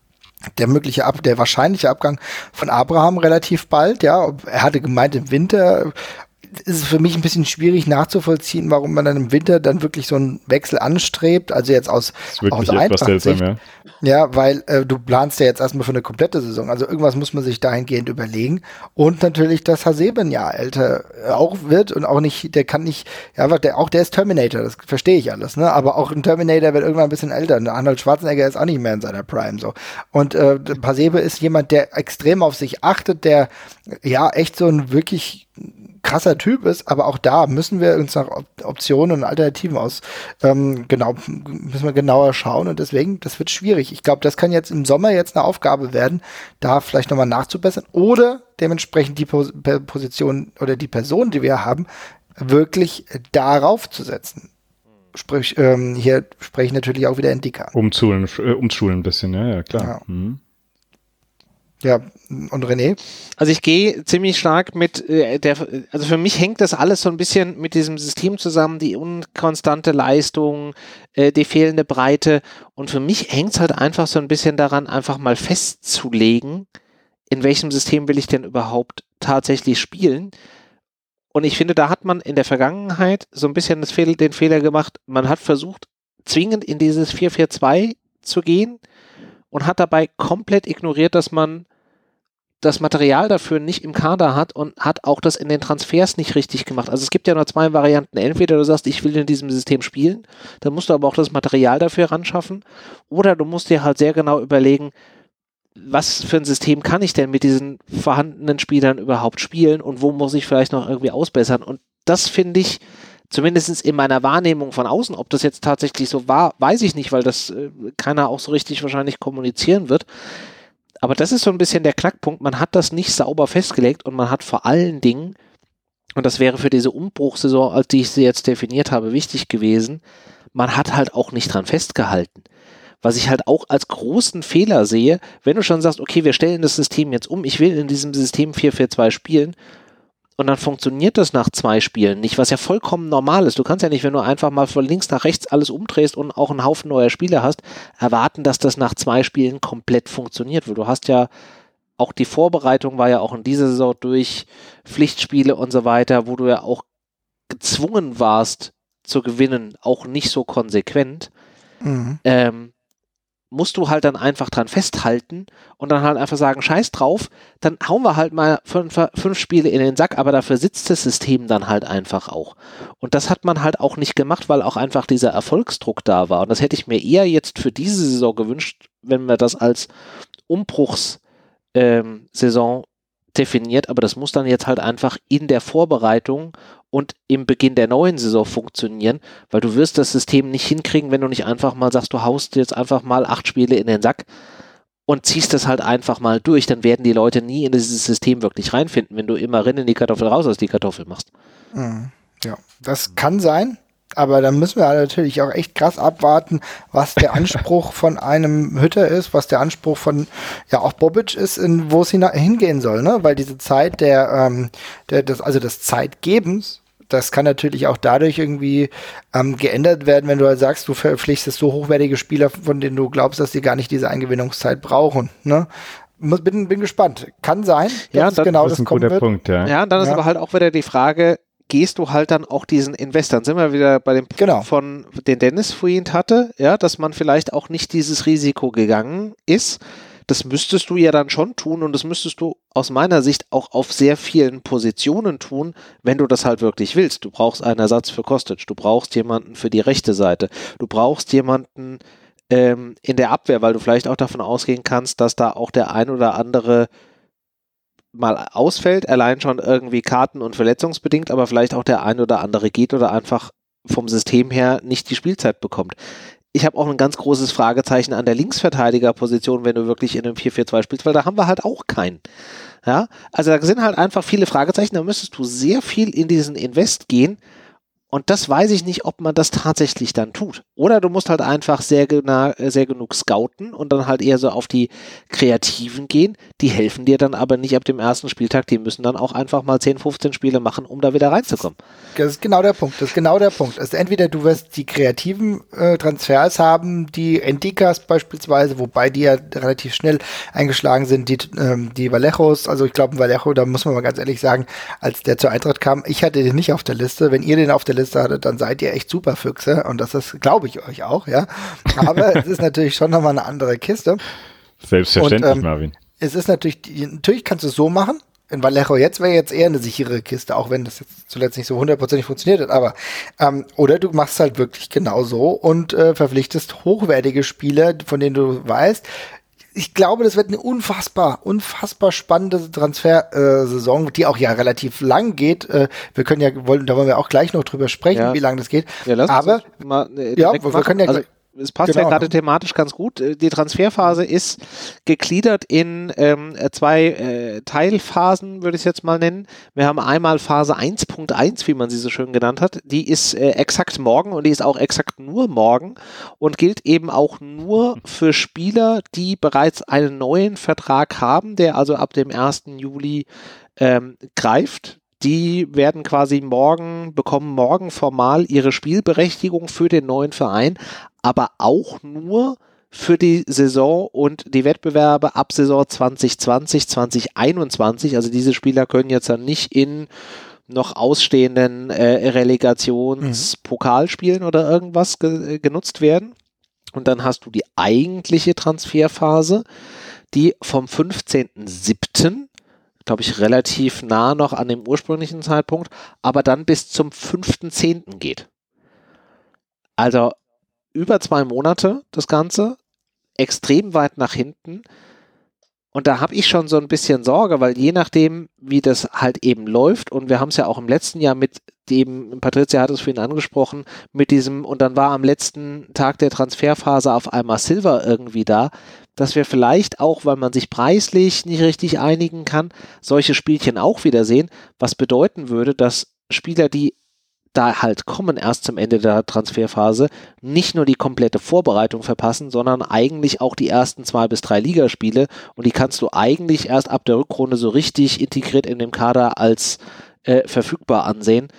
Der mögliche Ab, der wahrscheinliche Abgang von Abraham relativ bald, ja, er hatte gemeint im Winter, ist es für mich ein bisschen schwierig nachzuvollziehen, warum man dann im Winter dann wirklich so einen Wechsel anstrebt, also jetzt aus, aus Eintracht-Sicht. Ja. ja, weil äh, du planst ja jetzt erstmal für eine komplette Saison, also irgendwas muss man sich dahingehend überlegen und natürlich, dass Hasebe ein Jahr älter auch wird und auch nicht, der kann nicht, ja, der, auch der ist Terminator, das verstehe ich alles, ne, aber auch ein Terminator wird irgendwann ein bisschen älter, und Arnold Schwarzenegger ist auch nicht mehr in seiner Prime, so. Und äh, Hasebe ist jemand, der extrem auf sich achtet, der ja echt so ein wirklich krasser Typ ist, aber auch da müssen wir uns nach Optionen und Alternativen aus ähm, genau, müssen wir genauer schauen und deswegen, das wird schwierig. Ich glaube, das kann jetzt im Sommer jetzt eine Aufgabe werden, da vielleicht nochmal nachzubessern oder dementsprechend die Pos- Position oder die Person, die wir haben, wirklich darauf zu setzen. Sprich, ähm, hier spreche ich natürlich auch wieder Indika. Umschulen, äh, umschulen ein bisschen, ja, ja klar. Ja. Mhm. Ja, und René? Also ich gehe ziemlich stark mit äh, der, also für mich hängt das alles so ein bisschen mit diesem System zusammen, die unkonstante Leistung, äh, die fehlende Breite und für mich hängt es halt einfach so ein bisschen daran, einfach mal festzulegen, in welchem System will ich denn überhaupt tatsächlich spielen. Und ich finde, da hat man in der Vergangenheit so ein bisschen das Fehl, den Fehler gemacht, man hat versucht, zwingend in dieses vier vier zwei zu gehen und hat dabei komplett ignoriert, dass man das Material dafür nicht im Kader hat und hat auch das in den Transfers nicht richtig gemacht. Also es gibt ja nur zwei Varianten. Entweder du sagst, ich will in diesem System spielen, dann musst du aber auch das Material dafür ranschaffen, oder du musst dir halt sehr genau überlegen, was für ein System kann ich denn mit diesen vorhandenen Spielern überhaupt spielen und wo muss ich vielleicht noch irgendwie ausbessern. Und das finde ich, zumindest in meiner Wahrnehmung von außen, ob das jetzt tatsächlich so war, weiß ich nicht, weil das äh, keiner auch so richtig wahrscheinlich kommunizieren wird. Aber das ist so ein bisschen der Knackpunkt. Man hat das nicht sauber festgelegt und man hat vor allen Dingen, und das wäre für diese Umbruchssaison, als die ich sie jetzt definiert habe, wichtig gewesen, man hat halt auch nicht dran festgehalten. Was ich halt auch als großen Fehler sehe, wenn du schon sagst, okay, wir stellen das System jetzt um, ich will in diesem System vier vier zwei spielen, und dann funktioniert das nach zwei Spielen nicht, was ja vollkommen normal ist. Du kannst ja nicht, wenn du einfach mal von links nach rechts alles umdrehst und auch einen Haufen neuer Spieler hast, erwarten, dass das nach zwei Spielen komplett funktioniert. Weil du hast ja, auch die Vorbereitung war ja auch in dieser Saison durch Pflichtspiele und so weiter, wo du ja auch gezwungen warst zu gewinnen, auch nicht so konsequent. Mhm. Ähm, musst du halt dann einfach dran festhalten und dann halt einfach sagen, scheiß drauf, dann hauen wir halt mal fünf, fünf Spiele in den Sack, aber dafür sitzt das System dann halt einfach auch. Und das hat man halt auch nicht gemacht, weil auch einfach dieser Erfolgsdruck da war. Und das hätte ich mir eher jetzt für diese Saison gewünscht, wenn man das als Umbruchssaison ähm, definiert, aber das muss dann jetzt halt einfach in der Vorbereitung und im Beginn der neuen Saison funktionieren, weil du wirst das System nicht hinkriegen, wenn du nicht einfach mal sagst, du haust jetzt einfach mal acht Spiele in den Sack und ziehst das halt einfach mal durch, dann werden die Leute nie in dieses System wirklich reinfinden, wenn du immer rein in die Kartoffel, raus aus die Kartoffel machst. Ja, das kann sein. Aber dann müssen wir natürlich auch echt krass abwarten, was der Anspruch von einem Hütter ist, was der Anspruch von, ja, auch Bobic ist, in, wo es hin, hingehen soll, ne? Weil diese Zeit der, ähm, der, das, also des Zeitgebens, das kann natürlich auch dadurch irgendwie ähm, geändert werden, wenn du halt sagst, du verpflichtest so hochwertige Spieler, von denen du glaubst, dass die gar nicht diese Eingewinnungszeit brauchen, ne? Bin, bin gespannt. Kann sein, dass ja, es genau das ist das ein kommen guter wird. Punkt, ja. Ja, dann ist ja. aber halt auch wieder die Frage, gehst du halt dann auch diesen Investor. Dann sind wir wieder bei dem Punkt, genau. von den Dennis vorhin hatte, ja, dass man vielleicht auch nicht dieses Risiko gegangen ist. Das müsstest du ja dann schon tun und das müsstest du aus meiner Sicht auch auf sehr vielen Positionen tun, wenn du das halt wirklich willst. Du brauchst einen Ersatz für Kostic, du brauchst jemanden für die rechte Seite, du brauchst jemanden ähm, in der Abwehr, weil du vielleicht auch davon ausgehen kannst, dass da auch der ein oder andere mal ausfällt, allein schon irgendwie karten- und verletzungsbedingt, aber vielleicht auch der ein oder andere geht oder einfach vom System her nicht die Spielzeit bekommt. Ich habe auch ein ganz großes Fragezeichen an der Linksverteidigerposition, wenn du wirklich in einem vier vier zwei spielst, weil da haben wir halt auch keinen. Ja, also da sind halt einfach viele Fragezeichen, da müsstest du sehr viel in diesen Invest gehen und das weiß ich nicht, ob man das tatsächlich dann tut. Oder du musst halt einfach sehr, gena- sehr genug scouten und dann halt eher so auf die Kreativen gehen, die helfen dir dann aber nicht ab dem ersten Spieltag, die müssen dann auch einfach mal zehn, fünfzehn Spiele machen, um da wieder reinzukommen. Das ist genau der Punkt, das ist genau der Punkt. Also entweder du wirst die kreativen äh, Transfers haben, die Endikas beispielsweise, wobei die ja relativ schnell eingeschlagen sind, die, ähm, die Vallejos, also ich glaube Vallejo, da muss man mal ganz ehrlich sagen, als der zur Eintracht kam, ich hatte den nicht auf der Liste, wenn ihr den auf der Liste hattet, dann seid ihr echt super Füchse und das ist, glaube ich euch auch, ja. Aber es ist natürlich schon nochmal eine andere Kiste. Selbstverständlich, und, ähm, Marvin. Es ist natürlich, natürlich kannst du es so machen. In Vallejo jetzt wäre jetzt eher eine sichere Kiste, auch wenn das jetzt zuletzt nicht so hundertprozentig funktioniert hat, aber ähm, oder du machst halt wirklich genau so und äh, verpflichtest hochwertige Spieler, von denen du weißt, ich glaube, das wird eine unfassbar, unfassbar spannende Transfersaison, äh, die auch ja relativ lang geht. Äh, wir können ja, wollen, da wollen wir auch gleich noch drüber sprechen, ja. wie lange das geht. Ja, lass aber uns mal, äh, ja, wir machen. können ja also, es passt genau. ja gerade thematisch ganz gut. Die Transferphase ist gegliedert in ähm, zwei äh, Teilphasen, würde ich es jetzt mal nennen. Wir haben einmal Phase eins Punkt eins, wie man sie so schön genannt hat. Die ist äh, exakt morgen und die ist auch exakt nur morgen und gilt eben auch nur für Spieler, die bereits einen neuen Vertrag haben, der also ab dem ersten Juli ähm, greift. Die werden quasi morgen, bekommen morgen formal ihre Spielberechtigung für den neuen Verein, aber auch nur für die Saison und die Wettbewerbe ab Saison zwanzig zwanzig, zwanzig einundzwanzig. Also diese Spieler können jetzt dann nicht in noch ausstehenden äh, Relegationspokalspielen mhm. oder irgendwas ge- genutzt werden. Und dann hast du die eigentliche Transferphase, die vom fünfzehnten siebten glaube ich, relativ nah noch an dem ursprünglichen Zeitpunkt, aber dann bis zum fünften zehnten geht. Also über zwei Monate das Ganze, extrem weit nach hinten und da habe ich schon so ein bisschen Sorge, weil je nachdem, wie das halt eben läuft und wir haben es ja auch im letzten Jahr mit dem, Patricia hat es vorhin angesprochen, mit diesem und dann war am letzten Tag der Transferphase auf einmal Silva irgendwie da, dass wir vielleicht auch, weil man sich preislich nicht richtig einigen kann, solche Spielchen auch wieder sehen, was bedeuten würde, dass Spieler, die da halt kommen erst zum Ende der Transferphase, nicht nur die komplette Vorbereitung verpassen, sondern eigentlich auch die ersten zwei bis drei Ligaspiele und die kannst du eigentlich erst ab der Rückrunde so richtig integriert in dem Kader als äh, verfügbar ansehen.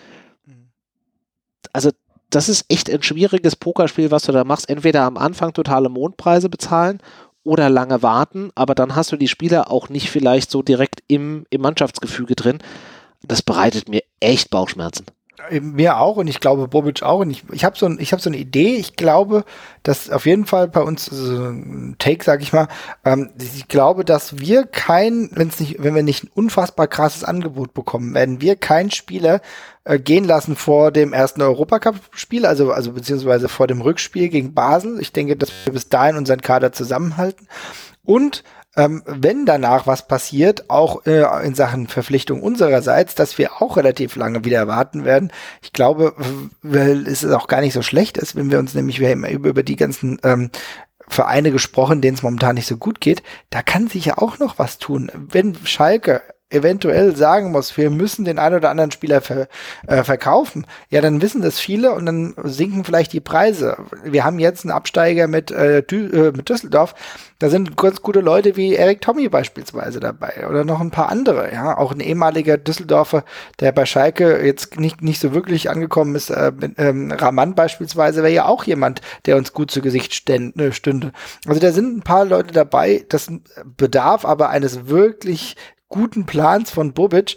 Also das ist echt ein schwieriges Pokerspiel, was du da machst. Entweder am Anfang totale Mondpreise bezahlen oder lange warten, aber dann hast du die Spieler auch nicht vielleicht so direkt im, im Mannschaftsgefüge drin. Das bereitet mir echt Bauchschmerzen. Mir auch und ich glaube Bobic auch und ich, ich habe so, ein, ich hab so eine Idee, ich glaube, dass auf jeden Fall bei uns so ein Take, sag ich mal, ähm, ich glaube, dass wir kein, wenn's nicht, wenn wir nicht ein unfassbar krasses Angebot bekommen, werden wir keinen Spieler äh, gehen lassen vor dem ersten Europacup-Spiel, also, also beziehungsweise vor dem Rückspiel gegen Basel. Ich denke, dass wir bis dahin unseren Kader zusammenhalten und Ähm, wenn danach was passiert, auch äh, in Sachen Verpflichtung unsererseits, dass wir auch relativ lange wieder warten werden. Ich glaube, weil es auch gar nicht so schlecht ist, wenn wir uns nämlich, wir haben über, über die ganzen ähm, Vereine gesprochen, denen es momentan nicht so gut geht, da kann sich ja auch noch was tun. Wenn Schalke eventuell sagen muss, wir müssen den einen oder anderen Spieler ver, äh, verkaufen, ja, dann wissen das viele und dann sinken vielleicht die Preise. Wir haben jetzt einen Absteiger mit, äh, Dü- äh, mit Düsseldorf, da sind ganz gute Leute wie Erik Tommy beispielsweise dabei oder noch ein paar andere, ja, auch ein ehemaliger Düsseldorfer, der bei Schalke jetzt nicht, nicht so wirklich angekommen ist, äh, ähm, Raman beispielsweise wäre ja auch jemand, der uns gut zu Gesicht stände, stünde. Also da sind ein paar Leute dabei, das bedarf aber eines wirklich guten Plans von Bobic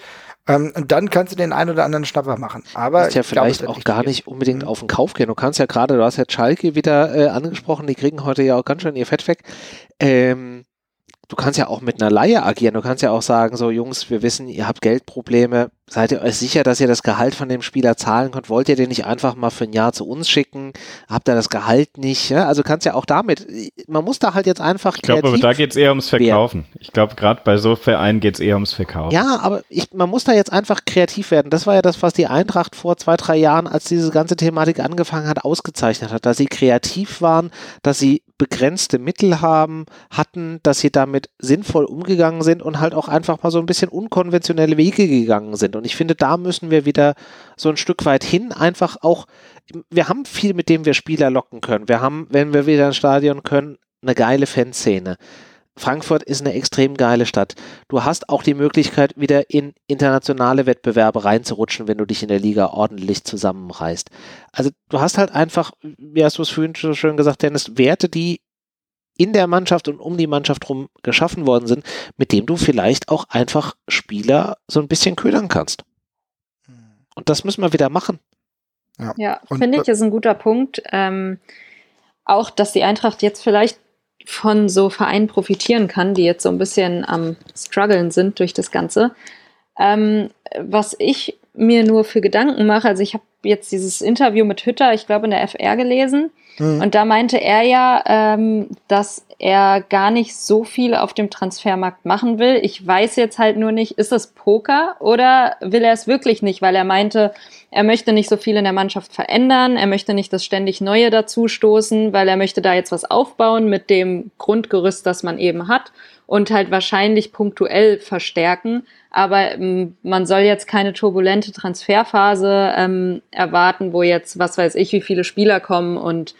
Ähm, und dann kannst du den einen oder anderen Schnapper machen. Aber das ist ja ich vielleicht glaube, auch gar nicht unbedingt mhm. auf den Kauf gehen. Du kannst ja gerade, du hast ja Schalke wieder äh, angesprochen, die kriegen heute ja auch ganz schön ihr Fett weg. Ähm, Du kannst ja auch mit einer Leihe agieren. Du kannst ja auch sagen, so Jungs, wir wissen, ihr habt Geldprobleme. Seid ihr euch sicher, dass ihr das Gehalt von dem Spieler zahlen könnt? Wollt ihr den nicht einfach mal für ein Jahr zu uns schicken? Habt ihr das Gehalt nicht? Ja? Also kannst ja auch damit, man muss da halt jetzt einfach Ich glaube, aber da geht es eher ums Verkaufen. Werden. Ich glaube, gerade bei so Vereinen geht es eher ums Verkaufen. Ja, aber ich, man muss da jetzt einfach kreativ werden. Das war ja das, was die Eintracht vor zwei, drei Jahren, als diese ganze Thematik angefangen hat, ausgezeichnet hat. Dass sie kreativ waren, dass sie begrenzte Mittel haben, hatten, dass sie damit sinnvoll umgegangen sind und halt auch einfach mal so ein bisschen unkonventionelle Wege gegangen sind. Und ich finde, da müssen wir wieder so ein Stück weit hin, einfach auch, wir haben viel, mit dem wir Spieler locken können. Wir haben, wenn wir wieder ins Stadion können, eine geile Fanszene. Frankfurt ist eine extrem geile Stadt. Du hast auch die Möglichkeit, wieder in internationale Wettbewerbe reinzurutschen, wenn du dich in der Liga ordentlich zusammenreißt. Also du hast halt einfach, wie hast du es vorhin so schön gesagt, Dennis, Werte, die in der Mannschaft und um die Mannschaft rum geschaffen worden sind, mit dem du vielleicht auch einfach Spieler so ein bisschen ködern kannst. Und das müssen wir wieder machen. Ja, ja finde ich, ist ein guter Punkt. Ähm, auch, dass die Eintracht jetzt vielleicht von so Vereinen profitieren kann, die jetzt so ein bisschen am struggeln sind durch das Ganze. Ähm, was ich mir nur für Gedanken mache, also ich habe jetzt dieses Interview mit Hütter, ich glaube in der F R gelesen, mhm. und da meinte er ja, ähm, dass er gar nicht so viel auf dem Transfermarkt machen will. Ich weiß jetzt halt nur nicht, ist das Poker oder will er es wirklich nicht, weil er meinte, er möchte nicht so viel in der Mannschaft verändern, er möchte nicht das ständig Neue dazustoßen, weil er möchte da jetzt was aufbauen mit dem Grundgerüst, das man eben hat und halt wahrscheinlich punktuell verstärken. Aber ähm, man soll jetzt keine turbulente Transferphase ähm, erwarten, wo jetzt, was weiß ich, wie viele Spieler kommen. Und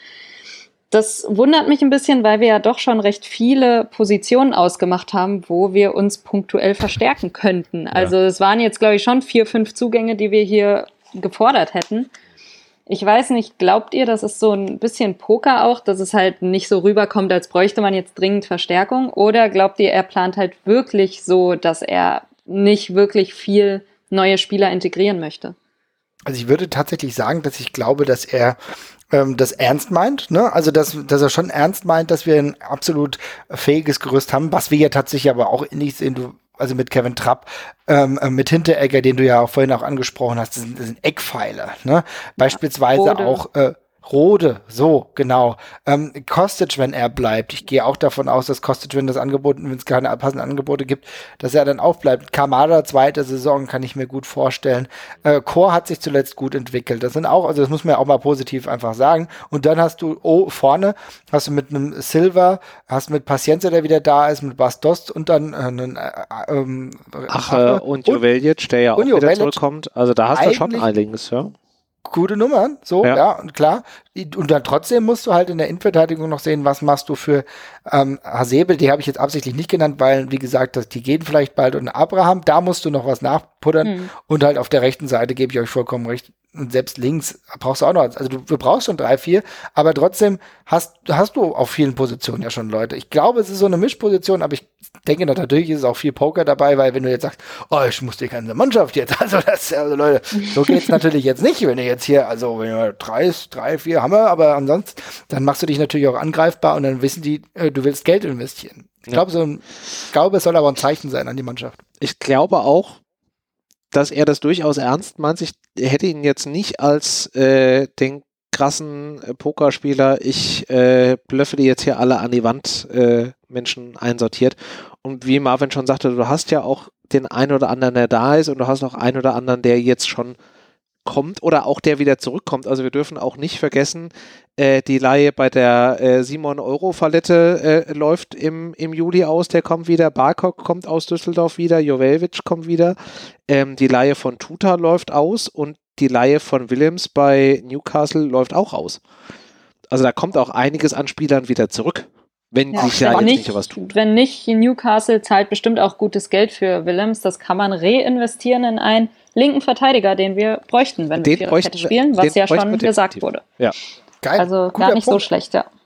das wundert mich ein bisschen, weil wir ja doch schon recht viele Positionen ausgemacht haben, wo wir uns punktuell verstärken könnten. Also es waren jetzt, glaube ich, schon vier, fünf Zugänge, die wir hier gefordert hätten. Ich weiß nicht, glaubt ihr, das ist so ein bisschen Poker auch, dass es halt nicht so rüberkommt, als bräuchte man jetzt dringend Verstärkung? Oder glaubt ihr, er plant halt wirklich so, dass er nicht wirklich viel neue Spieler integrieren möchte? Also ich würde tatsächlich sagen, dass ich glaube, dass er ähm, das ernst meint, ne? Also dass, dass er schon ernst meint, dass wir ein absolut fähiges Gerüst haben, was wir ja tatsächlich aber auch ähnlich sehen, du also mit Kevin Trapp, ähm, mit Hinteregger, den du ja auch vorhin auch angesprochen hast, das sind, das sind Eckpfeiler, ne? Beispielsweise Rode. auch äh, Rode, so, genau. Ähm, Kostic, wenn er bleibt. Ich gehe auch davon aus, dass Kostic, wenn das Angebot, wenn es keine passenden Angebote gibt, dass er dann auch bleibt. Kamada, zweite Saison, kann ich mir gut vorstellen. Äh, Chor hat sich zuletzt gut entwickelt. Das sind auch, also das muss man ja auch mal positiv einfach sagen. Und dann hast du, oh, vorne hast du mit einem Silva, hast mit Paciencia, der wieder da ist, mit Bastos und dann äh, einen äh, ähm, Ach, äh, und Joveljic, der ja auch wieder Joveljic zurückkommt. Also da hast du schon einiges, ja. Gute Nummern, so, ja. ja, und klar. Und dann trotzdem musst du halt in der Innenverteidigung noch sehen, was machst du für ähm, Hasebe, die habe ich jetzt absichtlich nicht genannt, weil, wie gesagt, das, die gehen vielleicht bald, und Abraham, da musst du noch was nachpuddern. Hm. Und halt auf der rechten Seite gebe ich euch vollkommen recht. Und selbst links brauchst du auch noch, also du, du brauchst schon drei, vier, aber trotzdem hast, hast du auf vielen Positionen ja schon Leute. Ich glaube, es ist so eine Mischposition, aber ich denke, natürlich ist es auch viel Poker dabei, weil wenn du jetzt sagst, oh, ich muss die ganze Mannschaft jetzt, also das, also Leute, so geht's natürlich jetzt nicht, wenn du jetzt hier, also wenn du drei, drei, vier haben wir, aber ansonsten, dann machst du dich natürlich auch angreifbar und dann wissen die, äh, du willst Geld investieren. Ich ja. glaube, so ein, ich glaube, es soll aber ein Zeichen sein an die Mannschaft. Ich glaube auch, dass er das durchaus ernst meint. Ich hätte ihn jetzt nicht als äh, den krassen äh, Pokerspieler, ich äh, blöffe die jetzt hier alle an die Wand äh, Menschen einsortiert. Und wie Marvin schon sagte, du hast ja auch den einen oder anderen, der da ist, und du hast auch einen oder anderen, der jetzt schon kommt oder auch der wieder zurückkommt. Also wir dürfen auch nicht vergessen, äh, die Leihe bei der äh, Simon-Euro-Fallette äh, läuft im, im Juli aus, der kommt wieder, Barkok kommt aus Düsseldorf wieder, Joveljic kommt wieder, ähm, die Leihe von Tuta läuft aus und die Leihe von Willems bei Newcastle läuft auch aus. Also da kommt auch einiges an Spielern wieder zurück, wenn ja, sich da jetzt nicht, nicht was tut. Wenn nicht, Newcastle zahlt bestimmt auch gutes Geld für Willems, das kann man reinvestieren in einen linken Verteidiger, den wir bräuchten, wenn wir Viererkette spielen, was ja schon gesagt wurde. Ja. Geil. Also Guter gar nicht Punkt. so schlecht, ja.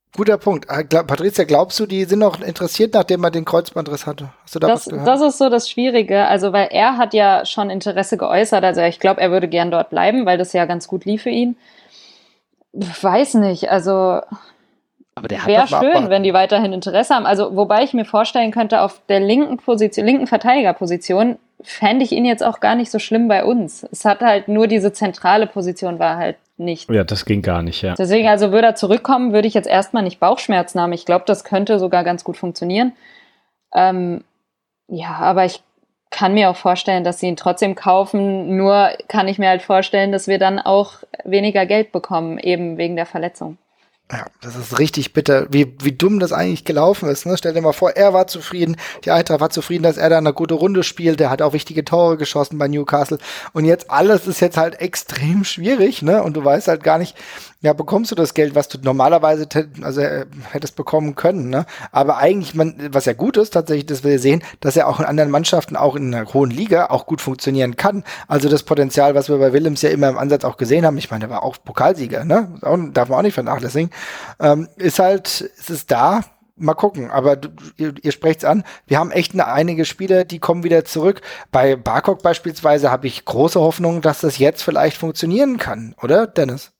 Guter Punkt. Glaub, Patricia, glaubst du, die sind noch interessiert, nachdem er den Kreuzbandriss hatte? Hast du da das, was gehört? Das ist so das Schwierige, also weil er hat ja schon Interesse geäußert, also ich glaube, er würde gern dort bleiben, weil das ja ganz gut lief für ihn. Ich weiß nicht, also wäre schön, wenn die weiterhin Interesse haben. Also wobei ich mir vorstellen könnte, auf der linken Position, linken Verteidigerposition fände ich ihn jetzt auch gar nicht so schlimm bei uns. Es hat halt nur diese zentrale Position war halt nicht. Ja, das ging gar nicht, ja. Deswegen, also würde er zurückkommen, würde ich jetzt erstmal nicht Bauchschmerzen haben. Ich glaube, das könnte sogar ganz gut funktionieren. Ähm, ja, aber ich kann mir auch vorstellen, dass sie ihn trotzdem kaufen. Nur kann ich mir halt vorstellen, dass wir dann auch weniger Geld bekommen, eben wegen der Verletzung. Ja, das ist richtig bitter, wie, wie dumm das eigentlich gelaufen ist. Ne? Stell dir mal vor, er war zufrieden, die Eintracht war zufrieden, dass er da eine gute Runde spielt, der hat auch wichtige Tore geschossen bei Newcastle und jetzt alles ist jetzt halt extrem schwierig, ne? Und du weißt halt gar nicht, ja, bekommst du das Geld, was du normalerweise t- also äh, hättest bekommen können, ne? Aber eigentlich, man, was ja gut ist, tatsächlich, dass wir sehen, dass er auch in anderen Mannschaften, auch in einer hohen Liga, auch gut funktionieren kann. Also das Potenzial, was wir bei Willems ja immer im Ansatz auch gesehen haben, ich meine, der war auch Pokalsieger, ne? Auch, darf man auch nicht vernachlässigen, ähm, ist halt, es ist da. Mal gucken, aber du, ihr, ihr sprecht's an, wir haben echt eine, einige Spieler, die kommen wieder zurück. Bei Barkok beispielsweise habe ich große Hoffnung, dass das jetzt vielleicht funktionieren kann, oder, Dennis?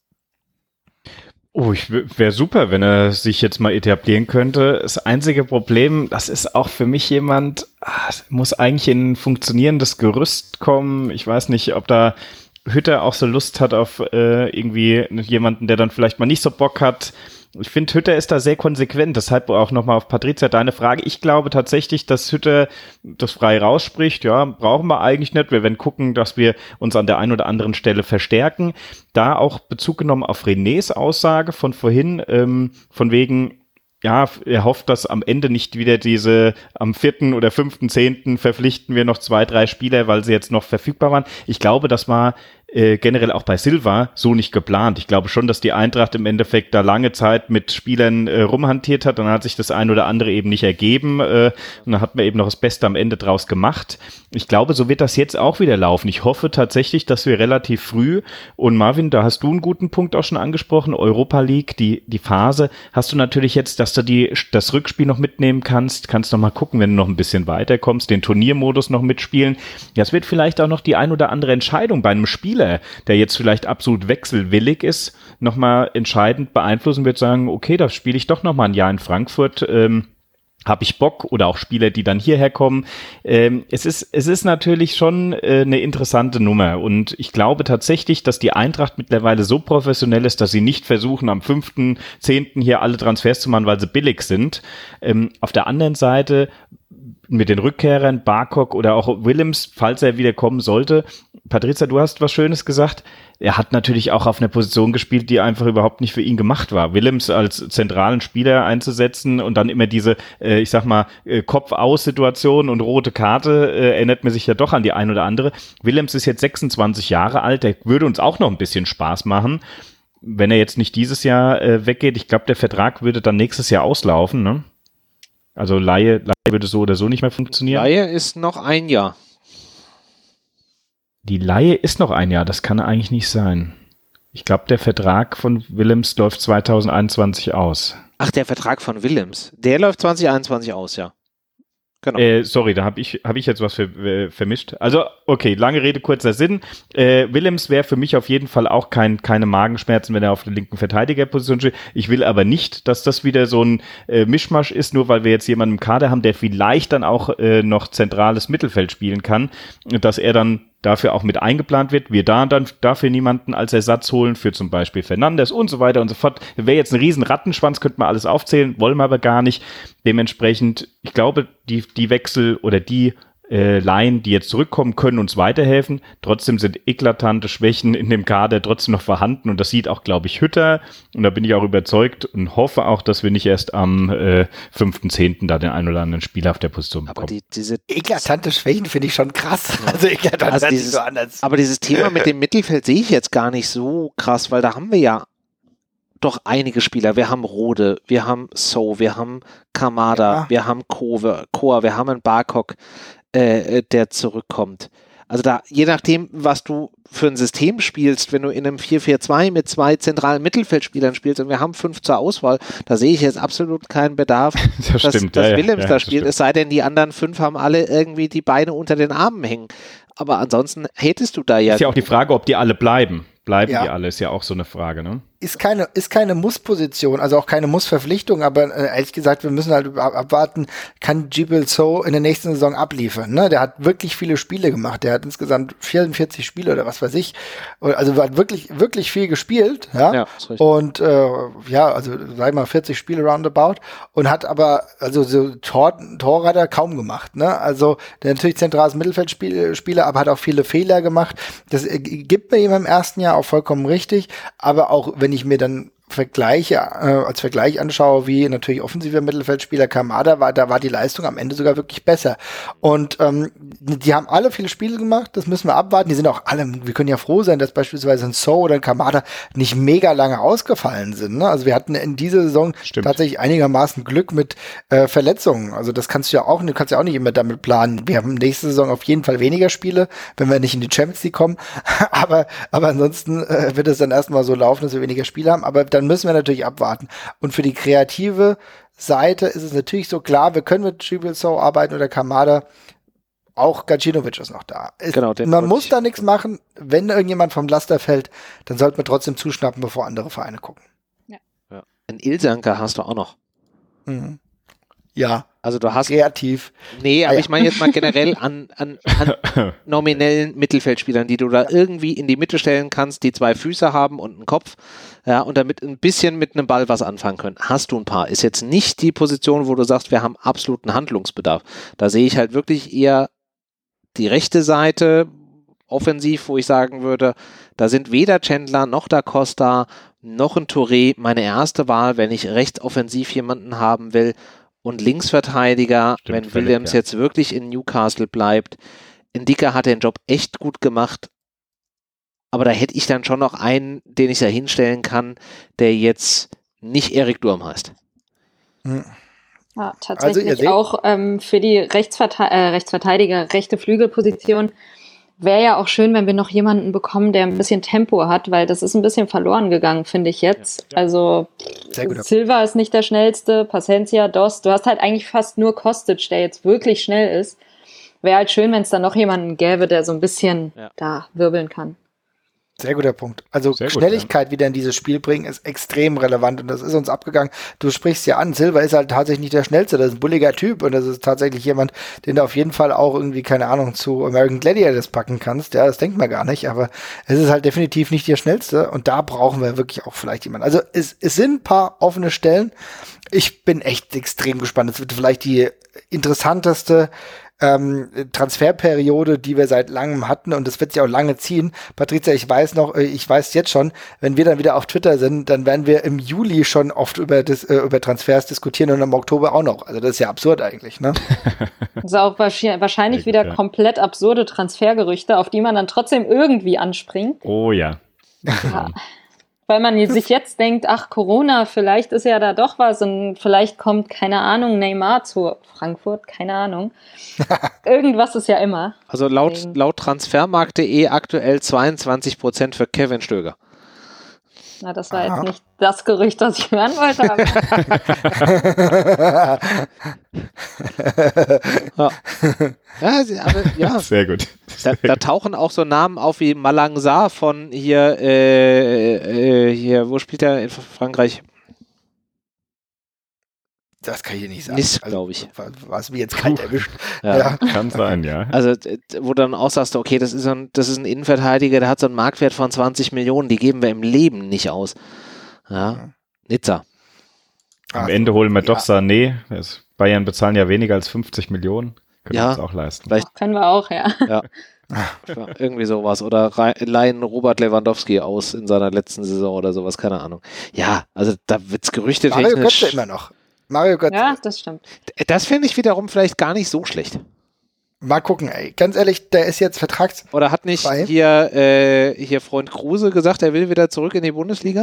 Oh, ich wäre super, wenn er sich jetzt mal etablieren könnte. Das einzige Problem, das ist auch für mich jemand, ah, muss eigentlich in ein funktionierendes Gerüst kommen. Ich weiß nicht, ob da Hütter auch so Lust hat auf äh, irgendwie jemanden, der dann vielleicht mal nicht so Bock hat. Ich finde, Hütter ist da sehr konsequent, deshalb auch nochmal auf Patricia deine Frage. Ich glaube tatsächlich, dass Hütter das frei rausspricht, ja, brauchen wir eigentlich nicht. Wir werden gucken, dass wir uns an der einen oder anderen Stelle verstärken. Da auch Bezug genommen auf Renés Aussage von vorhin, ähm, von wegen, ja, er hofft, dass am Ende nicht wieder diese, am vierten oder fünften, zehnten verpflichten wir noch zwei, drei Spieler, weil sie jetzt noch verfügbar waren. Ich glaube, das war äh, generell auch bei Silva so nicht geplant. Ich glaube schon, dass die Eintracht im Endeffekt da lange Zeit mit Spielern äh, rumhantiert hat. Dann hat sich das ein oder andere eben nicht ergeben. Äh, und dann hat man eben noch das Beste am Ende draus gemacht. Ich glaube, so wird das jetzt auch wieder laufen. Ich hoffe tatsächlich, dass wir relativ früh, und Marvin, da hast du einen guten Punkt auch schon angesprochen, Europa League, die die Phase, hast du natürlich jetzt, dass du die das Rückspiel noch mitnehmen kannst, kannst noch mal gucken, wenn du noch ein bisschen weiterkommst, den Turniermodus noch mitspielen. Das wird vielleicht auch noch die ein oder andere Entscheidung bei einem Spieler, der jetzt vielleicht absolut wechselwillig ist, nochmal entscheidend beeinflussen wird, sagen, okay, da spiele ich doch nochmal ein Jahr in Frankfurt, ähm, habe ich Bock, oder auch Spieler, die dann hierher kommen. Ähm, es ist, es ist natürlich schon äh, eine interessante Nummer, und ich glaube tatsächlich, dass die Eintracht mittlerweile so professionell ist, dass sie nicht versuchen, am fünften, zehnten hier alle Transfers zu machen, weil sie billig sind. Ähm, auf der anderen Seite mit den Rückkehrern, Barkok oder auch Willems, falls er wieder kommen sollte. Patricia, du hast was Schönes gesagt. Er hat natürlich auch auf einer Position gespielt, die einfach überhaupt nicht für ihn gemacht war. Willems als zentralen Spieler einzusetzen und dann immer diese, äh, ich sag mal, äh, Kopf-aus-Situation und rote Karte, äh, erinnert mir sich ja doch an die ein oder andere. Willems ist jetzt sechsundzwanzig Jahre alt, der würde uns auch noch ein bisschen Spaß machen, wenn er jetzt nicht dieses Jahr äh, weggeht. Ich glaube, der Vertrag würde dann nächstes Jahr auslaufen, ne? Also Laie, Laie würde so oder so nicht mehr funktionieren. Laie ist noch ein Jahr. Die Laie ist noch ein Jahr, das kann eigentlich nicht sein. Ich glaube, der Vertrag von Willems läuft zwanzig einundzwanzig aus. Ach, der Vertrag von Willems, der läuft zwanzig einundzwanzig aus, ja. Genau. Äh, sorry, da habe ich, hab ich jetzt was für, äh, vermischt. Also, okay, lange Rede, kurzer Sinn. Äh, Willems wäre für mich auf jeden Fall auch kein, keine Magenschmerzen, wenn er auf der linken Verteidigerposition steht. Ich will aber nicht, dass das wieder so ein äh, Mischmasch ist, nur weil wir jetzt jemanden im Kader haben, der vielleicht dann auch äh, noch zentrales Mittelfeld spielen kann, dass er dann dafür auch mit eingeplant wird, wir da dann dafür niemanden als Ersatz holen, für zum Beispiel Fernandes und so weiter und so fort. Wäre jetzt ein riesen Rattenschwanz, könnte man alles aufzählen, wollen wir aber gar nicht. Dementsprechend, ich glaube, die, die Wechsel oder die äh, Laien, die jetzt zurückkommen, können uns weiterhelfen. Trotzdem sind eklatante Schwächen in dem Kader trotzdem noch vorhanden, und das sieht auch, glaube ich, Hütter, und da bin ich auch überzeugt und hoffe auch, dass wir nicht erst am äh, fünften zehnten da den einen oder anderen Spieler auf der Position bekommen. Aber die, diese eklatante Schwächen finde ich schon krass. Also eklatant also dieses, so anders. Aber dieses Thema mit dem Mittelfeld sehe ich jetzt gar nicht so krass, weil da haben wir ja doch einige Spieler. Wir haben Rode, wir haben So, wir haben Kamada, ja. wir haben Koa, wir haben einen Barkok, äh, der zurückkommt. Also da, je nachdem, was du für ein System spielst, wenn du in einem vier vier zwei mit zwei zentralen Mittelfeldspielern spielst und wir haben fünf zur Auswahl, da sehe ich jetzt absolut keinen Bedarf, das dass, stimmt, dass ja, Willems ja, da das spielt, stimmt. es sei denn, die anderen fünf haben alle irgendwie die Beine unter den Armen hängen. Aber ansonsten hättest du da ja... Ist ja auch die Frage, ob die alle bleiben. Bleiben Ja. die alle, ist ja auch so eine Frage, ne? Ist keine, ist keine Muss-Position, also auch keine Muss-Verpflichtung, aber äh, ehrlich gesagt, wir müssen halt ab- abwarten, kann Djibril Sow in der nächsten Saison abliefern, ne? Der hat wirklich viele Spiele gemacht, der hat insgesamt vierundvierzig Spiele oder was weiß ich, also hat wirklich, wirklich viel gespielt, ja, Ja, ist richtig. und äh, ja, also sag ich mal vierzig Spiele roundabout und hat aber, also so Tor, Tor hat er kaum gemacht, ne? Also der natürlich zentrales Mittelfeldspieler, aber hat auch viele Fehler gemacht, das äh, gibt mir ihm im ersten Jahr auch vollkommen richtig, aber auch wenn ich mir dann Vergleiche, äh, als Vergleich anschaue, wie natürlich offensiver Mittelfeldspieler Kamada war, da war die Leistung am Ende sogar wirklich besser. Und ähm, die haben alle viele Spiele gemacht, das müssen wir abwarten. Die sind auch alle, wir können ja froh sein, dass beispielsweise ein Sow oder ein Kamada nicht mega lange ausgefallen sind. Ne? Also wir hatten in dieser Saison Stimmt. tatsächlich einigermaßen Glück mit äh, Verletzungen. Also das kannst du ja auch, du kannst ja auch nicht immer damit planen. Wir haben nächste Saison auf jeden Fall weniger Spiele, wenn wir nicht in die Champions League kommen. aber, aber ansonsten äh, wird es dann erstmal so laufen, dass wir weniger Spiele haben. Aber dann müssen wir natürlich abwarten. Und für die kreative Seite ist es natürlich so klar, wir können mit Djibril Sow arbeiten oder Kamada. Auch Gacinovic ist noch da. Es, Genau, den man wollte muss ich- da nichts machen. Wenn irgendjemand vom Laster fällt, dann sollte man trotzdem zuschnappen, bevor andere Vereine gucken. Ein Ilsanker hast du auch noch. Mhm. Ja, Also du hast... kreativ. Nee, aber Ah, ja. ich meine jetzt mal generell an, an, an nominellen Mittelfeldspielern, die du da irgendwie in die Mitte stellen kannst, die zwei Füße haben und einen Kopf, ja, und damit ein bisschen mit einem Ball was anfangen können. Hast du ein paar. Ist jetzt nicht die Position, wo du sagst, wir haben absoluten Handlungsbedarf. Da sehe ich halt wirklich eher die rechte Seite offensiv, wo ich sagen würde, da sind weder Chandler noch Da Costa noch ein Touré meine erste Wahl, wenn ich rechts offensiv jemanden haben will. Und Linksverteidiger, Stimmt, wenn völlig, Williams ja. jetzt wirklich in Newcastle bleibt. Ndicka hat den Job echt gut gemacht, aber da hätte ich dann schon noch einen, den ich da hinstellen kann, der jetzt nicht Erik Durm heißt. Mhm. Ja, Also, tatsächlich ihr seht- auch ähm, für die Rechtsverte äh, Rechtsverteidiger, rechte Flügelposition wäre ja auch schön, wenn wir noch jemanden bekommen, der ein bisschen Tempo hat, weil das ist ein bisschen verloren gegangen, finde ich jetzt. Ja. Also Sehr guter Silva ist nicht der schnellste, Paciencia, Dost, du hast halt eigentlich fast nur Kostic, der jetzt wirklich schnell ist. Wäre halt schön, wenn es da noch jemanden gäbe, der so ein bisschen Ja. da wirbeln kann. Sehr guter Punkt. Also Sehr gut, Schnelligkeit wieder in dieses Spiel bringen ist extrem relevant und das ist uns abgegangen. Du sprichst ja an, Silva ist halt tatsächlich nicht der Schnellste, das ist ein bulliger Typ und das ist tatsächlich jemand, den du auf jeden Fall auch irgendwie, keine Ahnung, zu American Gladiators packen kannst. Ja, das denkt man gar nicht, aber es ist halt definitiv nicht der Schnellste und da brauchen wir wirklich auch vielleicht jemanden. Also es, es sind ein paar offene Stellen. Ich bin echt extrem gespannt. Es wird vielleicht die interessanteste Ähm, Transferperiode, die wir seit langem hatten und das wird sich auch lange ziehen. Patricia, ich weiß noch, äh, ich weiß jetzt schon, wenn wir dann wieder auf Twitter sind, dann werden wir im Juli schon oft über, das, äh, über Transfers diskutieren und im Oktober auch noch. Also das ist ja absurd eigentlich, ne? Das ist auch wahrscheinlich, wahrscheinlich Sehr gut, wieder ja. komplett absurde Transfergerüchte, auf die man dann trotzdem irgendwie anspringt. Oh ja. Ja. Weil man sich jetzt denkt, ach, Corona, vielleicht ist ja da doch was und vielleicht kommt, keine Ahnung, Neymar zu Frankfurt, keine Ahnung. Irgendwas ist ja immer. Also laut, Deswegen. laut transfermarkt punkt de aktuell zweiundzwanzig Prozent für Kevin Stöger. Na, das war Aha. jetzt nicht das Gerücht, das ich hören wollte, aber Ja, ja, sie- aber, ja. Sehr gut. Da, da tauchen auch so Namen auf wie Malang Sarr von hier, äh, äh, hier, wo spielt er in Frankreich? Das kann ich dir nicht sagen. Nice, Also, glaube ich. war- war es mir jetzt kalt erwischt. Ja. Ja. Kann sein, ja. Also, d- wo du dann auch sagst, okay, das ist, so ein, das ist ein Innenverteidiger, der hat so einen Marktwert von zwanzig Millionen, die geben wir im Leben nicht aus. Ja, Nizza. Am Ah, Ende holen wir doch ja. Sané. Das- Bayern bezahlen ja weniger als fünfzig Millionen. Können Ja, wir uns auch leisten. vielleicht- können wir auch, ja. Ja, irgendwie sowas. Oder rei- leihen Robert Lewandowski aus in seiner letzten Saison oder sowas, keine Ahnung. Ja, also da wird's Gerüchte Mario Götze technisch. immer noch. Mario Götze. Ja, das stimmt. Das finde ich wiederum vielleicht gar nicht so schlecht. Mal gucken, ey. Ganz ehrlich, der ist jetzt vertrags... Oder hat nicht Frei. hier, äh, hier Freund Kruse gesagt, er will wieder zurück in die Bundesliga?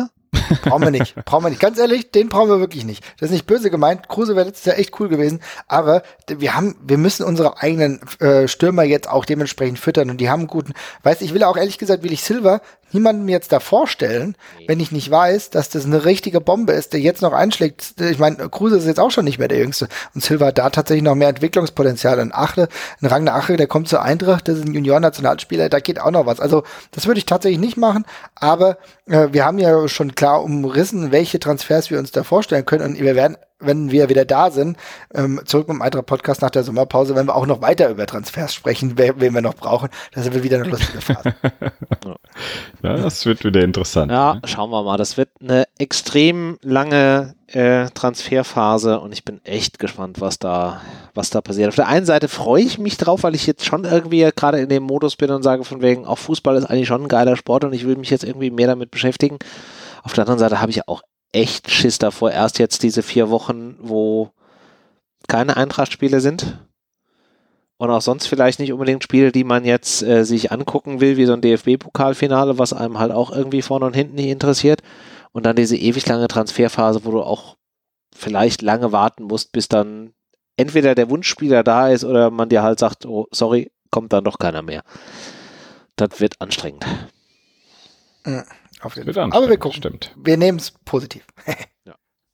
Brauchen wir nicht. Brauchen wir nicht. Ganz ehrlich, den brauchen wir wirklich nicht. Das ist nicht böse gemeint. Kruse wäre letztes Jahr echt cool gewesen. Aber wir haben, wir müssen unsere eigenen äh, Stürmer jetzt auch dementsprechend füttern. Und die haben einen guten, weißt, ich will auch ehrlich gesagt, will ich Silva niemandem jetzt da vorstellen, wenn ich nicht weiß, dass das eine richtige Bombe ist, der jetzt noch einschlägt. Ich meine, Kruse ist jetzt auch schon nicht mehr der Jüngste. Und Silva hat da tatsächlich noch mehr Entwicklungspotenzial. Ein Ache, ein Ragnar Ache, der kommt zur Eintracht, das ist ein Junior-Nationalspieler, da geht auch noch was. Also das würde ich tatsächlich nicht machen. Aber äh, wir haben ja schon klar umrissen, welche Transfers wir uns da vorstellen können. Und wir werden, wenn wir wieder da sind, ähm, zurück mit dem Eintracht-Podcast nach der Sommerpause, wenn wir auch noch weiter über Transfers sprechen, wer, wen wir noch brauchen. Das wird wieder eine lustige Phase. Ja, das wird wieder interessant. Ja, ne? Schauen wir mal. Das wird eine extrem lange äh, Transferphase und ich bin echt gespannt, was da, was da passiert. Auf der einen Seite freue ich mich drauf, weil ich jetzt schon irgendwie gerade in dem Modus bin und sage von wegen, auch Fußball ist eigentlich schon ein geiler Sport und ich will mich jetzt irgendwie mehr damit beschäftigen. Auf der anderen Seite habe ich auch echt Schiss davor. Erst jetzt diese vier Wochen, wo keine Eintracht-Spiele sind. Und auch sonst vielleicht nicht unbedingt Spiele, die man jetzt äh, sich angucken will, wie so ein D F B-Pokalfinale, was einem halt auch irgendwie vorne und hinten nicht interessiert. Und dann diese ewig lange Transferphase, wo du auch vielleicht lange warten musst, bis dann entweder der Wunschspieler da ist oder man dir halt sagt, oh, sorry, kommt dann doch keiner mehr. Das wird anstrengend. Mhm, auf jeden Wird Fall. Aber wir gucken. Stimmt. Wir nehmen es positiv. Ja.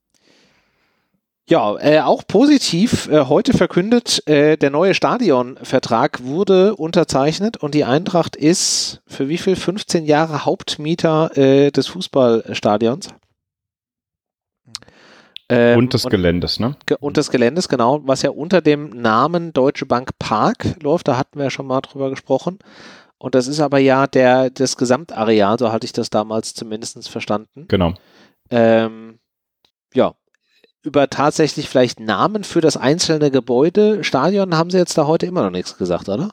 Ja, äh, auch positiv, äh, heute verkündet, äh, der neue Stadionvertrag wurde unterzeichnet und die Eintracht ist für wie viel? fünfzehn Jahre Hauptmieter äh, des Fußballstadions. Ähm, und des Geländes, ne? Ge und des Geländes, genau, was ja unter dem Namen Deutsche Bank Park läuft, da hatten wir ja schon mal drüber gesprochen. Und das ist aber ja der, das Gesamtareal, so hatte ich das damals zumindest verstanden. Genau. Ähm, ja, über tatsächlich vielleicht Namen für das einzelne Gebäude, Stadion, haben sie jetzt da heute immer noch nichts gesagt, oder?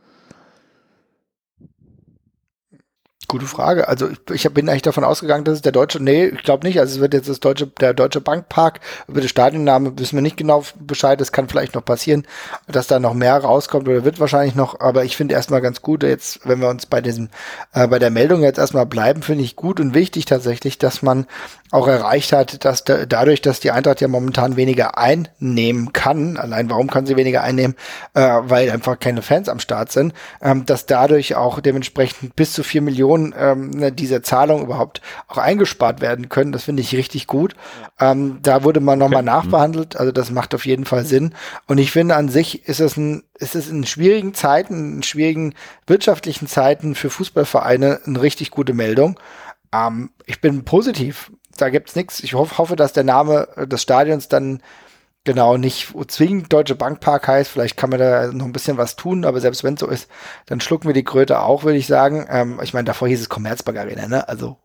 Gute Frage. Also ich, ich bin eigentlich davon ausgegangen, dass es der deutsche, nee, ich glaube nicht. Also es wird jetzt das deutsche, der Deutsche Bankpark, über den Stadionname wissen wir nicht genau Bescheid. Das kann vielleicht noch passieren, dass da noch mehr rauskommt oder wird wahrscheinlich noch. Aber ich finde erstmal ganz gut, jetzt, wenn wir uns bei diesem, äh, bei der Meldung jetzt erstmal bleiben, finde ich gut und wichtig tatsächlich, dass man auch erreicht hat, dass da, dadurch, dass die Eintracht ja momentan weniger einnehmen kann, allein warum kann sie weniger einnehmen, äh, weil einfach keine Fans am Start sind, ähm, dass dadurch auch dementsprechend bis zu vier Millionen ähm, dieser Zahlung überhaupt auch eingespart werden können. Das finde ich richtig gut. Ja. Ähm, da wurde man nochmal okay. nachbehandelt, also das macht auf jeden Fall Sinn. Und ich finde an sich ist es ein, ist es in schwierigen Zeiten, in schwierigen wirtschaftlichen Zeiten für Fußballvereine eine richtig gute Meldung. Ähm, ich bin positiv. Da gibt's nichts. Ich hoff, hoffe, dass der Name des Stadions dann genau nicht zwingend Deutsche Bankpark heißt. Vielleicht kann man da noch ein bisschen was tun, aber selbst wenn es so ist, dann schlucken wir die Kröte auch, würde ich sagen. Ähm, ich meine, davor hieß es Commerzbank Arena, ne? Also.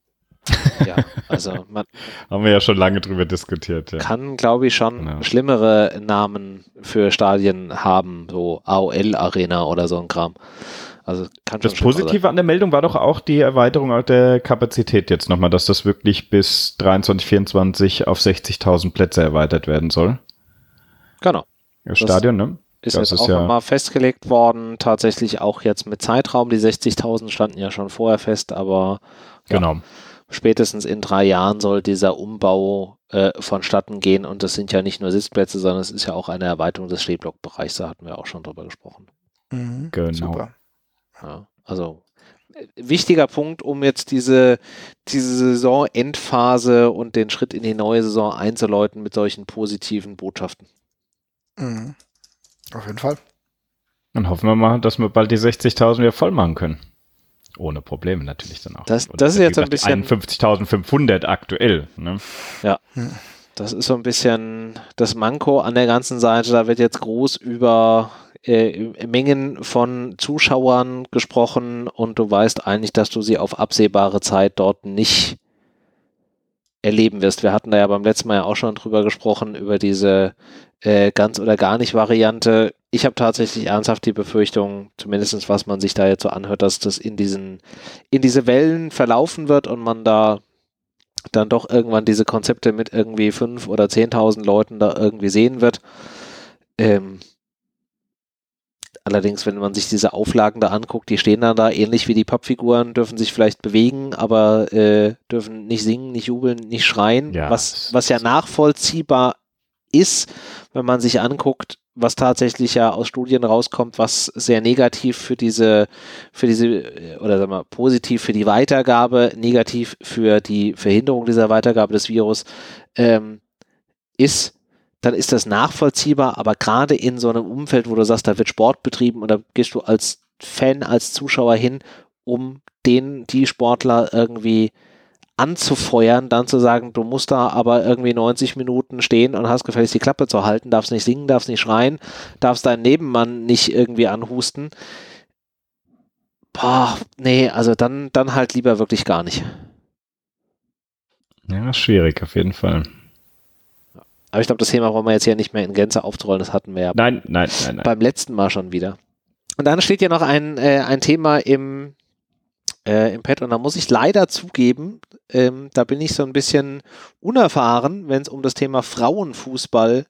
Ja, also man haben wir ja schon lange drüber diskutiert. Ja. Kann, glaube ich, schon genau. schlimmere Namen für Stadien haben, so A O L Arena oder so ein Kram. Also kann schon das Positive an der Meldung war doch auch die Erweiterung der Kapazität jetzt nochmal, dass das wirklich bis dreiundzwanzig, vierundzwanzig auf sechzigtausend Plätze erweitert werden soll. Genau. Das Stadion, ne? Ist das jetzt ist auch ja nochmal festgelegt worden, tatsächlich auch jetzt mit Zeitraum. Die sechzigtausend standen ja schon vorher fest, aber ja, genau. spätestens in drei Jahren soll dieser Umbau äh, vonstatten gehen und das sind ja nicht nur Sitzplätze, sondern es ist ja auch eine Erweiterung des Stehblockbereichs, da hatten wir auch schon drüber gesprochen. Mhm, genau. Super. Ja, also äh, wichtiger Punkt, um jetzt diese, diese Saison-Endphase und den Schritt in die neue Saison einzuläuten mit solchen positiven Botschaften. Mhm. Auf jeden Fall. Dann hoffen wir mal, dass wir bald die sechzigtausend wieder voll machen können. Ohne Probleme natürlich dann auch. Das, das ist jetzt ein bisschen einundfünfzigtausendfünfhundert aktuell. Ne? Ja, das ist so ein bisschen das Manko an der ganzen Seite. Da wird jetzt groß über äh, Mengen von Zuschauern gesprochen und du weißt eigentlich, dass du sie auf absehbare Zeit dort nicht erleben wirst. Wir hatten da ja beim letzten Mal ja auch schon drüber gesprochen, über diese äh, ganz oder gar nicht Variante. Ich habe tatsächlich ernsthaft die Befürchtung, zumindest was man sich da jetzt so anhört, dass das in diesen, in diese Wellen verlaufen wird und man da dann doch irgendwann diese Konzepte mit irgendwie fünf oder zehntausend Leuten da irgendwie sehen wird. Ähm, Allerdings, wenn man sich diese Auflagen da anguckt, die stehen dann da ähnlich wie die Pappfiguren, dürfen sich vielleicht bewegen, aber äh, dürfen nicht singen, nicht jubeln, nicht schreien, Ja. was, was ja nachvollziehbar ist, wenn man sich anguckt, was tatsächlich ja aus Studien rauskommt, was sehr negativ für diese, für diese, oder sagen wir positiv für die Weitergabe, negativ für die Verhinderung dieser Weitergabe des Virus ähm, ist, dann ist das nachvollziehbar, aber gerade in so einem Umfeld, wo du sagst, da wird Sport betrieben und da gehst du als Fan, als Zuschauer hin, um den, die Sportler irgendwie anzufeuern, dann zu sagen, du musst da aber irgendwie neunzig Minuten stehen und hast gefälligst die Klappe zu halten, darfst nicht singen, darfst nicht schreien, darfst deinen Nebenmann nicht irgendwie anhusten. Boah, nee, also dann, dann halt lieber wirklich gar nicht. Ja, schwierig auf jeden Fall. Aber ich glaube, das Thema wollen wir jetzt hier nicht mehr in Gänze aufzurollen, das hatten wir ja Nein, nein, nein, nein. beim letzten Mal schon wieder. Und dann steht ja noch ein, äh, ein Thema im, äh, im Pad und da muss ich leider zugeben, ähm, da bin ich so ein bisschen unerfahren, wenn es um das Thema Frauenfußball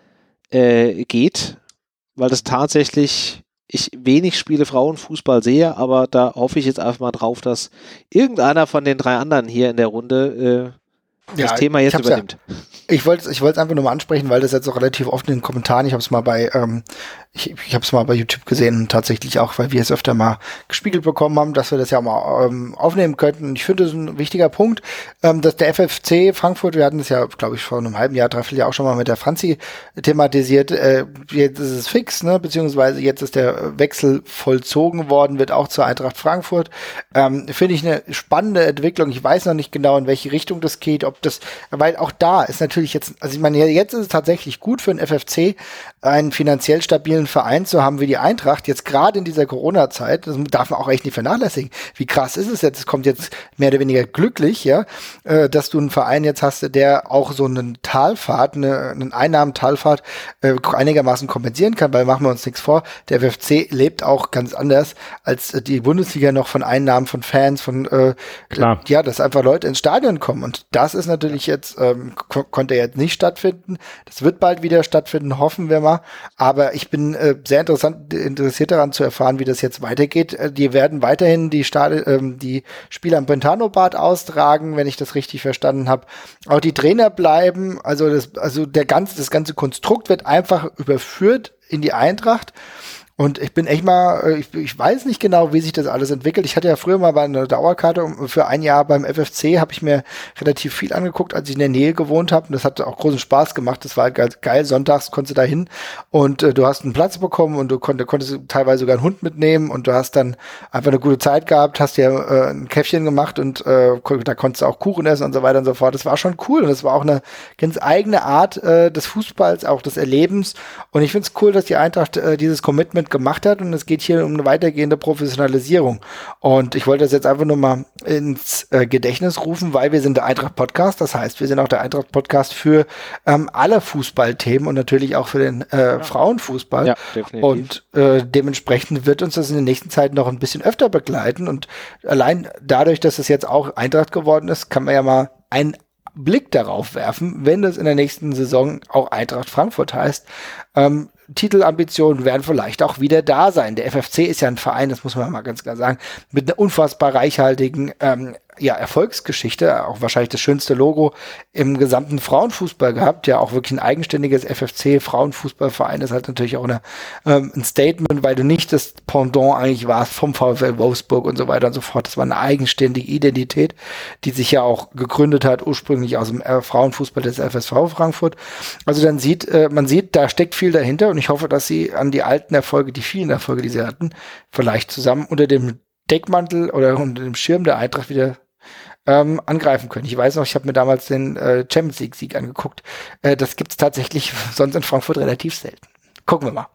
äh, geht, weil das tatsächlich, ich wenig Spiele Frauenfußball sehe, aber da hoffe ich jetzt einfach mal drauf, dass irgendeiner von den drei anderen hier in der Runde äh, das Ja, Thema ich jetzt hab's übernimmt. Ja, ich wollte ich wollte es einfach nur mal ansprechen, weil das jetzt auch relativ oft in den Kommentaren, ich habe es mal bei ähm, ich, ich habe es mal bei YouTube gesehen und tatsächlich auch, weil wir es öfter mal gespiegelt bekommen haben, dass wir das ja mal ähm, aufnehmen könnten. Ich finde, das ist ein wichtiger Punkt, ähm, dass der F F C Frankfurt, wir hatten es ja, glaube ich, vor einem halben Jahr, dreiviertel Jahr auch schon mal mit der Franzi thematisiert, äh, jetzt ist es fix, ne, beziehungsweise jetzt ist der Wechsel vollzogen worden, wird auch zur Eintracht Frankfurt. Ähm, finde ich eine spannende Entwicklung. Ich weiß noch nicht genau, in welche Richtung das geht, ob das, weil auch da ist natürlich jetzt, also ich meine, jetzt ist es tatsächlich gut für den F F C, einen finanziell stabilen Verein zu haben wie die Eintracht, jetzt gerade in dieser Corona-Zeit, das darf man auch echt nicht vernachlässigen. Wie krass ist es jetzt? Es kommt jetzt mehr oder weniger glücklich, ja, äh, dass du einen Verein jetzt hast, der auch so einen Talfahrt, eine, einen Einnahmentalfahrt äh, einigermaßen kompensieren kann, weil machen wir uns nichts vor, der F F C lebt auch ganz anders als äh, die Bundesliga noch von Einnahmen von Fans, von äh, Klar. ja, dass einfach Leute ins Stadion kommen und das ist natürlich jetzt, ähm, ko- konnte jetzt nicht stattfinden. Das wird bald wieder stattfinden, hoffen wir mal. Aber ich bin äh, sehr interessant, interessiert daran zu erfahren, wie das jetzt weitergeht. Äh, die werden weiterhin die, Stadi- ähm, die Spiele am Brentano-Bad austragen, wenn ich das richtig verstanden habe. Auch die Trainer bleiben. Also das, also der ganze, das ganze Konstrukt wird einfach überführt in die Eintracht. Und ich bin echt mal, ich, ich weiß nicht genau, wie sich das alles entwickelt. Ich hatte ja früher mal bei einer Dauerkarte für ein Jahr beim F F C, habe ich mir relativ viel angeguckt, als ich in der Nähe gewohnt habe. Und das hat auch großen Spaß gemacht. Das war halt ganz geil. Sonntags konntest du da hin und äh, du hast einen Platz bekommen und du konnt, konntest teilweise sogar einen Hund mitnehmen und du hast dann einfach eine gute Zeit gehabt, hast dir äh, ein Käffchen gemacht und äh, da konntest du auch Kuchen essen und so weiter und so fort. Das war schon cool und das war auch eine ganz eigene Art äh, des Fußballs, auch des Erlebens. Und ich finde es cool, dass die Eintracht äh, dieses Commitment gemacht hat und es geht hier um eine weitergehende Professionalisierung. Und ich wollte das jetzt einfach nur mal ins äh, Gedächtnis rufen, weil wir sind der Eintracht-Podcast, das heißt, wir sind auch der Eintracht-Podcast für ähm, alle Fußballthemen und natürlich auch für den äh, ja. Frauenfußball. Ja, definitiv. Und äh, dementsprechend wird uns das in der nächsten Zeit noch ein bisschen öfter begleiten und allein dadurch, dass es jetzt auch Eintracht geworden ist, kann man ja mal einen Blick darauf werfen, wenn das in der nächsten Saison auch Eintracht Frankfurt heißt. Ähm, Titelambitionen werden vielleicht auch wieder da sein. Der F F C ist ja ein Verein, das muss man mal ganz klar sagen, mit einer unfassbar reichhaltigen ähm, ja, Erfolgsgeschichte, auch wahrscheinlich das schönste Logo im gesamten Frauenfußball gehabt, ja auch wirklich ein eigenständiges F F C Frauenfußballverein ist halt natürlich auch eine, ähm, ein Statement, weil du nicht das Pendant eigentlich warst vom VfL Wolfsburg und so weiter und so fort. Das war eine eigenständige Identität, die sich ja auch gegründet hat, ursprünglich aus dem äh, Frauenfußball des F S V Frankfurt. Also dann sieht, äh, man sieht, da steckt viel dahinter und ich hoffe, dass sie an die alten Erfolge, die vielen Erfolge, die sie hatten, vielleicht zusammen unter dem Deckmantel oder unter dem Schirm der Eintracht wieder ähm, angreifen können. Ich weiß noch, ich habe mir damals den äh, Champions League Sieg angeguckt. Äh, das gibt's tatsächlich sonst in Frankfurt relativ selten. Gucken wir mal.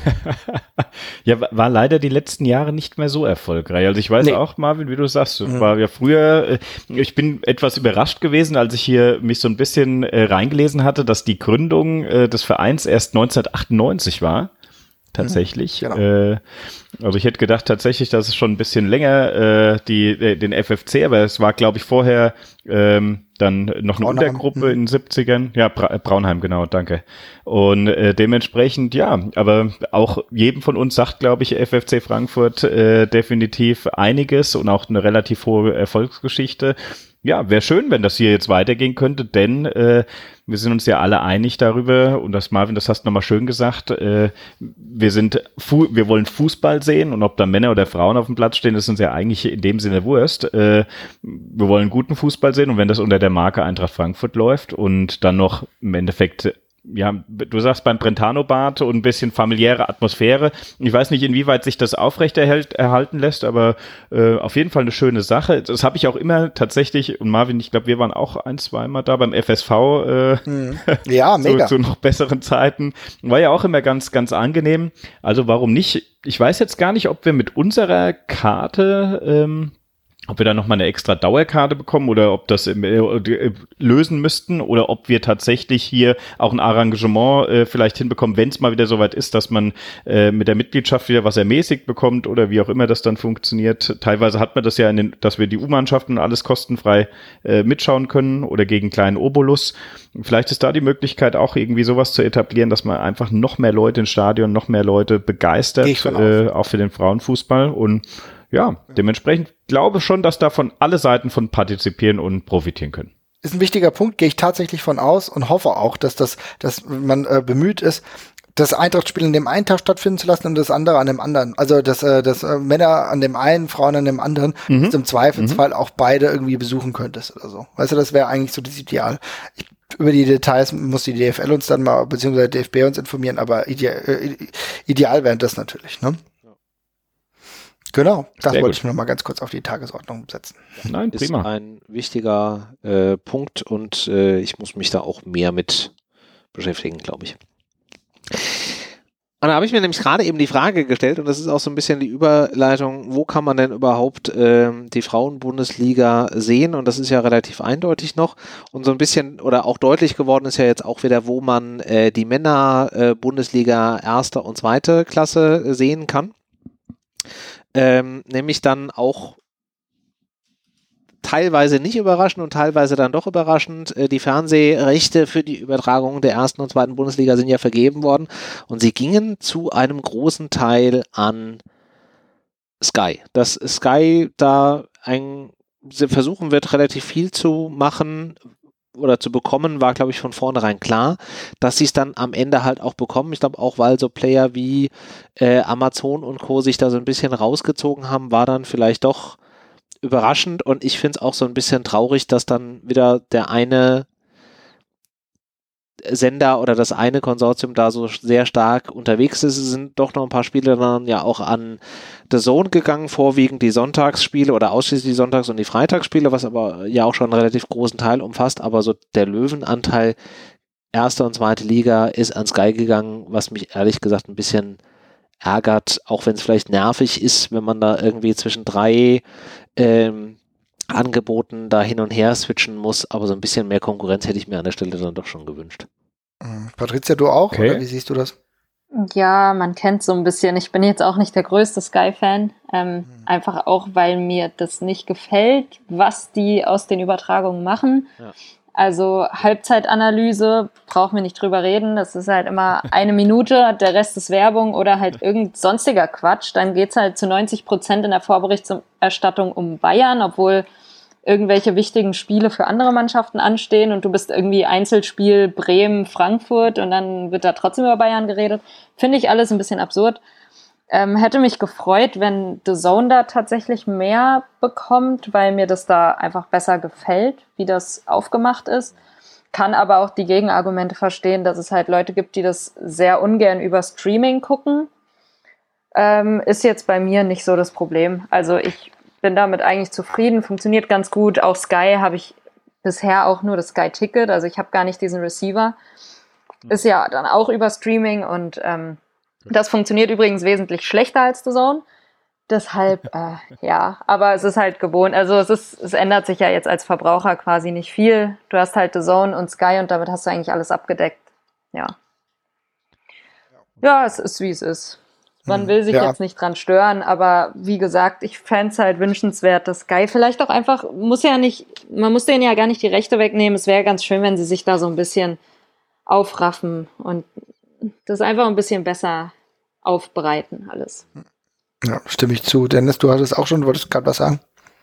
Ja, war leider die letzten Jahre nicht mehr so erfolgreich. Also ich weiß nee. auch, Marvin, wie du sagst, mhm. war ja früher, ich bin etwas überrascht gewesen, als ich hier mich so ein bisschen äh, reingelesen hatte, dass die Gründung äh, des Vereins erst neunzehnhundertachtundneunzig war. Tatsächlich. Mhm, genau. äh, also ich hätte gedacht tatsächlich, dass es schon ein bisschen länger äh, die, äh, den F F C, aber es war, glaube ich, vorher ähm, dann noch eine Braunheim. Untergruppe Mhm. in den siebzigern. Ja, Bra Braunheim, genau, danke. Und äh, dementsprechend, ja, aber auch jedem von uns sagt, glaube ich, F F C Frankfurt äh, definitiv einiges und auch eine relativ hohe Erfolgsgeschichte. Ja, wäre schön, wenn das hier jetzt weitergehen könnte, denn äh, wir sind uns ja alle einig darüber, und das, Marvin, das hast du nochmal schön gesagt, äh, wir sind, Fu- wir wollen Fußball sehen, und ob da Männer oder Frauen auf dem Platz stehen, ist uns ja eigentlich in dem Sinne Wurst. Äh, wir wollen guten Fußball sehen, und wenn das unter der Marke Eintracht Frankfurt läuft und dann noch im Endeffekt, ja, du sagst beim Brentano-Bad und ein bisschen familiäre Atmosphäre. Ich weiß nicht, inwieweit sich das aufrechterhält, erhalten lässt, aber äh, auf jeden Fall eine schöne Sache. Das habe ich auch immer tatsächlich, und Marvin, ich glaube, wir waren auch ein, zweimal da beim F S V. Äh, Mhm. Ja, mega. zu, zu noch besseren Zeiten. War ja auch immer ganz, ganz angenehm. Also warum nicht? Ich weiß jetzt gar nicht, ob wir mit unserer Karte ähm, ob wir da nochmal eine extra Dauerkarte bekommen oder ob das äh, äh, lösen müssten oder ob wir tatsächlich hier auch ein Arrangement äh, vielleicht hinbekommen, wenn es mal wieder soweit ist, dass man äh, mit der Mitgliedschaft wieder was ermäßigt bekommt oder wie auch immer das dann funktioniert. Teilweise hat man das ja, in den, dass wir die U-Mannschaften alles kostenfrei äh, mitschauen können oder gegen kleinen Obolus. Vielleicht ist da die Möglichkeit auch irgendwie sowas zu etablieren, dass man einfach noch mehr Leute ins Stadion, noch mehr Leute begeistert, äh, auch für den Frauenfußball. Und ja, dementsprechend glaube schon, dass davon alle Seiten von partizipieren und profitieren können. Ist ein wichtiger Punkt, gehe ich tatsächlich von aus und hoffe auch, dass das, dass man äh, bemüht ist, das Eintracht-Spiel in dem einen Tag stattfinden zu lassen und das andere an dem anderen. Also dass, äh, dass äh, Männer an dem einen, Frauen an dem anderen, mhm. dass du im Zweifelsfall mhm. auch beide irgendwie besuchen könntest oder so. Weißt du, das wäre eigentlich so das Ideal. Ich, über die Details muss die D F L uns dann mal, beziehungsweise D F B uns informieren, aber ideal, äh, ideal wäre das natürlich, ne? Genau, das Sehr wollte gut. ich nur mal ganz kurz auf die Tagesordnung setzen. Nein, prima. Ist ein wichtiger äh, Punkt und äh, ich muss mich da auch mehr mit beschäftigen, glaube ich. Und da habe ich mir nämlich gerade eben die Frage gestellt, und das ist auch so ein bisschen die Überleitung, wo kann man denn überhaupt äh, die Frauenbundesliga sehen? Und das ist ja relativ eindeutig noch. Und so ein bisschen, oder auch deutlich geworden ist ja jetzt auch wieder, wo man äh, die Männer-Bundesliga äh, erster und zweite Klasse äh, sehen kann. Ähm, nämlich dann auch teilweise nicht überraschend und teilweise dann doch überraschend. Äh, die Fernsehrechte für die Übertragung der ersten und zweiten Bundesliga sind ja vergeben worden und sie gingen zu einem großen Teil an Sky. Dass Sky da ein, versuchen wird, relativ viel zu machen oder zu bekommen, war, glaube ich, von vornherein klar, dass sie es dann am Ende halt auch bekommen. Ich glaube auch, weil so Player wie äh, Amazon und Co. sich da so ein bisschen rausgezogen haben, war dann vielleicht doch überraschend, und ich finde es auch so ein bisschen traurig, dass dann wieder der eine Sender oder das eine Konsortium da so sehr stark unterwegs ist. Es sind doch noch ein paar Spiele dann ja auch an The Zone gegangen, vorwiegend die Sonntagsspiele oder ausschließlich die Sonntags- und die Freitagsspiele, was aber ja auch schon einen relativ großen Teil umfasst, aber so der Löwenanteil erste und zweite Liga ist an Sky gegangen, was mich ehrlich gesagt ein bisschen ärgert, auch wenn es vielleicht nervig ist, wenn man da irgendwie zwischen drei ähm, Angeboten da hin und her switchen muss, aber so ein bisschen mehr Konkurrenz hätte ich mir an der Stelle dann doch schon gewünscht. Patricia, du auch? Okay. Oder wie siehst du das? Ja, man kennt so ein bisschen. Ich bin jetzt auch nicht der größte Sky-Fan, ähm, mhm. einfach auch, weil mir das nicht gefällt, was die aus den Übertragungen machen. Ja. Also Halbzeitanalyse, brauchen wir nicht drüber reden, das ist halt immer eine Minute, der Rest ist Werbung oder halt irgend sonstiger Quatsch. Dann geht's halt zu neunzig Prozent in der Vorberichterstattung um Bayern, obwohl irgendwelche wichtigen Spiele für andere Mannschaften anstehen und du bist irgendwie Einzelspiel Bremen-Frankfurt und dann wird da trotzdem über Bayern geredet. Finde ich alles ein bisschen absurd. Ähm, hätte mich gefreut, wenn The Zone da tatsächlich mehr bekommt, weil mir das da einfach besser gefällt, wie das aufgemacht ist. Kann aber auch die Gegenargumente verstehen, dass es halt Leute gibt, die das sehr ungern über Streaming gucken. Ähm, ist jetzt bei mir nicht so das Problem. Also ich bin damit eigentlich zufrieden, funktioniert ganz gut. Auch Sky habe ich bisher auch nur das Sky-Ticket, also ich habe gar nicht diesen Receiver. Ist ja dann auch über Streaming und ähm, das funktioniert übrigens wesentlich schlechter als The Zone. Deshalb, äh, ja, aber es ist halt gewohnt. Also es ist, es ändert sich ja jetzt als Verbraucher quasi nicht viel. Du hast halt The Zone und Sky und damit hast du eigentlich alles abgedeckt. Ja. Ja, es ist, wie es ist. man will sich ja. jetzt nicht dran stören, aber wie gesagt, ich fände es halt wünschenswert, dass Sky vielleicht auch einfach, muss ja nicht, man muss denen ja gar nicht die Rechte wegnehmen, es wäre ganz schön, wenn sie sich da so ein bisschen aufraffen und das einfach ein bisschen besser aufbereiten alles. Ja, stimme ich zu. Dennis, du hattest auch schon, wolltest gerade was sagen?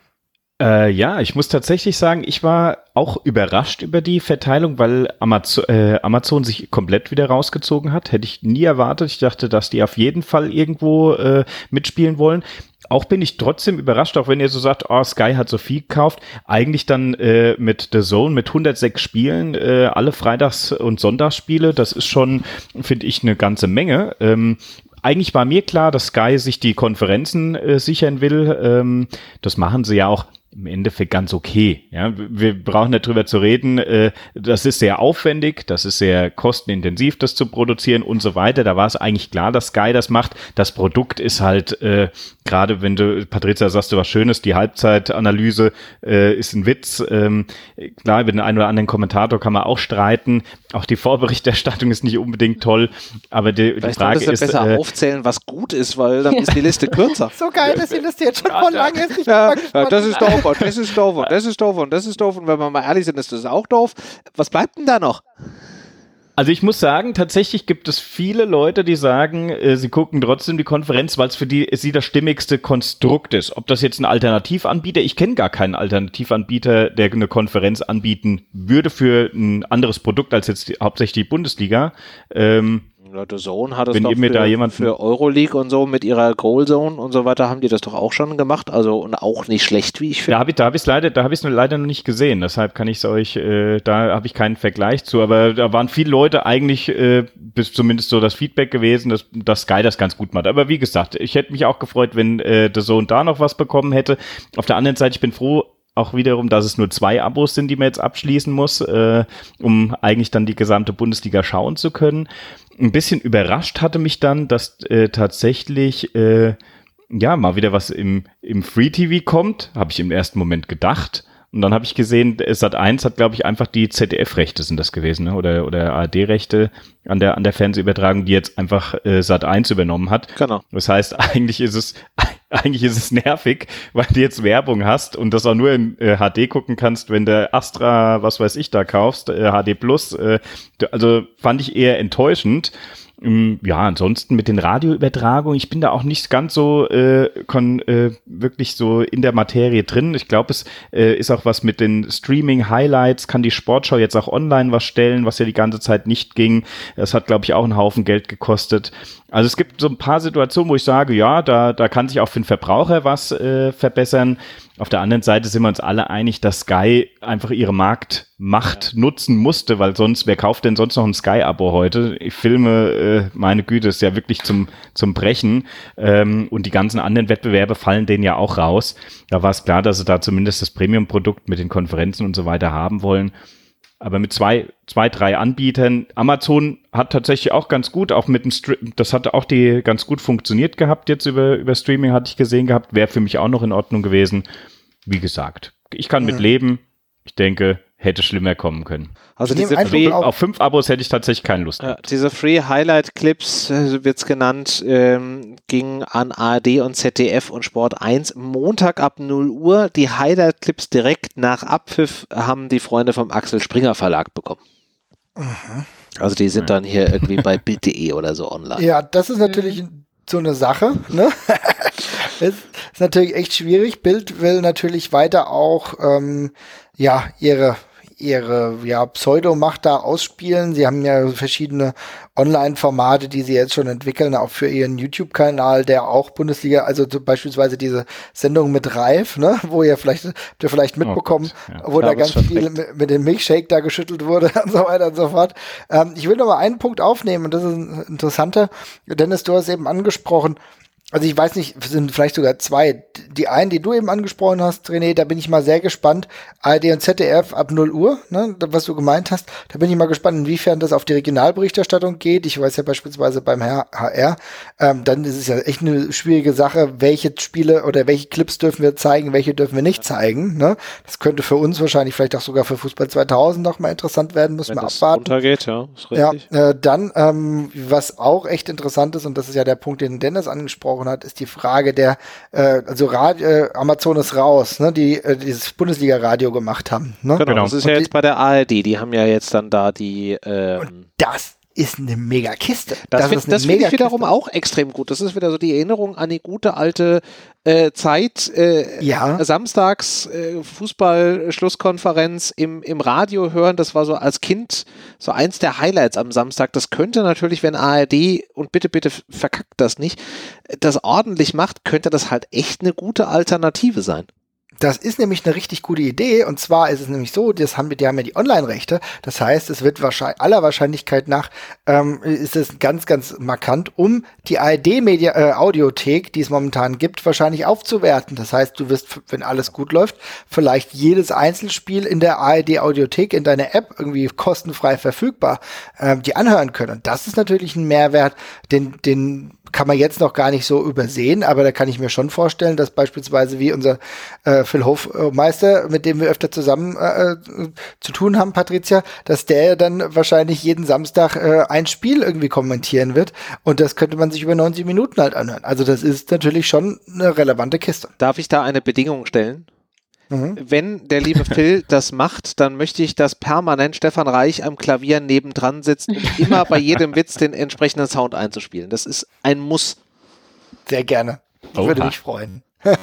Äh, ja, ich muss tatsächlich sagen, ich war auch überrascht über die Verteilung, weil Amazon, äh, Amazon sich komplett wieder rausgezogen hat. Hätte ich nie erwartet. Ich dachte, dass die auf jeden Fall irgendwo äh, mitspielen wollen. Auch bin ich trotzdem überrascht, auch wenn ihr so sagt, oh, Sky hat so viel gekauft. Eigentlich dann äh, mit The Zone, mit hundertsechs Spielen, äh, alle Freitags- und Sonntagsspiele. Das ist schon, finde ich, eine ganze Menge. Ähm, Eigentlich war mir klar, dass Sky sich die Konferenzen äh, sichern will. Ähm, das machen sie ja auch im Endeffekt ganz okay. Ja, wir brauchen nicht drüber zu reden. Äh, das ist sehr aufwendig, das ist sehr kostenintensiv, das zu produzieren und so weiter. Da war es eigentlich klar, dass Sky das macht. Das Produkt ist halt, äh, gerade wenn du, Patrizia, sagst du was Schönes, die Halbzeitanalyse äh, ist ein Witz. Ähm, klar, über den einen oder anderen Kommentator kann man auch streiten. Auch die Vorberichterstattung ist nicht unbedingt toll. Aber die, die Frage ist... besser äh, aufzählen, was gut ist, weil dann ist die Liste kürzer. So geil, dass die Liste jetzt schon voll lang ist. Ich Ja, bin mal gespannt. das ist doof und das ist doof und das ist doof und das ist doof und wenn wir mal ehrlich sind, ist das auch doof. Was bleibt denn da noch? Also ich muss sagen, tatsächlich gibt es viele Leute, die sagen, äh, sie gucken trotzdem die Konferenz, weil es für die sie das stimmigste Konstrukt ist. Ob das jetzt ein Alternativanbieter, ich kenne gar keinen Alternativanbieter, der eine Konferenz anbieten würde für ein anderes Produkt als jetzt die, hauptsächlich die Bundesliga. Ähm, The Zone hat es Wenn doch ihr mir für, da jemanden- für Euroleague und so mit ihrer Goal Zone und so weiter haben die das doch auch schon gemacht, also und auch nicht schlecht, wie ich Da finde. habe ich, da habe ich es leider, da habe ich es leider noch nicht gesehen. Deshalb kann ich es euch, äh, da habe ich keinen Vergleich zu. Aber da waren viele Leute eigentlich, äh, bis zumindest so das Feedback gewesen, dass, dass Sky das ganz gut macht. Aber wie gesagt, ich hätte mich auch gefreut, wenn äh, The Zone da noch was bekommen hätte. Auf der anderen Seite, ich bin froh, auch wiederum, dass es nur zwei Abos sind, die man jetzt abschließen muss, äh, um eigentlich dann die gesamte Bundesliga schauen zu können. Ein bisschen überrascht hatte mich dann, dass äh, tatsächlich äh, ja mal wieder was im, im Free-T V kommt, habe ich im ersten Moment gedacht. Und dann habe ich gesehen, Sat eins hat, glaube ich, einfach die Z D F-Rechte sind das gewesen, ne? oder oder A R D-Rechte an der an der Fernsehübertragung, die jetzt einfach äh, Sat eins übernommen hat. Genau. Das heißt, eigentlich ist es eigentlich ist es nervig, weil du jetzt Werbung hast und das auch nur in äh, H D gucken kannst, wenn der Astra, was weiß ich, da kaufst, äh, H D Plus. Äh, also fand ich eher enttäuschend. Ja, ansonsten mit den Radioübertragungen, ich bin da auch nicht ganz so äh, kon, äh, wirklich so in der Materie drin. Ich glaube, es äh, ist auch was mit den Streaming-Highlights, kann die Sportschau jetzt auch online was stellen, was ja die ganze Zeit nicht ging. Das hat, glaube ich, auch einen Haufen Geld gekostet. Also es gibt so ein paar Situationen, wo ich sage, ja, da, da kann sich auch für den Verbraucher was äh, verbessern. Auf der anderen Seite sind wir uns alle einig, dass Sky einfach ihre Marktmacht ja. nutzen musste, weil sonst, wer kauft denn sonst noch ein Sky-Abo heute? Ich filme, äh, meine Güte, ist ja wirklich zum, zum Brechen. Ähm, und die ganzen anderen Wettbewerbe fallen denen ja auch raus. Da war es klar, dass sie da zumindest das Premium-Produkt mit den Konferenzen und so weiter haben wollen. Aber mit zwei, zwei, drei Anbietern. Amazon hat tatsächlich auch ganz gut, auch mit dem Stream, das hatte auch die ganz gut funktioniert gehabt jetzt über, über Streaming, hatte ich gesehen gehabt. Wäre für mich auch noch in Ordnung gewesen. Wie gesagt, ich kann mit leben. Ich denke, hätte schlimmer kommen können. Also Ich diese nehme Free, einfach Auf fünf Abos hätte ich tatsächlich keine Lust. ja, diese Free Highlight Clips, äh, wird's genannt, ähm, ging an A R D und Z D F und Sport eins Montag ab null Uhr. Die Highlight Clips direkt nach Abpfiff haben die Freunde vom Axel Springer Verlag bekommen. Mhm. Also die sind dann hier irgendwie bei bild punkt de oder so online. Ja, das ist natürlich so eine Sache, ne? Das ist natürlich echt schwierig. Bild will natürlich weiter auch ähm, ja ihre ihre ja Pseudomacht da ausspielen. Sie haben ja verschiedene Online-Formate, die sie jetzt schon entwickeln, auch für ihren YouTube-Kanal, der auch Bundesliga, also so beispielsweise diese Sendung mit Ralf, ne, wo ihr vielleicht habt ihr vielleicht mitbekommen, oh Gott, ja. wo Ja, da ganz schon viel direkt. mit, mit dem Milchshake da geschüttelt wurde und so weiter und so fort. Ähm, ich will noch mal einen Punkt aufnehmen und das ist ein interessanter. Dennis, du hast eben angesprochen, Also ich weiß nicht, es sind vielleicht sogar zwei. Die einen, die du eben angesprochen hast, René, da bin ich mal sehr gespannt. A R D und Z D F ab null Uhr, ne, was du gemeint hast. Da bin ich mal gespannt, inwiefern das auf die Regionalberichterstattung geht. Ich weiß ja beispielsweise beim H R, ähm, dann ist es ja echt eine schwierige Sache, welche Spiele oder welche Clips dürfen wir zeigen, welche dürfen wir nicht zeigen. Ne? Das könnte für uns wahrscheinlich vielleicht auch sogar für Fußball zweitausend noch mal interessant werden, müssen Wenn wir das abwarten. Untergeht, ja, ist richtig. Ja, äh, dann, ähm, was auch echt interessant ist, und das ist ja der Punkt, den Dennis angesprochen hat, ist die Frage der, äh, also Radio, äh, Amazon ist raus, ne, die äh, dieses Bundesliga-Radio gemacht haben. Ne? Genau, Genau. das ist Und ja die- jetzt bei der A R D, die haben ja jetzt dann da die ähm, Das ist eine mega Kiste. Das, ist find, eine das finde ich Megakiste. wiederum auch extrem gut. Das ist wieder so die Erinnerung an die gute alte äh, Zeit. Äh, Ja. Samstags äh, Fußball-Schlusskonferenz im, im Radio hören. Das war so als Kind so eins der Highlights am Samstag. Das könnte natürlich, wenn A R D, und bitte, bitte verkackt das nicht, das ordentlich macht, könnte das halt echt eine gute Alternative sein. Das ist nämlich eine richtig gute Idee, und zwar ist es nämlich so, das haben wir, die haben ja die Online-Rechte, das heißt, es wird wahrscheinlich, aller Wahrscheinlichkeit nach, ähm, ist es ganz, ganz markant, um die A R D-Media, äh, Audiothek, die es momentan gibt, wahrscheinlich aufzuwerten. Das heißt, du wirst, wenn alles gut läuft, vielleicht jedes Einzelspiel in der A R D-Audiothek in deiner App irgendwie kostenfrei verfügbar, ähm, die anhören können. Und das ist natürlich ein Mehrwert, den, den kann man jetzt noch gar nicht so übersehen, aber da kann ich mir schon vorstellen, dass beispielsweise wie unser äh, Phil Hofmeister, mit dem wir öfter zusammen äh, zu tun haben, Patricia, dass der dann wahrscheinlich jeden Samstag äh, ein Spiel irgendwie kommentieren wird, und das könnte man sich über neunzig Minuten halt anhören. Also das ist natürlich schon eine relevante Kiste. Darf ich da eine Bedingung stellen? Mhm. Wenn der liebe Phil das macht, dann möchte ich, dass permanent Stefan Reich am Klavier nebendran sitzt, um immer bei jedem Witz den entsprechenden Sound einzuspielen. Das ist ein Muss. Sehr gerne. Ich Oha. würde mich freuen.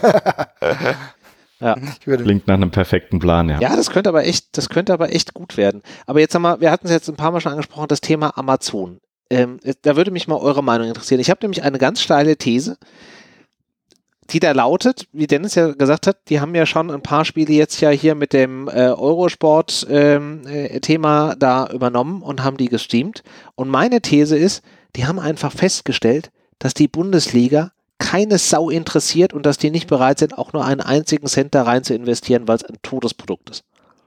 Ja. Ich würde Klingt nach einem perfekten Plan, ja. Ja, das könnte aber echt, das könnte aber echt gut werden. Aber jetzt haben wir, wir hatten es jetzt ein paar Mal schon angesprochen, das Thema Amazon. Ähm, da würde mich mal eure Meinung interessieren. Ich habe nämlich eine ganz steile These, die da lautet, wie Dennis ja gesagt hat, die haben ja schon ein paar Spiele jetzt ja hier mit dem äh, Eurosport-Thema ähm, äh, da übernommen und haben die gestreamt. Und meine These ist, die haben einfach festgestellt, dass die Bundesliga keine Sau interessiert und dass die nicht bereit sind, auch nur einen einzigen Cent da rein zu investieren, weil es ein totes Produkt ist.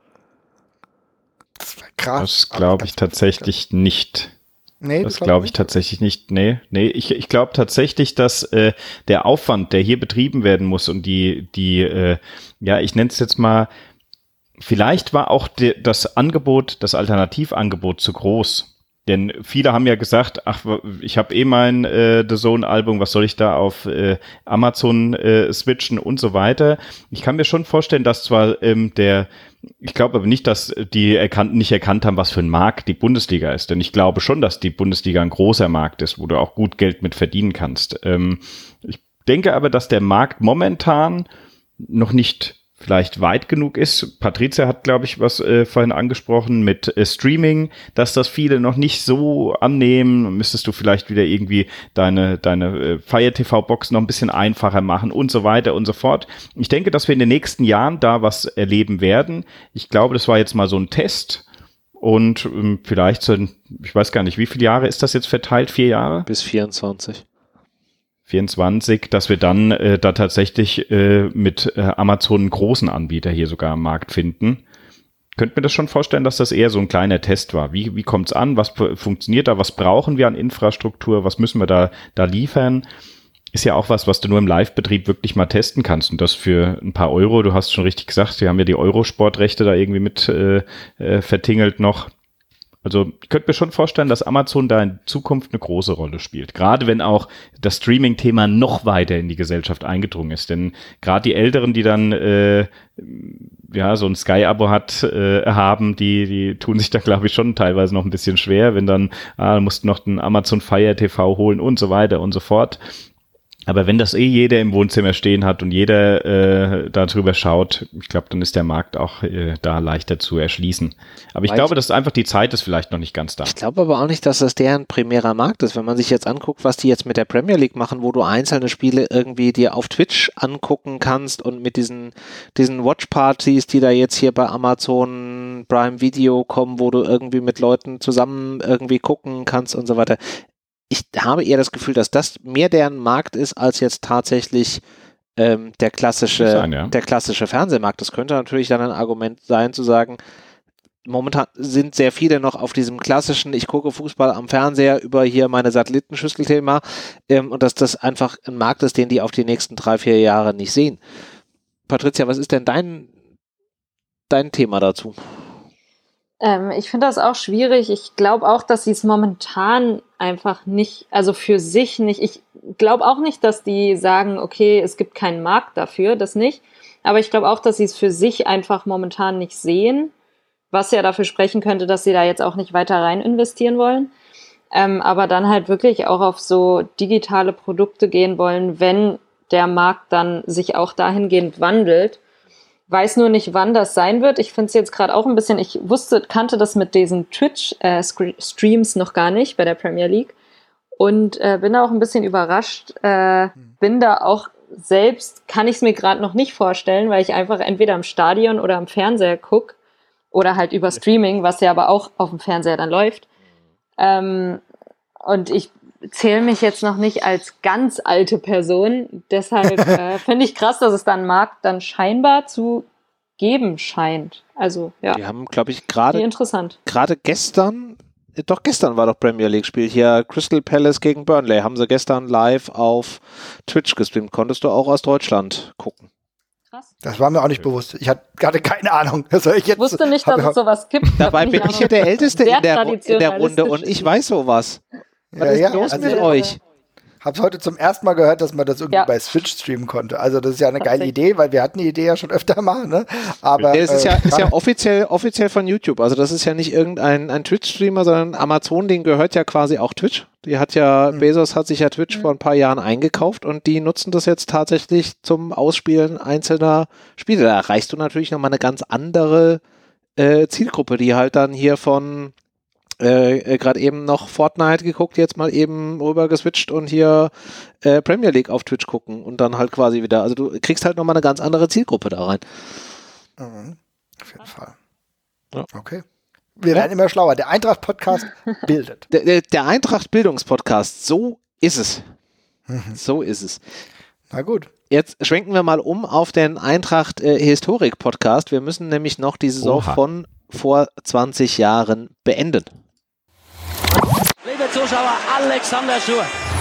Das war krass. Das glaube ich tatsächlich nicht. Nee, Das glaube ich tatsächlich nicht. Nee, nee, ich, ich glaube tatsächlich, dass äh, der Aufwand, der hier betrieben werden muss und die, die, äh, ja, ich nenne es jetzt mal, vielleicht war auch de, das Angebot, das Alternativangebot zu groß. Denn viele haben ja gesagt, ach, ich habe eh mein äh, The Zone-Album, was soll ich da auf äh, Amazon äh, switchen und so weiter. Ich kann mir schon vorstellen, dass zwar ähm, der, ich glaube aber nicht, dass die erkannt, nicht erkannt haben, was für ein Markt die Bundesliga ist. Denn ich glaube schon, dass die Bundesliga ein großer Markt ist, wo du auch gut Geld mit verdienen kannst. Ähm, ich denke aber, dass der Markt momentan noch nicht vielleicht weit genug ist. Patricia hat, glaube ich, was äh, vorhin angesprochen mit äh, Streaming, dass das viele noch nicht so annehmen. Müsstest du vielleicht wieder irgendwie deine deine äh, Fire T V-Box noch ein bisschen einfacher machen und so weiter und so fort. Ich denke, dass wir in den nächsten Jahren da was erleben werden. Ich glaube, das war jetzt mal so ein Test und ähm, vielleicht so, ich weiß gar nicht, wie viele Jahre ist das jetzt verteilt? Vier Jahre? Bis vierundzwanzig. vierundzwanzig, dass wir dann äh, da tatsächlich äh, mit äh, Amazon einen großen Anbieter hier sogar am Markt finden. Könnt mir das schon vorstellen, dass das eher so ein kleiner Test war? Wie, wie kommt's an? Was p- funktioniert da? Was brauchen wir an Infrastruktur? Was müssen wir da, da liefern? Ist ja auch was, was du nur im Live-Betrieb wirklich mal testen kannst. Und das für ein paar Euro. Du hast schon richtig gesagt, wir haben ja die Eurosport-Rechte da irgendwie mit äh, äh, vertingelt noch. Also ich könnte mir schon vorstellen, dass Amazon da in Zukunft eine große Rolle spielt. Gerade wenn auch das Streaming-Thema noch weiter in die Gesellschaft eingedrungen ist. Denn gerade die Älteren, die dann äh, ja so ein Sky-Abo hat, äh, haben, die die tun sich da, glaube ich, schon teilweise noch ein bisschen schwer, wenn dann, ah, musst noch einen Amazon Fire T V holen und so weiter und so fort. Aber wenn das eh jeder im Wohnzimmer stehen hat und jeder äh, darüber schaut, ich glaube, dann ist der Markt auch äh, da leichter zu erschließen. Aber ich Weil glaube, ich- dass einfach die Zeit ist vielleicht noch nicht ganz da. Ich glaube aber auch nicht, dass das deren primärer Markt ist. Wenn man sich jetzt anguckt, was die jetzt mit der Premier League machen, wo du einzelne Spiele irgendwie dir auf Twitch angucken kannst und mit diesen, diesen Watch-Partys, die da jetzt hier bei Amazon Prime Video kommen, wo du irgendwie mit Leuten zusammen irgendwie gucken kannst und so weiter. ich habe eher das Gefühl, dass das mehr deren Markt ist, als jetzt tatsächlich ähm, der klassische, sein, ja. der klassische Fernsehmarkt. Das könnte natürlich dann ein Argument sein, zu sagen, momentan sind sehr viele noch auf diesem klassischen, ich gucke Fußball am Fernseher über hier meine Satellitenschüssel-Thema ähm, und dass das einfach ein Markt ist, den die auf die nächsten drei, vier Jahre nicht sehen. Patricia, was ist denn dein, dein Thema dazu? Ähm, ich finde das auch schwierig. Ich glaube auch, dass sie es momentan einfach nicht, also für sich nicht, ich glaube auch nicht, dass die sagen, okay, es gibt keinen Markt dafür, das nicht. Aber ich glaube auch, dass sie es für sich einfach momentan nicht sehen, was ja dafür sprechen könnte, dass sie da jetzt auch nicht weiter rein investieren wollen. Ähm, aber dann halt wirklich auch auf so digitale Produkte gehen wollen, wenn der Markt dann sich auch dahingehend wandelt. Weiß nur nicht, wann das sein wird. Ich finde es jetzt gerade auch ein bisschen, ich wusste, kannte das mit diesen Twitch-Streams äh, noch gar nicht bei der Premier League und äh, bin da auch ein bisschen überrascht. Äh, bin da auch selbst, kann ich es mir gerade noch nicht vorstellen, weil ich einfach entweder im Stadion oder am Fernseher gucke oder halt über Streaming, was ja aber auch auf dem Fernseher dann läuft. Ähm, und ich zähle mich jetzt noch nicht als ganz alte Person. Deshalb äh, finde ich krass, dass es da einen Markt dann scheinbar zu geben scheint. Also, ja. Die haben, glaube ich, gerade interessant. gerade gestern, doch gestern war doch Premier League Spiel hier, Crystal Palace gegen Burnley, haben sie gestern live auf Twitch gestreamt. Konntest du auch aus Deutschland gucken? Krass. Das war mir auch nicht bewusst. Ich hatte keine Ahnung. Das soll ich jetzt, Ich wusste nicht, dass es sowas gibt. Dabei bin ich ja der Älteste in der, in der Runde und ich weiß sowas. Was ja, ist ja, los also mit euch? Hab's heute zum ersten Mal gehört, dass man das irgendwie Ja. bei Switch streamen konnte. Also das ist ja eine geile Idee, weil wir hatten die Idee ja schon öfter mal, ne? Aber Ja, es ist ja, äh, ist ja offiziell, offiziell von YouTube. Also das ist ja nicht irgendein ein Twitch-Streamer, sondern Amazon, den gehört ja quasi auch Twitch. Die hat ja, mhm. Bezos hat sich ja Twitch mhm. vor ein paar Jahren eingekauft und die nutzen das jetzt tatsächlich zum Ausspielen einzelner Spiele. Da erreichst du natürlich nochmal eine ganz andere äh, Zielgruppe, die halt dann hier von Äh, gerade eben noch Fortnite geguckt, jetzt mal eben rüber geswitcht und hier äh, Premier League auf Twitch gucken und dann halt quasi wieder, also du kriegst halt nochmal eine ganz andere Zielgruppe da rein. Mhm, auf jeden Fall. Ja. Okay. Wir werden immer schlauer. Der Eintracht-Podcast bildet. Der, der, der Eintracht-Bildungspodcast, so ist es. Mhm. So ist es. Na gut. Jetzt schwenken wir mal um auf den Eintracht-Historik-Podcast. Wir müssen nämlich noch die Saison Oha. von vor zwanzig Jahren beenden. Liebe Zuschauer, Alexander Schur.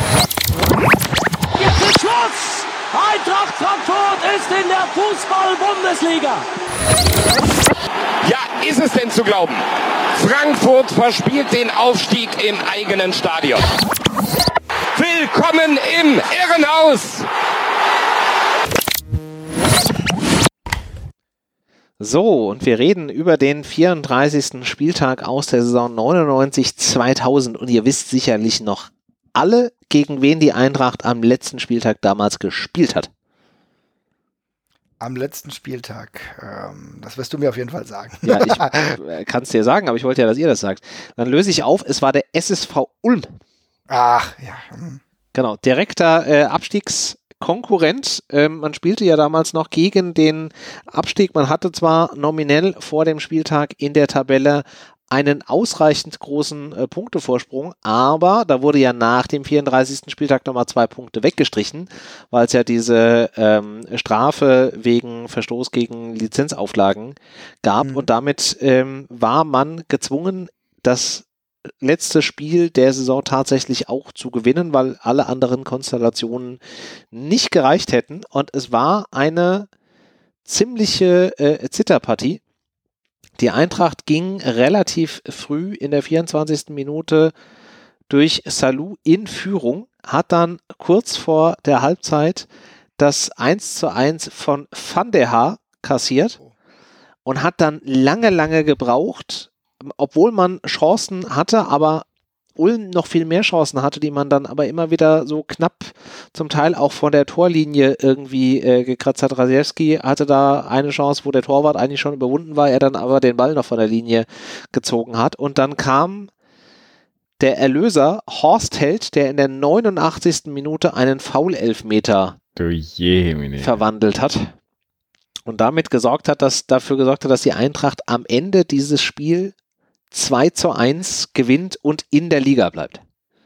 Jetzt ist Schluss! Eintracht Frankfurt ist in der Fußball-Bundesliga. Ja, ist es denn zu glauben? Frankfurt verspielt den Aufstieg im eigenen Stadion. Willkommen im Irrenhaus! So, und wir reden über den vierunddreißigsten Spieltag aus der Saison neunundneunzig zweitausend und ihr wisst sicherlich noch alle, gegen wen die Eintracht am letzten Spieltag damals gespielt hat. Am letzten Spieltag, ähm, das wirst du mir auf jeden Fall sagen. Ja, ich kann es dir sagen, aber ich wollte ja, dass ihr das sagt. Dann löse ich auf, es war der S S V Ulm. Ach, ja. Hm. Genau, direkter äh, Abstiegs- Konkurrent. Ähm, man spielte ja damals noch gegen den Abstieg. Man hatte zwar nominell vor dem Spieltag in der Tabelle einen ausreichend großen äh, Punktevorsprung, aber da wurde ja nach dem vierunddreißigsten Spieltag nochmal zwei Punkte weggestrichen, weil es ja diese ähm, Strafe wegen Verstoß gegen Lizenzauflagen gab mhm. und damit ähm, war man gezwungen, das letzte Spiel der Saison tatsächlich auch zu gewinnen, weil alle anderen Konstellationen nicht gereicht hätten und es war eine ziemliche äh, Zitterpartie. Die Eintracht ging relativ früh in der vierundzwanzigsten Minute durch Salou in Führung, hat dann kurz vor der Halbzeit das eins zu eins von Van der Haar kassiert und hat dann lange, lange gebraucht, obwohl man Chancen hatte, aber Ulm noch viel mehr Chancen hatte, die man dann aber immer wieder so knapp zum Teil auch von der Torlinie irgendwie äh, gekratzt hat. Rasiewski hatte da eine Chance, wo der Torwart eigentlich schon überwunden war, er dann aber den Ball noch von der Linie gezogen hat und dann kam der Erlöser Horst Held, der in der neunundachtzigsten Minute einen Foul-Elfmeter verwandelt hat. Und damit gesorgt hat, dass dafür gesorgt hat, dass die Eintracht am Ende dieses Spiel zwei zu eins gewinnt und in der Liga bleibt.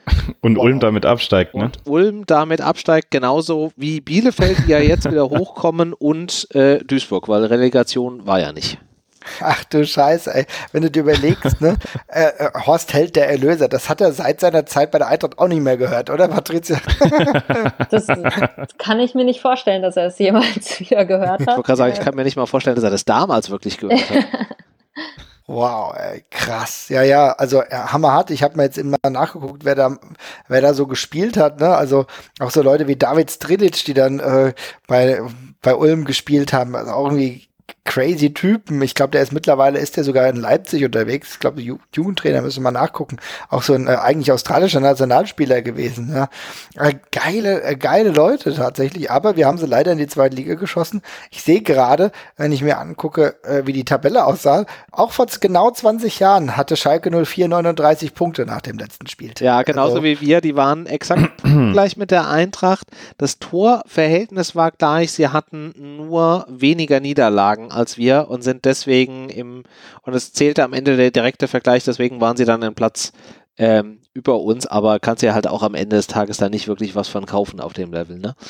Und Wow. Ulm damit absteigt, ne? Und Ulm damit absteigt, genauso wie Bielefeld, die ja jetzt wieder hochkommen, und äh, Duisburg, weil Relegation war ja nicht. Ach du Scheiße, ey. Wenn du dir überlegst, ne, äh, äh, Horst Held, der Erlöser, das hat er seit seiner Zeit bei der Eintracht auch nicht mehr gehört, oder, Patricia? Das kann ich mir nicht vorstellen, dass er es jemals wieder gehört Ich hat. wollte gerade sagen, ich kann mir nicht mal vorstellen, dass er das damals wirklich gehört hat. Wow, ey, krass. Ja, ja, also äh, hammerhart. Ich habe mir jetzt immer nachgeguckt, wer da, wer da so gespielt hat, ne? Also auch so Leute wie David Strilic, die dann äh, bei, bei Ulm gespielt haben, also auch irgendwie crazy Typen. Ich glaube, der ist mittlerweile, ist der sogar in Leipzig unterwegs. Ich glaube, Ju- Jugendtrainer, müssen wir mal nachgucken. Auch so ein äh, eigentlich australischer Nationalspieler gewesen. Ja. Äh, geile, äh, geile Leute tatsächlich, aber wir haben sie leider in die zweite Liga geschossen. Ich sehe gerade, wenn ich mir angucke, äh, wie die Tabelle aussah, auch vor genau zwanzig Jahren hatte Schalke null vier neununddreißig Punkte nach dem letzten Spieltag. Ja, genauso Also, wie wir, die waren exakt gleich mit der Eintracht. Das Torverhältnis war gleich, sie hatten nur weniger Niederlagen als wir und sind deswegen im, und es zählte am Ende der direkte Vergleich, deswegen waren sie dann einen Platz ähm, über uns, aber kannst ja halt auch am Ende des Tages da nicht wirklich was von kaufen auf dem Level, ne?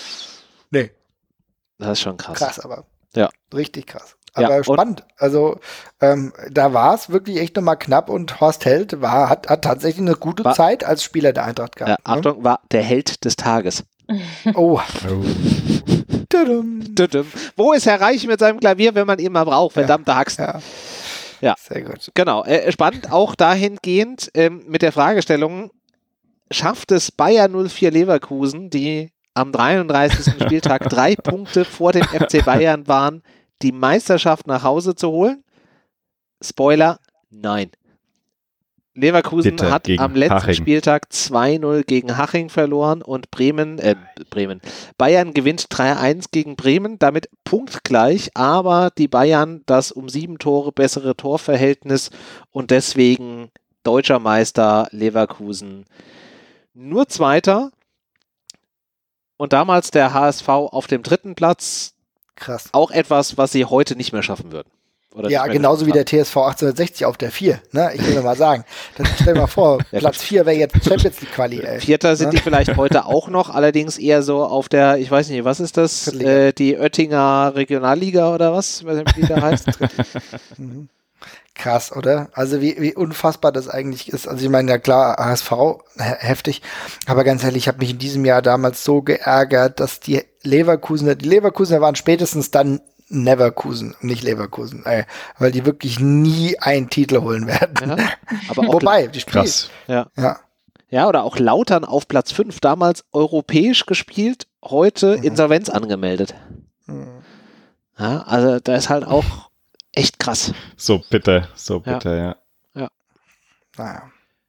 Nee. Das ist schon krass. Krass, aber Ja. richtig krass. Ja, Aber und- spannend. Also ähm, da war es wirklich echt nochmal knapp und Horst Held war, hat, hat tatsächlich eine gute War- Zeit als Spieler der Eintracht Ja, gehabt. ne? Achtung, war der Held des Tages. Oh. Oh. Tudum. Tudum. Wo ist Herr Reich mit seinem Klavier, wenn man ihn mal braucht? Verdammte Haxen. Ja. Ja. Sehr gut. Genau, äh, spannend auch dahingehend ähm, mit der Fragestellung, schafft es Bayer null vier Leverkusen, die am dreiunddreißigsten Spieltag drei Punkte vor dem F C Bayern waren, die Meisterschaft nach Hause zu holen? Spoiler, nein. Leverkusen Bitter hat gegen am letzten Haching. Spieltag zwei null gegen Haching verloren und Bremen, äh, Bremen, Bayern gewinnt drei eins gegen Bremen, damit punktgleich, aber die Bayern das um sieben Tore bessere Torverhältnis und deswegen deutscher Meister Leverkusen nur Zweiter und damals der H S V auf dem dritten Platz, Krass. auch etwas, was sie heute nicht mehr schaffen würden. Oder Ja, nicht mehr genauso wie geschafft der T S V achtzehnhundertsechzig auf der vier. Ne? Ich will nur mal sagen. Das, stell dir mal vor, Ja, Platz vier wäre jetzt Champions League Quali. Ey. Vierter sind Ne? die vielleicht heute auch noch, allerdings eher so auf der, ich weiß nicht, was ist das? Drittliga. Äh, die Oettinger Regionalliga oder was? Ich weiß nicht, wie die da heißt. Mhm. Krass, oder? Also wie, wie unfassbar das eigentlich ist. Also ich meine, ja klar, H S V, he- heftig. Aber ganz ehrlich, ich habe mich in diesem Jahr damals so geärgert, dass die Leverkusener, die Leverkusener waren spätestens dann Neverkusen, nicht Leverkusen, ey, weil die wirklich nie einen Titel holen werden. Ja, aber auch, Wobei, die spielen. Krass. ja. Ja. ja, oder auch Lautern auf Platz fünf, damals europäisch gespielt, heute Insolvenz angemeldet. Mhm. Ja, also da ist halt auch echt krass. So bitter, so Ja. bitter, ja. Naja.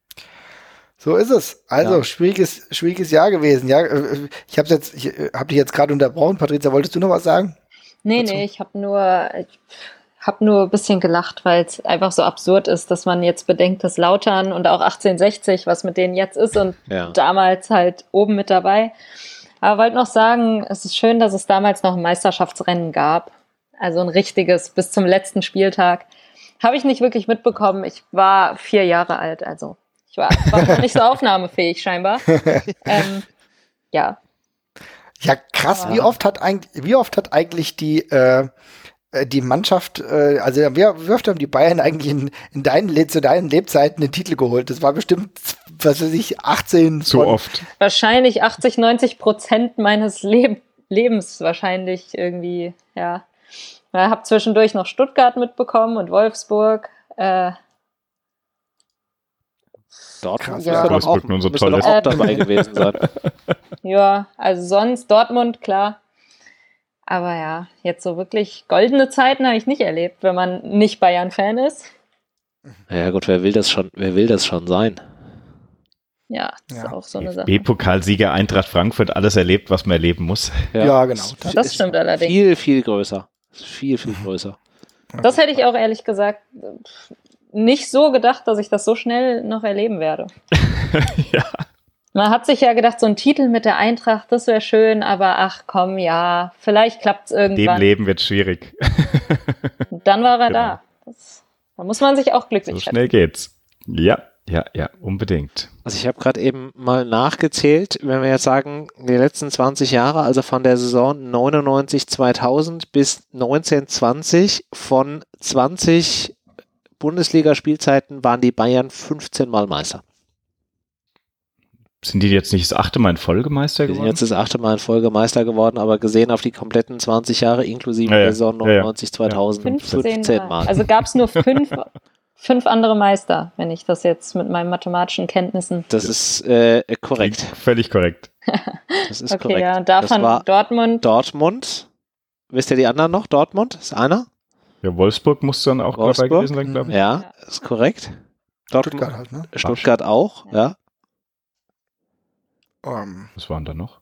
So ist es. Also, Ja. schwieriges, schwieriges Jahr gewesen. Ja, äh, ich habe jetzt, ich äh, habe dich jetzt gerade unterbrochen. Patricia, wolltest du noch was sagen? Nee, dazu? nee, ich habe nur, ich hab nur ein bisschen gelacht, weil es einfach so absurd ist, dass man jetzt bedenkt, dass Lautern und auch achtzehnhundertsechzig, was mit denen jetzt ist und Ja. damals halt oben mit dabei. Aber wollte noch sagen, es ist schön, dass es damals noch ein Meisterschaftsrennen gab. Also ein richtiges bis zum letzten Spieltag. Habe ich nicht wirklich mitbekommen. Ich war vier Jahre alt, also ich war, war noch nicht so aufnahmefähig scheinbar. ähm, ja, Ja, krass. Ja. Wie oft hat eigentlich, wie oft hat eigentlich die, äh, äh, die Mannschaft, äh, also wie, wie oft haben die Bayern eigentlich in, in deinen, Le- zu deinen Lebzeiten den Titel geholt? Das war bestimmt, was weiß ich, achtzehn Zu von- oft. wahrscheinlich achtzig, neunzig Prozent meines Leb Lebens wahrscheinlich irgendwie, ja. Ich habe zwischendurch noch Stuttgart mitbekommen und Wolfsburg. Äh, Dortmund Ja. müsste doch auch, Wolfsburg nun so müsste toll doch ist. auch dabei gewesen sein. ja, also sonst Dortmund, klar. Aber ja, jetzt so wirklich goldene Zeiten habe ich nicht erlebt, wenn man nicht Bayern-Fan ist. Ja gut, wer will das schon, wer will das schon sein? Ja, das Ja. ist auch so eine Sache. B-Pokalsieger Eintracht Frankfurt, alles erlebt, was man erleben muss. Ja, genau. Das, Das ist stimmt allerdings. Viel, viel größer. Viel, viel größer. Das hätte ich auch ehrlich gesagt nicht so gedacht, dass ich das so schnell noch erleben werde. Ja. Man hat sich ja gedacht, so ein Titel mit der Eintracht, das wäre schön, aber ach komm, ja, vielleicht klappt es Dem irgendwann. Leben wird schwierig. Und dann war er Genau. da. Das, da muss man sich auch glücklich So schätzen. schnell geht's. Ja, ja, ja, unbedingt. Also ich habe gerade eben mal nachgezählt, wenn wir jetzt sagen, die letzten zwanzig Jahre, also von der Saison neunundneunzig zweitausend bis neunzehn zwanzig, von zwanzig Bundesligaspielzeiten waren die Bayern fünfzehn Mal Meister. Sind die jetzt nicht das achte Mal in Folge Meister Die sind geworden? jetzt das achte Mal in Folge Meister geworden, aber gesehen auf die kompletten zwanzig Jahre inklusive Ja, ja. der Saison neunundneunzig zweitausend, fünfzehn fünfzehn Mal. Mal. Also gab es nur fünf, fünf andere Meister, wenn ich das jetzt mit meinen mathematischen Kenntnissen. Das ist äh, korrekt. Klingt völlig korrekt. Das ist Okay, korrekt. ja, Das davon war Dortmund. Dortmund. Wisst ihr die anderen noch? Dortmund ist einer? Ja, Wolfsburg muss dann auch dabei Wolfsburg? gewesen sein, glaube ich. Ja, ist korrekt. Dortmund, Stuttgart halt, ne? Stuttgart auch, ja. Um, Was waren da noch?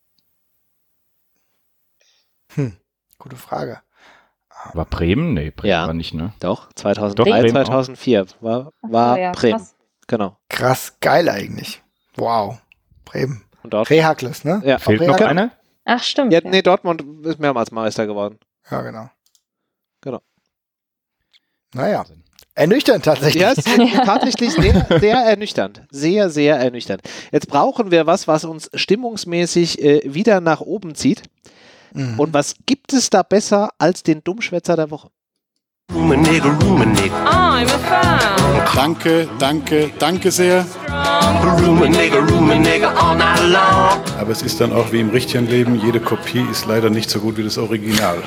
hm, gute Frage. War Bremen? Nee, Bremen Ja. war nicht, ne? Doch, zweitausenddrei, Doch, Bremen auch. zweitausendvier war, Ach so, war ja, Bremen. krass. Genau. Krass, geil eigentlich. Wow. Bremen. Und dort, Rehakles, ne? Ja. Auch Fehlt noch Rehakles? einer? Ach, stimmt. ja, ja. nee, Dortmund ist mehrmals Meister geworden. Ja, genau. Genau. Naja. Ernüchternd tatsächlich. Ja, es ist tatsächlich sehr, sehr ernüchternd. Sehr, sehr ernüchternd. Jetzt brauchen wir was, was uns stimmungsmäßig äh, wieder nach oben zieht. Mhm. Und was gibt es da besser als den Dummschwätzer der Woche? Rummenigge, Rummenigge, I'm a fan. Danke, danke, danke sehr. Rummenigge, Rummenigge all night long. Aber es ist dann auch wie im richtigen Leben, jede Kopie ist leider nicht so gut wie das Original.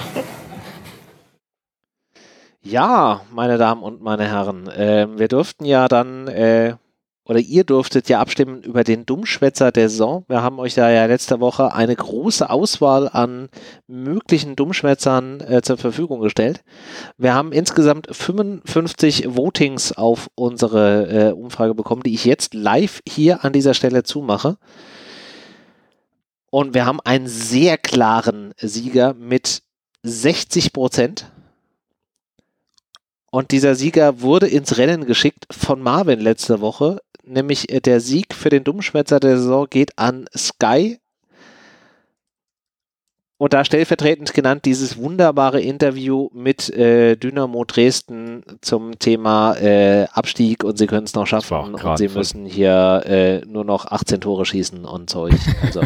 Ja, meine Damen und meine Herren, ähm, wir durften ja dann, äh, oder ihr durftet ja abstimmen über den Dummschwätzer der Saison. Wir haben euch da ja letzte Woche eine große Auswahl an möglichen Dummschwätzern äh, zur Verfügung gestellt. Wir haben insgesamt fünfundfünfzig Votings auf unsere äh, Umfrage bekommen, die ich jetzt live hier an dieser Stelle zumache. Und wir haben einen sehr klaren Sieger mit sechzig Prozent. Und dieser Sieger wurde ins Rennen geschickt von Marvin letzte Woche, nämlich äh, der Sieg für den Dummschwätzer der Saison geht an Sky. Und da stellvertretend genannt dieses wunderbare Interview mit äh, Dynamo Dresden zum Thema äh, Abstieg und sie können es noch Das war auch schaffen und grad sie voll. müssen hier äh, nur noch achtzehn Tore schießen und Zeug. Also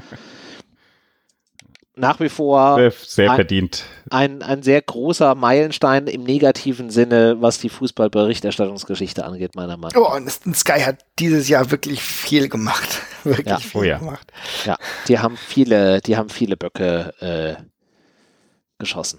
nach wie vor Sehr, sehr ein- verdient. ein, ein sehr großer Meilenstein im negativen Sinne, was die Fußballberichterstattungsgeschichte angeht, meiner Meinung nach. Oh, und Sky hat dieses Jahr wirklich viel gemacht. Wirklich Ja. viel Oh ja. gemacht. Ja, die haben viele, die haben viele Böcke äh, geschossen.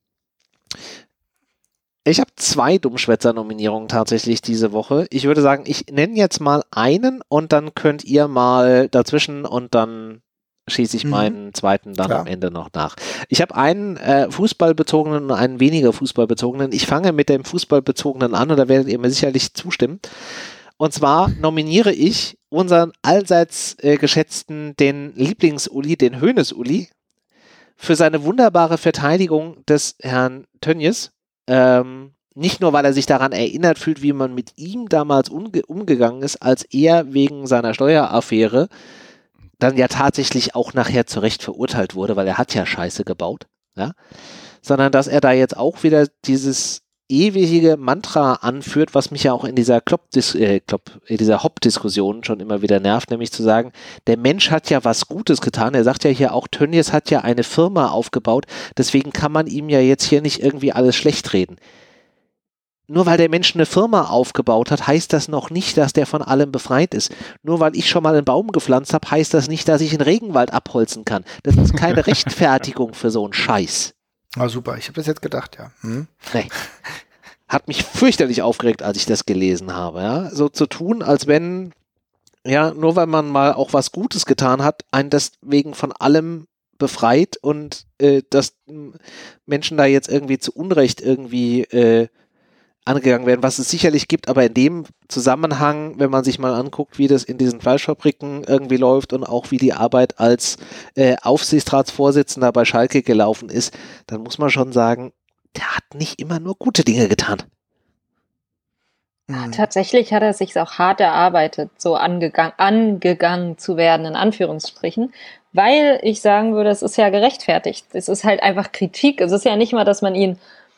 Ich habe zwei Dummschwätzer-Nominierungen tatsächlich diese Woche. Ich würde sagen, ich nenne jetzt mal einen und dann könnt ihr mal dazwischen und dann schieße ich Mhm. meinen zweiten dann Klar. am Ende noch nach. Ich habe einen äh, fußballbezogenen und einen weniger fußballbezogenen. Ich fange mit dem fußballbezogenen an und da werdet ihr mir sicherlich zustimmen. Und zwar nominiere ich unseren allseits äh, geschätzten, den Lieblings-Uli, den Hoeneß-Uli, für seine wunderbare Verteidigung des Herrn Tönnies. Ähm, nicht nur, weil er sich daran erinnert fühlt, wie man mit ihm damals umge- umgegangen ist, als er wegen seiner Steueraffäre dann ja tatsächlich auch nachher zu Recht verurteilt wurde, weil er hat ja Scheiße gebaut, ja, sondern dass er da jetzt auch wieder dieses ewige Mantra anführt, was mich ja auch in dieser Klopp, äh, Klopp, in dieser Hopp-Diskussion schon immer wieder nervt, nämlich zu sagen, der Mensch hat ja was Gutes getan. Er sagt ja hier auch, Tönnies hat ja eine Firma aufgebaut, deswegen kann man ihm ja jetzt hier nicht irgendwie alles schlecht reden. Nur weil der Mensch eine Firma aufgebaut hat, heißt das noch nicht, dass der von allem befreit ist. Nur weil ich schon mal einen Baum gepflanzt habe, heißt das nicht, dass ich einen Regenwald abholzen kann. Das ist keine Rechtfertigung für so einen Scheiß. Ah, super. Ich habe das jetzt gedacht, ja. Hm? Nee. Hat mich fürchterlich aufgeregt, als ich das gelesen habe. Ja? So zu tun, als wenn, ja, nur weil man mal auch was Gutes getan hat, einen deswegen von allem befreit und äh, dass m, Menschen da jetzt irgendwie zu Unrecht irgendwie äh, angegangen werden, was es sicherlich gibt, aber in dem Zusammenhang, wenn man sich mal anguckt, wie das in diesen Fleischfabriken irgendwie läuft und auch wie die Arbeit als äh, Aufsichtsratsvorsitzender bei Schalke gelaufen ist, dann muss man schon sagen, der hat nicht immer nur gute Dinge getan. Hm. Tatsächlich hat er sich auch hart erarbeitet, so angegangen, angegangen zu werden, in Anführungsstrichen, weil ich sagen würde, es ist ja gerechtfertigt. Es ist halt einfach Kritik. Es ist ja nicht mal, dass man ihn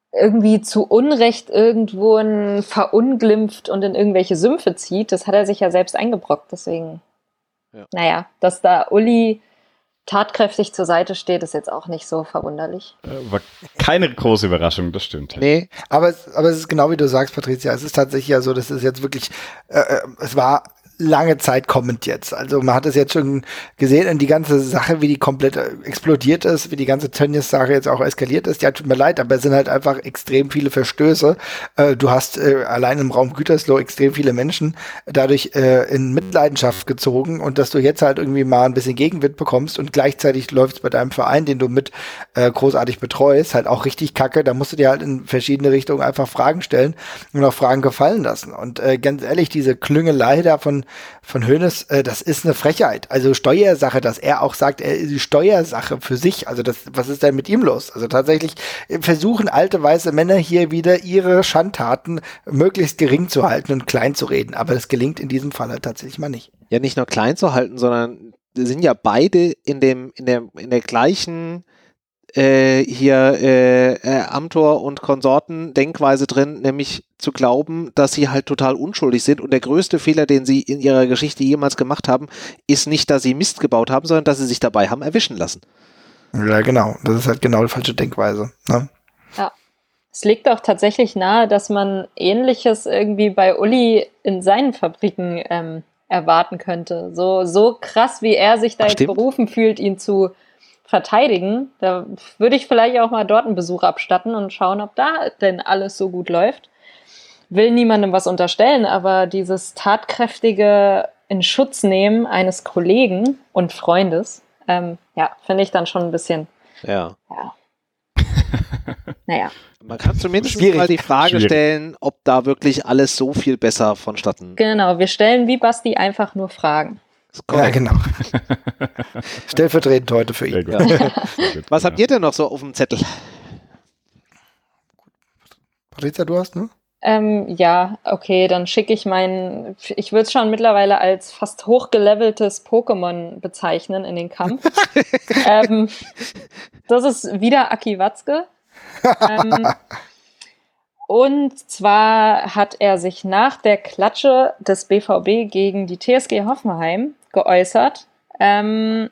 irgendwie zu Unrecht irgendwo ein verunglimpft und in irgendwelche Sümpfe zieht. Das hat er sich ja selbst eingebrockt. Deswegen, ja. naja, dass da Uli tatkräftig zur Seite steht, ist jetzt auch nicht so verwunderlich. War keine große Überraschung, das stimmt. Nee, aber es, aber es ist genau wie du sagst, Patricia, es ist tatsächlich ja so, dass es jetzt wirklich, äh, es war lange Zeit kommend jetzt. Also man hat es jetzt schon gesehen, und die ganze Sache, wie die komplett explodiert ist, wie die ganze Tönnies-Sache jetzt auch eskaliert ist. Ja, tut mir leid, aber es sind halt einfach extrem viele Verstöße. Äh, du hast äh, allein im Raum Gütersloh extrem viele Menschen dadurch äh, in Mitleidenschaft gezogen, und dass du jetzt halt irgendwie mal ein bisschen Gegenwind bekommst und gleichzeitig läuft es bei deinem Verein, den du mit äh, großartig betreust, halt auch richtig kacke. Da musst du dir halt in verschiedene Richtungen einfach Fragen stellen und auch Fragen gefallen lassen. Und äh, ganz ehrlich, diese Klüngelei da von von Hoeneß, äh, das ist eine Frechheit. Also Steuersache, dass er auch sagt, er ist die Steuersache für sich. Also das, was ist denn mit ihm los? Also tatsächlich versuchen alte weiße Männer hier wieder ihre Schandtaten möglichst gering zu halten und klein zu reden. Aber das gelingt in diesem Fall halt tatsächlich mal nicht. Ja, nicht nur klein zu halten, sondern sind ja beide in dem in der in der gleichen Äh, hier äh, äh, Amthor und Konsorten Denkweise drin, nämlich zu glauben, dass sie halt total unschuldig sind, und der größte Fehler, den sie in ihrer Geschichte jemals gemacht haben, ist nicht, dass sie Mist gebaut haben, sondern dass sie sich dabei haben erwischen lassen. Ja, genau. Das ist halt genau die falsche Denkweise. Ne? Ja. Es liegt auch tatsächlich nahe, dass man Ähnliches irgendwie bei Uli in seinen Fabriken ähm, erwarten könnte. So, so krass, wie er sich da Ach, jetzt stimmt. berufen fühlt, ihn zu verteidigen. Da würde ich vielleicht auch mal dort einen Besuch abstatten und schauen, ob da denn alles so gut läuft. Will niemandem was unterstellen, aber dieses tatkräftige in Schutz nehmen eines Kollegen und Freundes, ähm, ja, finde ich dann schon ein bisschen, Ja. ja. naja. Man kann zumindest Schwierig. mal die Frage Schwierig. stellen, ob da wirklich alles so viel besser vonstatten. Genau, wir stellen wie Basti einfach nur Fragen. Ja, genau. Stellvertretend heute für Sehr ihn. gut. Sehr gut, Was ja. habt ihr denn noch so auf dem Zettel? Patricia, du hast, ne? Ähm, ja, okay, dann schicke ich meinen, ich würde es schon mittlerweile als fast hochgeleveltes Pokémon bezeichnen in den Kampf. ähm, das ist wieder Aki Watzke. ähm, und zwar hat er sich nach der Klatsche des B V B gegen die T S G Hoffenheim geäußert, ähm,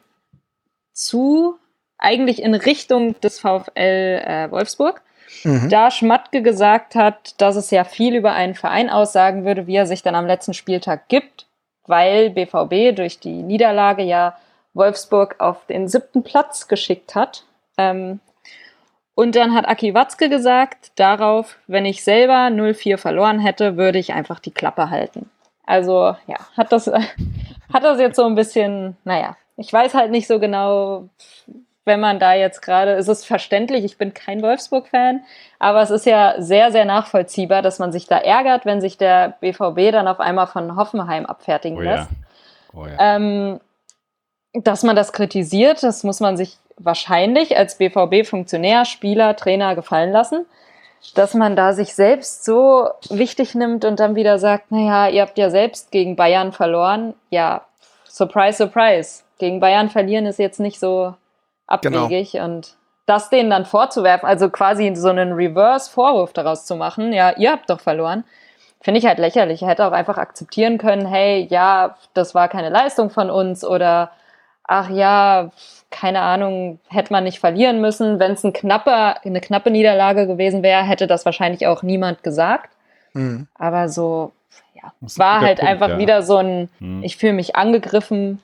zu, eigentlich in Richtung des VfL äh, Wolfsburg. Mhm. Da Schmatke gesagt hat, dass es ja viel über einen Verein aussagen würde, wie er sich dann am letzten Spieltag gibt, weil B V B durch die Niederlage ja Wolfsburg auf den siebten Platz geschickt hat. Ähm, und dann hat Aki Watzke gesagt, darauf, wenn ich selber null vier verloren hätte, würde ich einfach die Klappe halten. Also ja, hat das, hat das jetzt so ein bisschen, naja, ich weiß halt nicht so genau, wenn man da jetzt gerade, es ist verständlich, ich bin kein Wolfsburg-Fan, aber es ist ja sehr, sehr nachvollziehbar, dass man sich da ärgert, wenn sich der B V B dann auf einmal von Hoffenheim abfertigen Oh ja. lässt. Oh ja. Ähm, dass man das kritisiert, das muss man sich wahrscheinlich als B V B-Funktionär, Spieler, Trainer gefallen lassen, dass man da sich selbst so wichtig nimmt und dann wieder sagt, naja, ihr habt ja selbst gegen Bayern verloren. Ja, surprise, surprise. Gegen Bayern verlieren ist jetzt nicht so abwegig, genau. Und das denen dann vorzuwerfen, also quasi so einen Reverse-Vorwurf daraus zu machen, ja, ihr habt doch verloren, finde ich halt lächerlich. Er hätte auch einfach akzeptieren können, hey, ja, das war keine Leistung von uns, oder ach ja, keine Ahnung, hätte man nicht verlieren müssen. Wenn es ein knapper, eine knappe Niederlage gewesen wäre, hätte das wahrscheinlich auch niemand gesagt. Mhm. Aber so, ja, es war halt Punkt, einfach ja. wieder so ein, mhm. ich fühle mich angegriffen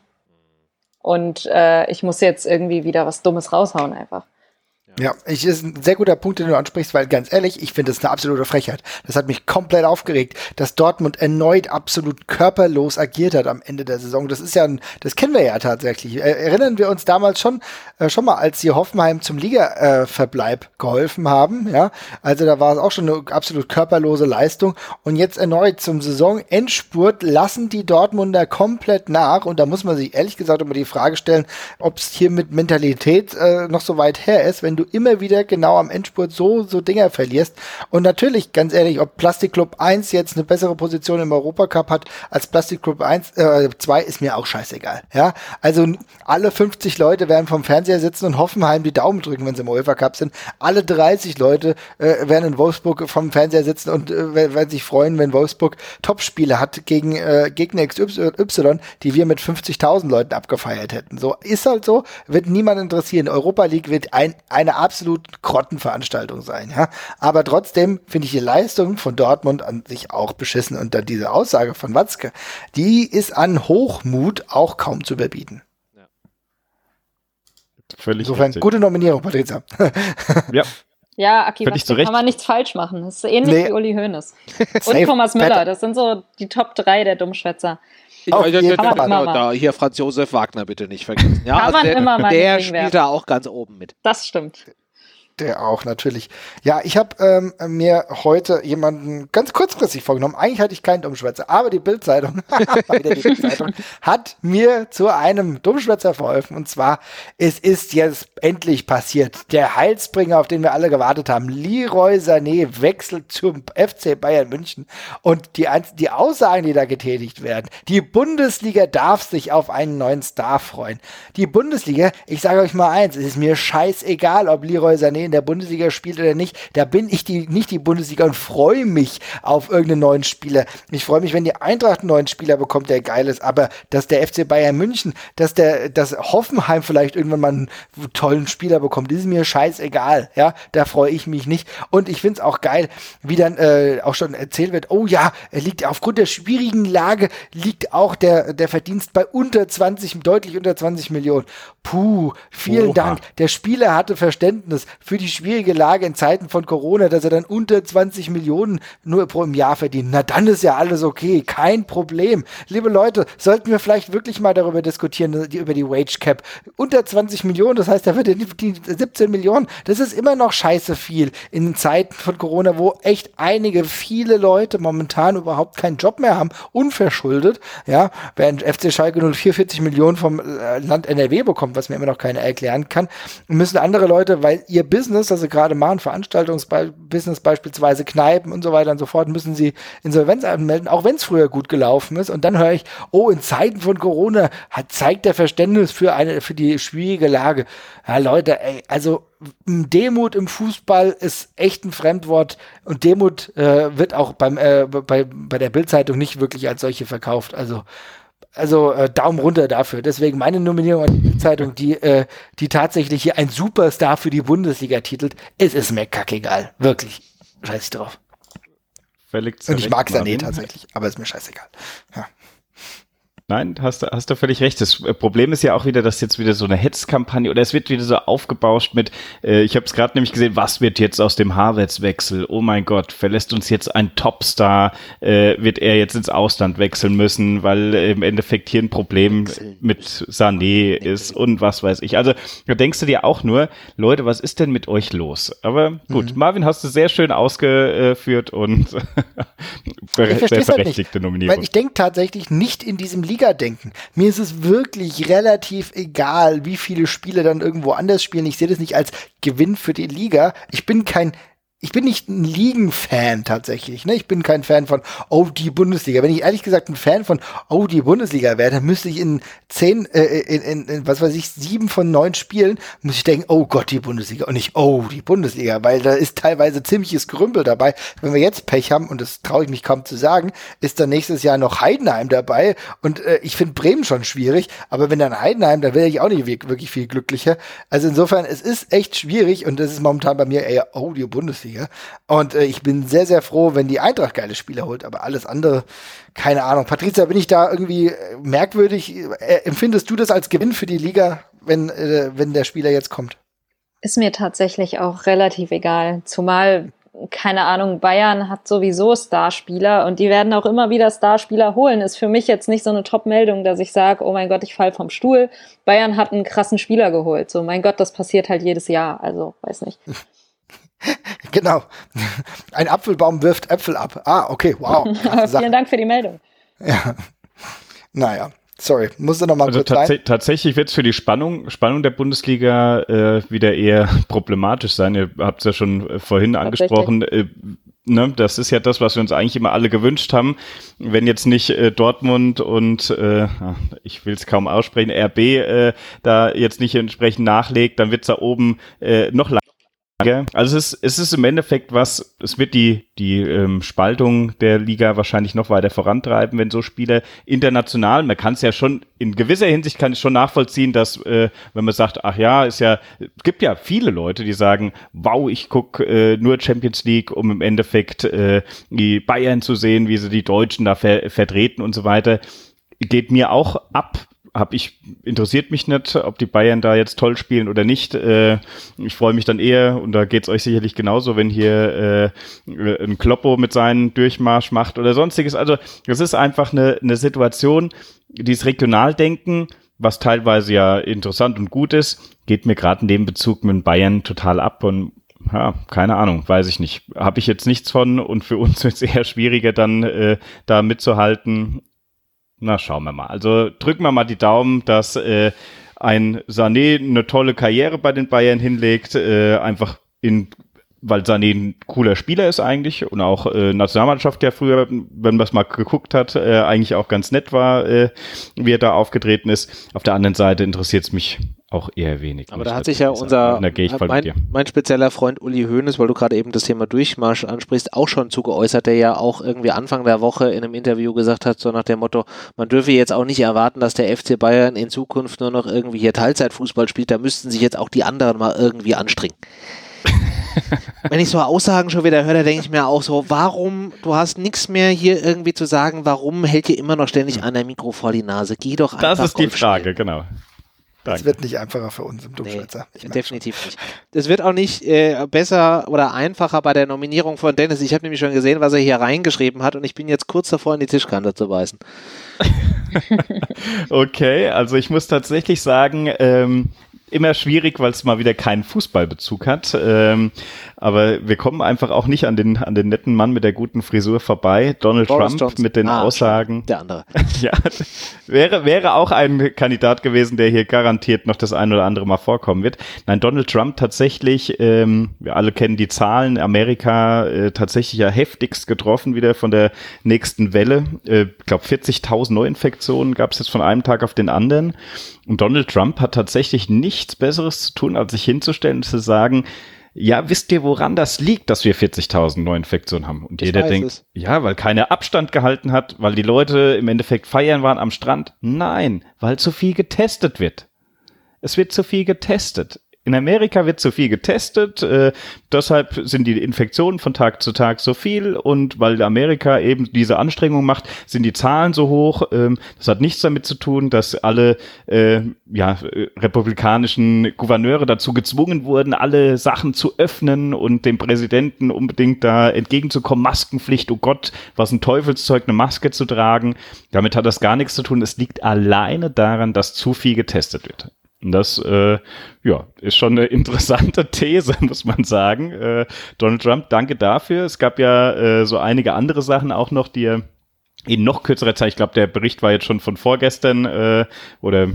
und äh, ich muss jetzt irgendwie wieder was Dummes raushauen einfach. Ja, ich ist ein sehr guter Punkt, den du ansprichst, weil ganz ehrlich, ich finde das eine absolute Frechheit. Das hat mich komplett aufgeregt, dass Dortmund erneut absolut körperlos agiert hat am Ende der Saison. Das ist ja, ein, das kennen wir ja tatsächlich. Erinnern wir uns damals schon, äh, schon mal, als sie Hoffenheim zum Liga-Verbleib äh, geholfen haben. Ja, also da war es auch schon eine absolut körperlose Leistung. Und jetzt erneut zum Saisonendspurt lassen die Dortmunder komplett nach. Und da muss man sich ehrlich gesagt immer die Frage stellen, ob es hier mit Mentalität äh, noch so weit her ist, wenn du du immer wieder genau am Endspurt so, so Dinger verlierst. Und natürlich, ganz ehrlich, ob Plastikclub eins jetzt eine bessere Position im Europacup hat als Plastikclub eins, äh, zwei, ist mir auch scheißegal. Ja, also alle fünfzig Leute werden vom Fernseher sitzen und Hoffenheim die Daumen drücken, wenn sie im UEFA Cup sind. Alle dreißig Leute äh, werden in Wolfsburg vom Fernseher sitzen und äh, werden sich freuen, wenn Wolfsburg Topspiele hat gegen äh, Gegner X Y, die wir mit fünfzigtausend Leuten abgefeiert hätten. So ist halt so, wird niemand interessieren. Europa League wird ein, eine absolut Grottenveranstaltung sein. Ja? Aber trotzdem finde ich die Leistung von Dortmund an sich auch beschissen und dann diese Aussage von Watzke, die ist an Hochmut auch kaum zu überbieten. Ja. Völlig Insofern richtig. gute Nominierung, Patrizia. Ja. Ja, Aki, Völlig da zu Recht. kann man nichts falsch machen. Das ist ähnlich Nee. wie Uli Hoeneß. Safe. Und Thomas Müller, Better. das sind so die Top drei der Dummschwätzer. Auf Ja, jeden ja, Fall. ja, Kann man da, da, hier Franz Josef Wagner bitte nicht vergessen. Ja, Kann also man der, immer mal der nicht spielt werfen. da auch ganz oben mit. Das stimmt. Der auch, natürlich. Ja, ich habe ähm, mir heute jemanden ganz kurzfristig vorgenommen. Eigentlich hatte ich keinen Dummschwätzer, aber die Bild-Zeitung, wieder die Bild-Zeitung, hat mir zu einem Dummschwätzer verholfen. Und zwar, es ist jetzt endlich passiert. Der Heilsbringer, auf den wir alle gewartet haben. Leroy Sané wechselt zum F C Bayern München. Und die, die Aussagen, die da getätigt werden, die Bundesliga darf sich auf einen neuen Star freuen. Die Bundesliga, ich sage euch mal eins, es ist mir scheißegal, ob Leroy Sané in der Bundesliga spielt oder nicht, da bin ich die nicht die Bundesliga und freue mich auf irgendeinen neuen Spieler. Ich freue mich, wenn die Eintracht einen neuen Spieler bekommt, der geil ist, aber dass der F C Bayern München, dass der, dass Hoffenheim vielleicht irgendwann mal einen tollen Spieler bekommt, das ist mir scheißegal, ja, da freue ich mich nicht. Und ich finde es auch geil, wie dann äh, auch schon erzählt wird, oh ja, er liegt aufgrund der schwierigen Lage, liegt auch der, der Verdienst bei unter zwanzig, deutlich unter zwanzig Millionen. Puh, vielen Oha. Dank. Der Spieler hatte Verständnis für die schwierige Lage in Zeiten von Corona, dass er dann unter zwanzig Millionen nur pro im Jahr verdient. Na, dann ist ja alles okay, kein Problem. Liebe Leute, sollten wir vielleicht wirklich mal darüber diskutieren, die, über die Wage Cap. Unter zwanzig Millionen, das heißt, er verdient die siebzehn Millionen. Das ist immer noch scheiße viel in Zeiten von Corona, wo echt einige, viele Leute momentan überhaupt keinen Job mehr haben, unverschuldet, ja, während F C Schalke null vier vierzig Millionen vom äh, Land N R W bekommt, was mir immer noch keiner erklären kann, müssen andere Leute, weil ihr Business, das sie gerade machen, Veranstaltungsbusiness beispielsweise, Kneipen und so weiter und so fort, müssen sie Insolvenz anmelden, auch wenn es früher gut gelaufen ist. Und dann höre ich, oh, in Zeiten von Corona hat, zeigt der Verständnis für eine, für die schwierige Lage. Ja, Leute, ey, also Demut im Fußball ist echt ein Fremdwort und Demut äh, wird auch beim äh, bei, bei der Bild-Zeitung nicht wirklich als solche verkauft. Also Also äh, Daumen runter dafür. Deswegen meine Nominierung an die Zeitung, die, äh, die tatsächlich hier ein Superstar für die Bundesliga titelt. Es ist mir kackegal. Wirklich. Scheiß drauf. Völlig zu Und ich Recht, mag Sané Marvin. tatsächlich, aber ist mir scheißegal. Ja. Nein, hast du, hast du völlig recht. Das Problem ist ja auch wieder, dass jetzt wieder so eine Hetzkampagne oder es wird wieder so aufgebauscht mit, äh, ich habe es gerade nämlich gesehen, was wird jetzt aus dem Havertz-Wechsel? Oh mein Gott, verlässt uns jetzt ein Topstar, äh, wird er jetzt ins Ausland wechseln müssen, weil äh, im Endeffekt hier ein Problem mit Sané ist und was weiß ich. Also da denkst du dir auch nur, Leute, was ist denn mit euch los? Aber gut, mhm. Marvin, hast du sehr schön ausgeführt und sehr berechtigte halt Nominierung. Weil ich denke tatsächlich nicht in diesem Liga-Denken. Mir ist es wirklich relativ egal, wie viele Spiele dann irgendwo anders spielen. Ich sehe das nicht als Gewinn für die Liga. Ich bin kein Ich bin nicht ein Ligen-Fan tatsächlich. Ne? Ich bin kein Fan von, oh, die Bundesliga. Wenn ich ehrlich gesagt ein Fan von, oh, die Bundesliga wäre, dann müsste ich in zehn, äh, in, in, in, was weiß ich, sieben von neun Spielen, muss ich denken, oh Gott, die Bundesliga. Und nicht, oh, die Bundesliga. Weil da ist teilweise ziemliches Gerümpel dabei. Wenn wir jetzt Pech haben, und das traue ich mich kaum zu sagen, ist dann nächstes Jahr noch Heidenheim dabei. Und äh, ich finde Bremen schon schwierig. Aber wenn dann Heidenheim, dann wäre ich auch nicht wirklich viel glücklicher. Also insofern, es ist echt schwierig. Und das ist momentan bei mir eher, oh, die Bundesliga. Und äh, ich bin sehr, sehr froh, wenn die Eintracht geile Spieler holt, aber alles andere, keine Ahnung. Patrizia, bin ich da irgendwie äh, merkwürdig? Äh, empfindest du das als Gewinn für die Liga, wenn, äh, wenn der Spieler jetzt kommt? Ist mir tatsächlich auch relativ egal. Zumal, keine Ahnung, Bayern hat sowieso Starspieler und die werden auch immer wieder Starspieler holen. Ist für mich jetzt nicht so eine Top-Meldung, dass ich sage, oh mein Gott, ich fall vom Stuhl. Bayern hat einen krassen Spieler geholt. So, mein Gott, das passiert halt jedes Jahr. Also, weiß nicht. Genau. Ein Apfelbaum wirft Äpfel ab. Ah, okay, wow. Vielen Dank für die Meldung. Ja. Naja. Sorry, musste noch mal also kurz tats- rein. Tatsächlich wird es für die Spannung, Spannung der Bundesliga äh, wieder eher problematisch sein. Ihr habt es ja schon äh, vorhin angesprochen. Äh, ne, das ist ja das, was wir uns eigentlich immer alle gewünscht haben. Wenn jetzt nicht äh, Dortmund und, äh, ich will es kaum aussprechen, R B äh, da jetzt nicht entsprechend nachlegt, dann wird es da oben äh, noch lang. Also es ist, es ist im Endeffekt was, es wird die, die ähm, Spaltung der Liga wahrscheinlich noch weiter vorantreiben, wenn so Spiele international, man kann es ja schon, in gewisser Hinsicht kann ich schon nachvollziehen, dass, äh, wenn man sagt, ach ja, ist ja, es gibt ja viele Leute, die sagen, wow, ich gucke äh, nur Champions League, um im Endeffekt äh, die Bayern zu sehen, wie sie die Deutschen da ver- vertreten und so weiter. Geht mir auch ab. Hab ich, interessiert mich nicht, ob die Bayern da jetzt toll spielen oder nicht. Äh, ich freue mich dann eher, und da geht's euch sicherlich genauso, wenn hier äh, ein Kloppo mit seinen Durchmarsch macht oder sonstiges. Also das ist einfach eine, eine Situation, dieses Regionaldenken, was teilweise ja interessant und gut ist, geht mir gerade in dem Bezug mit Bayern total ab und ja, keine Ahnung, weiß ich nicht. Habe ich jetzt nichts von und für uns wird es eher schwieriger dann äh, da mitzuhalten. Na, schauen wir mal. Also drücken wir mal die Daumen, dass äh, ein Sané eine tolle Karriere bei den Bayern hinlegt, äh, einfach in, weil Sané ein cooler Spieler ist eigentlich und auch äh, Nationalmannschaft ja früher, wenn man es mal geguckt hat, äh, eigentlich auch ganz nett war, äh, wie er da aufgetreten ist. Auf der anderen Seite interessiert es mich auch eher wenig. Aber da hat sich ja unser, da gehe ich voll mein, mit dir. mein spezieller Freund Uli Hoeneß, weil du gerade eben das Thema Durchmarsch ansprichst, auch schon zugeäußert, der ja auch irgendwie Anfang der Woche in einem Interview gesagt hat, so nach dem Motto, man dürfe jetzt auch nicht erwarten, dass der F C Bayern in Zukunft nur noch irgendwie hier Teilzeitfußball spielt, da müssten sich jetzt auch die anderen mal irgendwie anstrengen. Wenn ich so Aussagen schon wieder höre, da denke ich mir auch so, warum, du hast nichts mehr hier irgendwie zu sagen, warum hält dir immer noch ständig einer Mikro vor die Nase? Geh doch einfach Das ist die Golf Frage, spielen. genau. Es wird nicht einfacher für uns im Dummschwätzer. Nee, definitiv nicht. Es wird auch nicht äh, besser oder einfacher bei der Nominierung von Dennis. Ich habe nämlich schon gesehen, was er hier reingeschrieben hat und ich bin jetzt kurz davor, in die Tischkante zu beißen. Okay, also ich muss tatsächlich sagen, ähm, immer schwierig, weil es mal wieder keinen Fußballbezug hat. Ähm, aber wir kommen einfach auch nicht an den, an den netten Mann mit der guten Frisur vorbei. Donald Boris Trump Johnson. mit den ah, Aussagen. Der andere. Ja, wäre, wäre auch ein Kandidat gewesen, der hier garantiert noch das ein oder andere Mal vorkommen wird. Nein, Donald Trump tatsächlich, ähm, wir alle kennen die Zahlen, Amerika äh, tatsächlich ja heftigst getroffen wieder von der nächsten Welle. Äh, ich glaube vierzigtausend Neuinfektionen gab es jetzt von einem Tag auf den anderen. Und Donald Trump hat tatsächlich nichts Besseres zu tun, als sich hinzustellen und zu sagen, ja, wisst ihr, woran das liegt, dass wir vierzigtausend Neuinfektionen haben? Und Ich jeder weiß denkt, es. ja, weil keiner Abstand gehalten hat, weil die Leute im Endeffekt feiern waren am Strand. Nein, weil zu viel getestet wird. Es wird zu viel getestet. In Amerika wird zu viel getestet, äh, deshalb sind die Infektionen von Tag zu Tag so viel und weil Amerika eben diese Anstrengung macht, sind die Zahlen so hoch. Ähm, das hat nichts damit zu tun, dass alle äh, ja, republikanischen Gouverneure dazu gezwungen wurden, alle Sachen zu öffnen und dem Präsidenten unbedingt da entgegenzukommen. Maskenpflicht, oh Gott, was ein Teufelszeug, eine Maske zu tragen. Damit hat das gar nichts zu tun. Es liegt alleine daran, dass zu viel getestet wird. Und das äh, ja, ist schon eine interessante These, muss man sagen. Äh, Donald Trump, danke dafür. Es gab ja äh, so einige andere Sachen auch noch, die er in noch kürzerer Zeit, ich glaube, der Bericht war jetzt schon von vorgestern äh, oder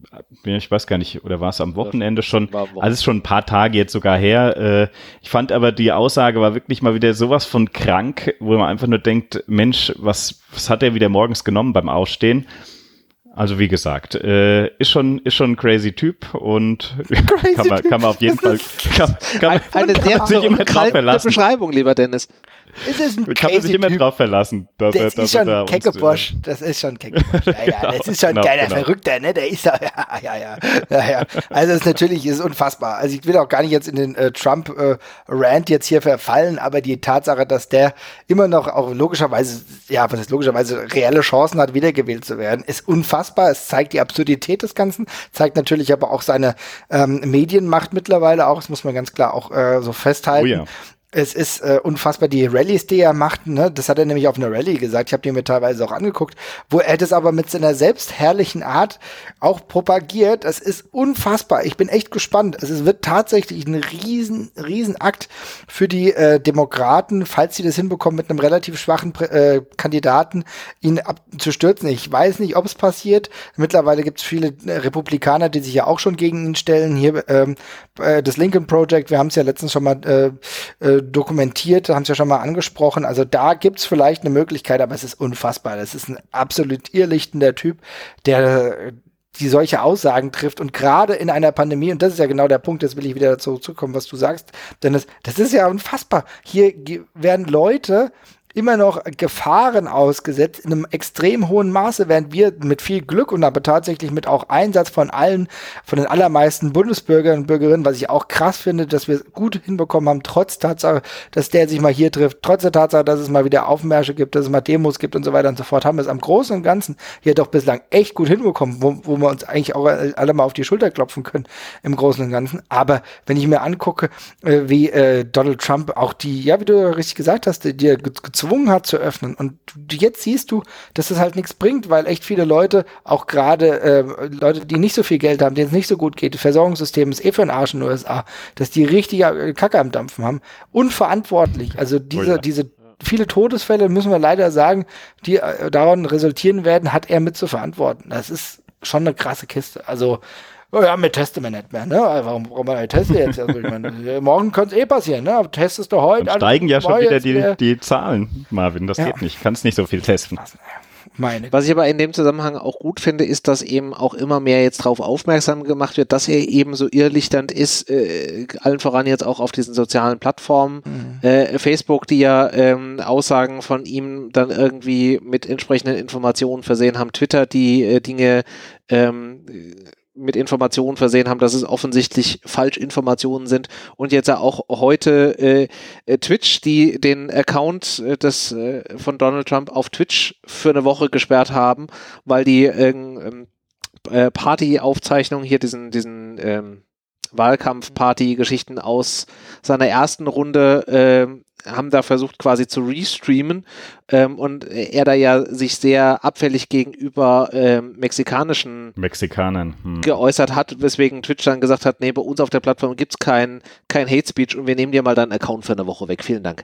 ich weiß gar nicht, oder war es am Wochenende schon? Also es ist schon ein paar Tage jetzt sogar her. Äh, ich fand aber, die Aussage war wirklich mal wieder sowas von krank, wo man einfach nur denkt, Mensch, was, was hat er wieder morgens genommen beim Aufstehen? Also wie gesagt, äh, ist schon ist schon ein crazy Typ und crazy kann man kann man auf jeden Fall kann, kann man, eine kann sehr man sich immer drauf verlassen. Beschreibung, lieber Dennis. Es ist ein kann man sich immer typ. drauf verlassen. Dass Das er, dass ist schon er ein Keckebusch. Das ist schon ein Keckebusch. Ja, ja, das ist schon ein Genau, geiler genau. Verrückter, ne? Der ist da, ja, ja, ja, ja, ja. Also es ist natürlich ist unfassbar. Also ich will auch gar nicht jetzt in den äh, Trump-Rant äh, jetzt hier verfallen, aber die Tatsache, dass der immer noch auch logischerweise, ja, was ist logischerweise reelle Chancen hat, wiedergewählt zu werden, ist unfassbar. Es zeigt die Absurdität des Ganzen, zeigt natürlich aber auch seine ähm, Medienmacht mittlerweile auch. Das muss man ganz klar auch äh, so festhalten. Oh ja. Es ist äh, unfassbar, die Rallyes, die er macht, ne? Das hat er nämlich auf einer Rallye gesagt, ich habe die mir teilweise auch angeguckt, wo er das aber mit seiner selbstherrlichen Art auch propagiert. Das ist unfassbar, ich bin echt gespannt. Es wird tatsächlich ein riesen, riesen Akt für die äh, Demokraten, falls sie das hinbekommen, mit einem relativ schwachen äh, Kandidaten ihn abzustürzen. Ich weiß nicht, ob es passiert. Mittlerweile gibt es viele äh, Republikaner, die sich ja auch schon gegen ihn stellen. Hier ähm, äh, das Lincoln Project, wir haben es ja letztens schon mal äh, äh, dokumentiert, haben es ja schon mal angesprochen. Also da gibt's vielleicht eine Möglichkeit, aber es ist unfassbar. Das ist ein absolut irrlichtender Typ, der die solche Aussagen trifft und gerade in einer Pandemie, und das ist ja genau der Punkt, jetzt will ich wieder dazu zurückkommen, was du sagst, denn das, das ist ja unfassbar. Hier werden Leute immer noch Gefahren ausgesetzt in einem extrem hohen Maße, während wir mit viel Glück und aber tatsächlich mit auch Einsatz von allen, von den allermeisten Bundesbürgern und Bürgerinnen, was ich auch krass finde, dass wir es gut hinbekommen haben, trotz Tatsache, dass der sich mal hier trifft, trotz der Tatsache, dass es mal wieder Aufmärsche gibt, dass es mal Demos gibt und so weiter und so fort, haben wir es am Großen und Ganzen hier doch bislang echt gut hinbekommen, wo, wo wir uns eigentlich auch alle mal auf die Schulter klopfen können im Großen und Ganzen. Aber wenn ich mir angucke, äh, wie äh, Donald Trump auch die, ja, wie du richtig gesagt hast, die, die gezwungen hat zu öffnen. Und jetzt siehst du, dass das halt nichts bringt, weil echt viele Leute, auch gerade äh, Leute, die nicht so viel Geld haben, denen es nicht so gut geht, das Versorgungssystem ist eh für den Arsch in den U S A, dass die richtige Kacke am Dampfen haben. Unverantwortlich. Also diese, oh ja. diese viele Todesfälle, müssen wir leider sagen, die äh, daran resultieren werden, hat er mit zu verantworten. Das ist schon eine krasse Kiste. Also oh ja, mit testen wir nicht mehr, ne? Warum brauchen wir nicht testen jetzt? Also, ich meine, morgen könnte es eh passieren, ne? Aber testest du heute. Dann steigen ja schon wieder die, wieder die Zahlen, Marvin. Das ja. geht nicht. Kannst nicht so viel testen. Meine. Was ich aber in dem Zusammenhang auch gut finde, ist, dass eben auch immer mehr jetzt darauf aufmerksam gemacht wird, dass er eben so irrlichternd ist, äh, allen voran jetzt auch auf diesen sozialen Plattformen, mhm. äh, Facebook, die ja ähm, Aussagen von ihm dann irgendwie mit entsprechenden Informationen versehen haben, Twitter, die äh, Dinge ähm, mit Informationen versehen haben, dass es offensichtlich Falschinformationen sind und jetzt ja auch heute äh, Twitch, die den Account äh, des, äh, von Donald Trump auf Twitch für eine Woche gesperrt haben, weil die ähm, äh, Partyaufzeichnungen hier, diesen, diesen ähm, Wahlkampf-Party-Geschichten aus seiner ersten Runde äh, haben da versucht quasi zu restreamen ähm, und er da ja sich sehr abfällig gegenüber ähm, mexikanischen Mexikanern hm. geäußert hat, weswegen Twitch dann gesagt hat, nee, bei uns auf der Plattform gibt es kein, kein Hate Speech und wir nehmen dir mal deinen Account für eine Woche weg. Vielen Dank.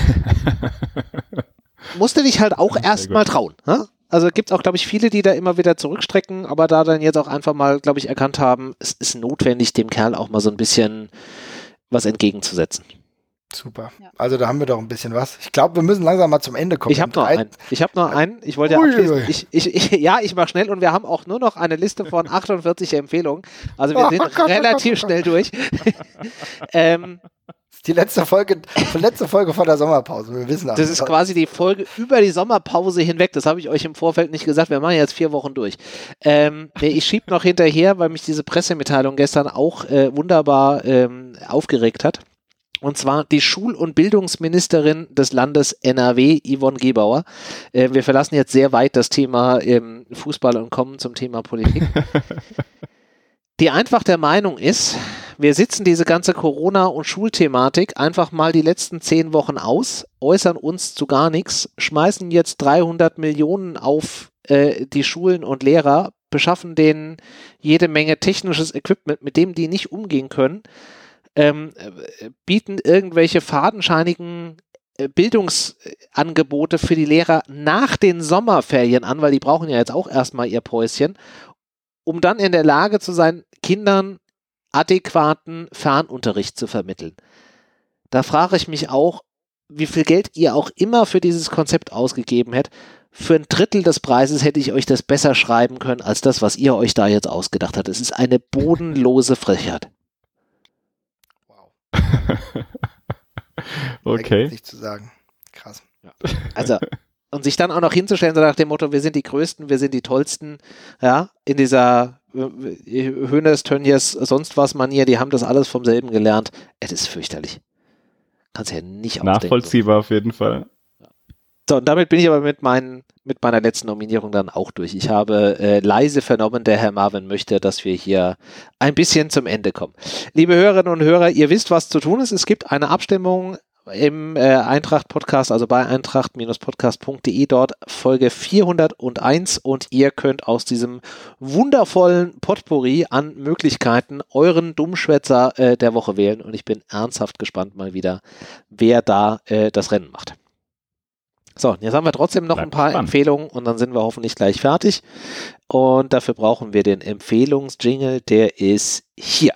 Musste dich halt auch erstmal trauen. Ne? Also gibt es auch, glaube ich, viele, die da immer wieder zurückstrecken, aber da dann jetzt auch einfach mal, glaube ich, erkannt haben, es ist notwendig, dem Kerl auch mal so ein bisschen was entgegenzusetzen. Super. Ja. Also da haben wir doch ein bisschen was. Ich glaube, wir müssen langsam mal zum Ende kommen. Ich habe noch einen. Ich habe noch einen. Ich wollte ja abschließen. Ich, ich, ich, ja, ich mache schnell und wir haben auch nur noch eine Liste von achtundvierzig Empfehlungen. Also wir sind oh, Gott, relativ Gott, Gott, schnell durch. ähm, die letzte Folge, die letzte Folge vor der Sommerpause. Wir wissen das. Das ist quasi die Folge über die Sommerpause hinweg. Das habe ich euch im Vorfeld nicht gesagt. Wir machen jetzt vier Wochen durch. Ähm, nee, ich schiebe noch hinterher, weil mich diese Pressemitteilung gestern auch äh, wunderbar ähm, aufgeregt hat. Und zwar die Schul- und Bildungsministerin des Landes N R W, Yvonne Gebauer. Äh, wir verlassen jetzt sehr weit das Thema ähm, Fußball und kommen zum Thema Politik. Die einfach der Meinung ist, wir sitzen diese ganze Corona- und Schulthematik einfach mal die letzten zehn Wochen aus, äußern uns zu gar nichts, schmeißen jetzt dreihundert Millionen auf äh, die Schulen und Lehrer, beschaffen denen jede Menge technisches Equipment, mit dem die nicht umgehen können, Ähm, bieten irgendwelche fadenscheinigen äh, Bildungsangebote für die Lehrer nach den Sommerferien an, weil die brauchen ja jetzt auch erstmal ihr Päuschen, um dann in der Lage zu sein, Kindern adäquaten Fernunterricht zu vermitteln. Da frage ich mich auch, wie viel Geld ihr auch immer für dieses Konzept ausgegeben hättet. Für ein Drittel des Preises hätte ich euch das besser schreiben können, als das, was ihr euch da jetzt ausgedacht habt. Es ist eine bodenlose Frechheit. Okay. Nicht zu sagen. Krass. Ja. Also, und sich dann auch noch hinzustellen, so nach dem Motto, wir sind die Größten, wir sind die Tollsten, ja, in dieser Hönes, Tönnies, sonst was Manier, die haben das alles vom selben gelernt. Es ist fürchterlich. Kannst ja nicht ausdenken. Nachvollziehbar auf jeden Fall. So, und damit bin ich aber mit, meinen, mit meiner letzten Nominierung dann auch durch. Ich habe äh, leise vernommen, der Herr Marvin möchte, dass wir hier ein bisschen zum Ende kommen. Liebe Hörerinnen und Hörer, ihr wisst, was zu tun ist. Es gibt eine Abstimmung im äh, Eintracht-Podcast, also bei eintracht podcast punkt de, dort Folge vierhunderteins und ihr könnt aus diesem wundervollen Potpourri an Möglichkeiten euren Dummschwätzer äh, der Woche wählen und ich bin ernsthaft gespannt mal wieder, wer da äh, das Rennen macht. So, jetzt haben wir trotzdem noch Bleib ein paar spannend. Empfehlungen und dann sind wir hoffentlich gleich fertig und dafür brauchen wir den Empfehlungsjingle, der ist hier.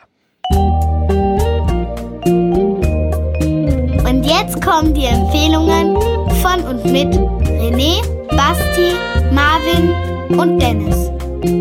Und jetzt kommen die Empfehlungen von und mit René, Basti, Marvin und Dennis.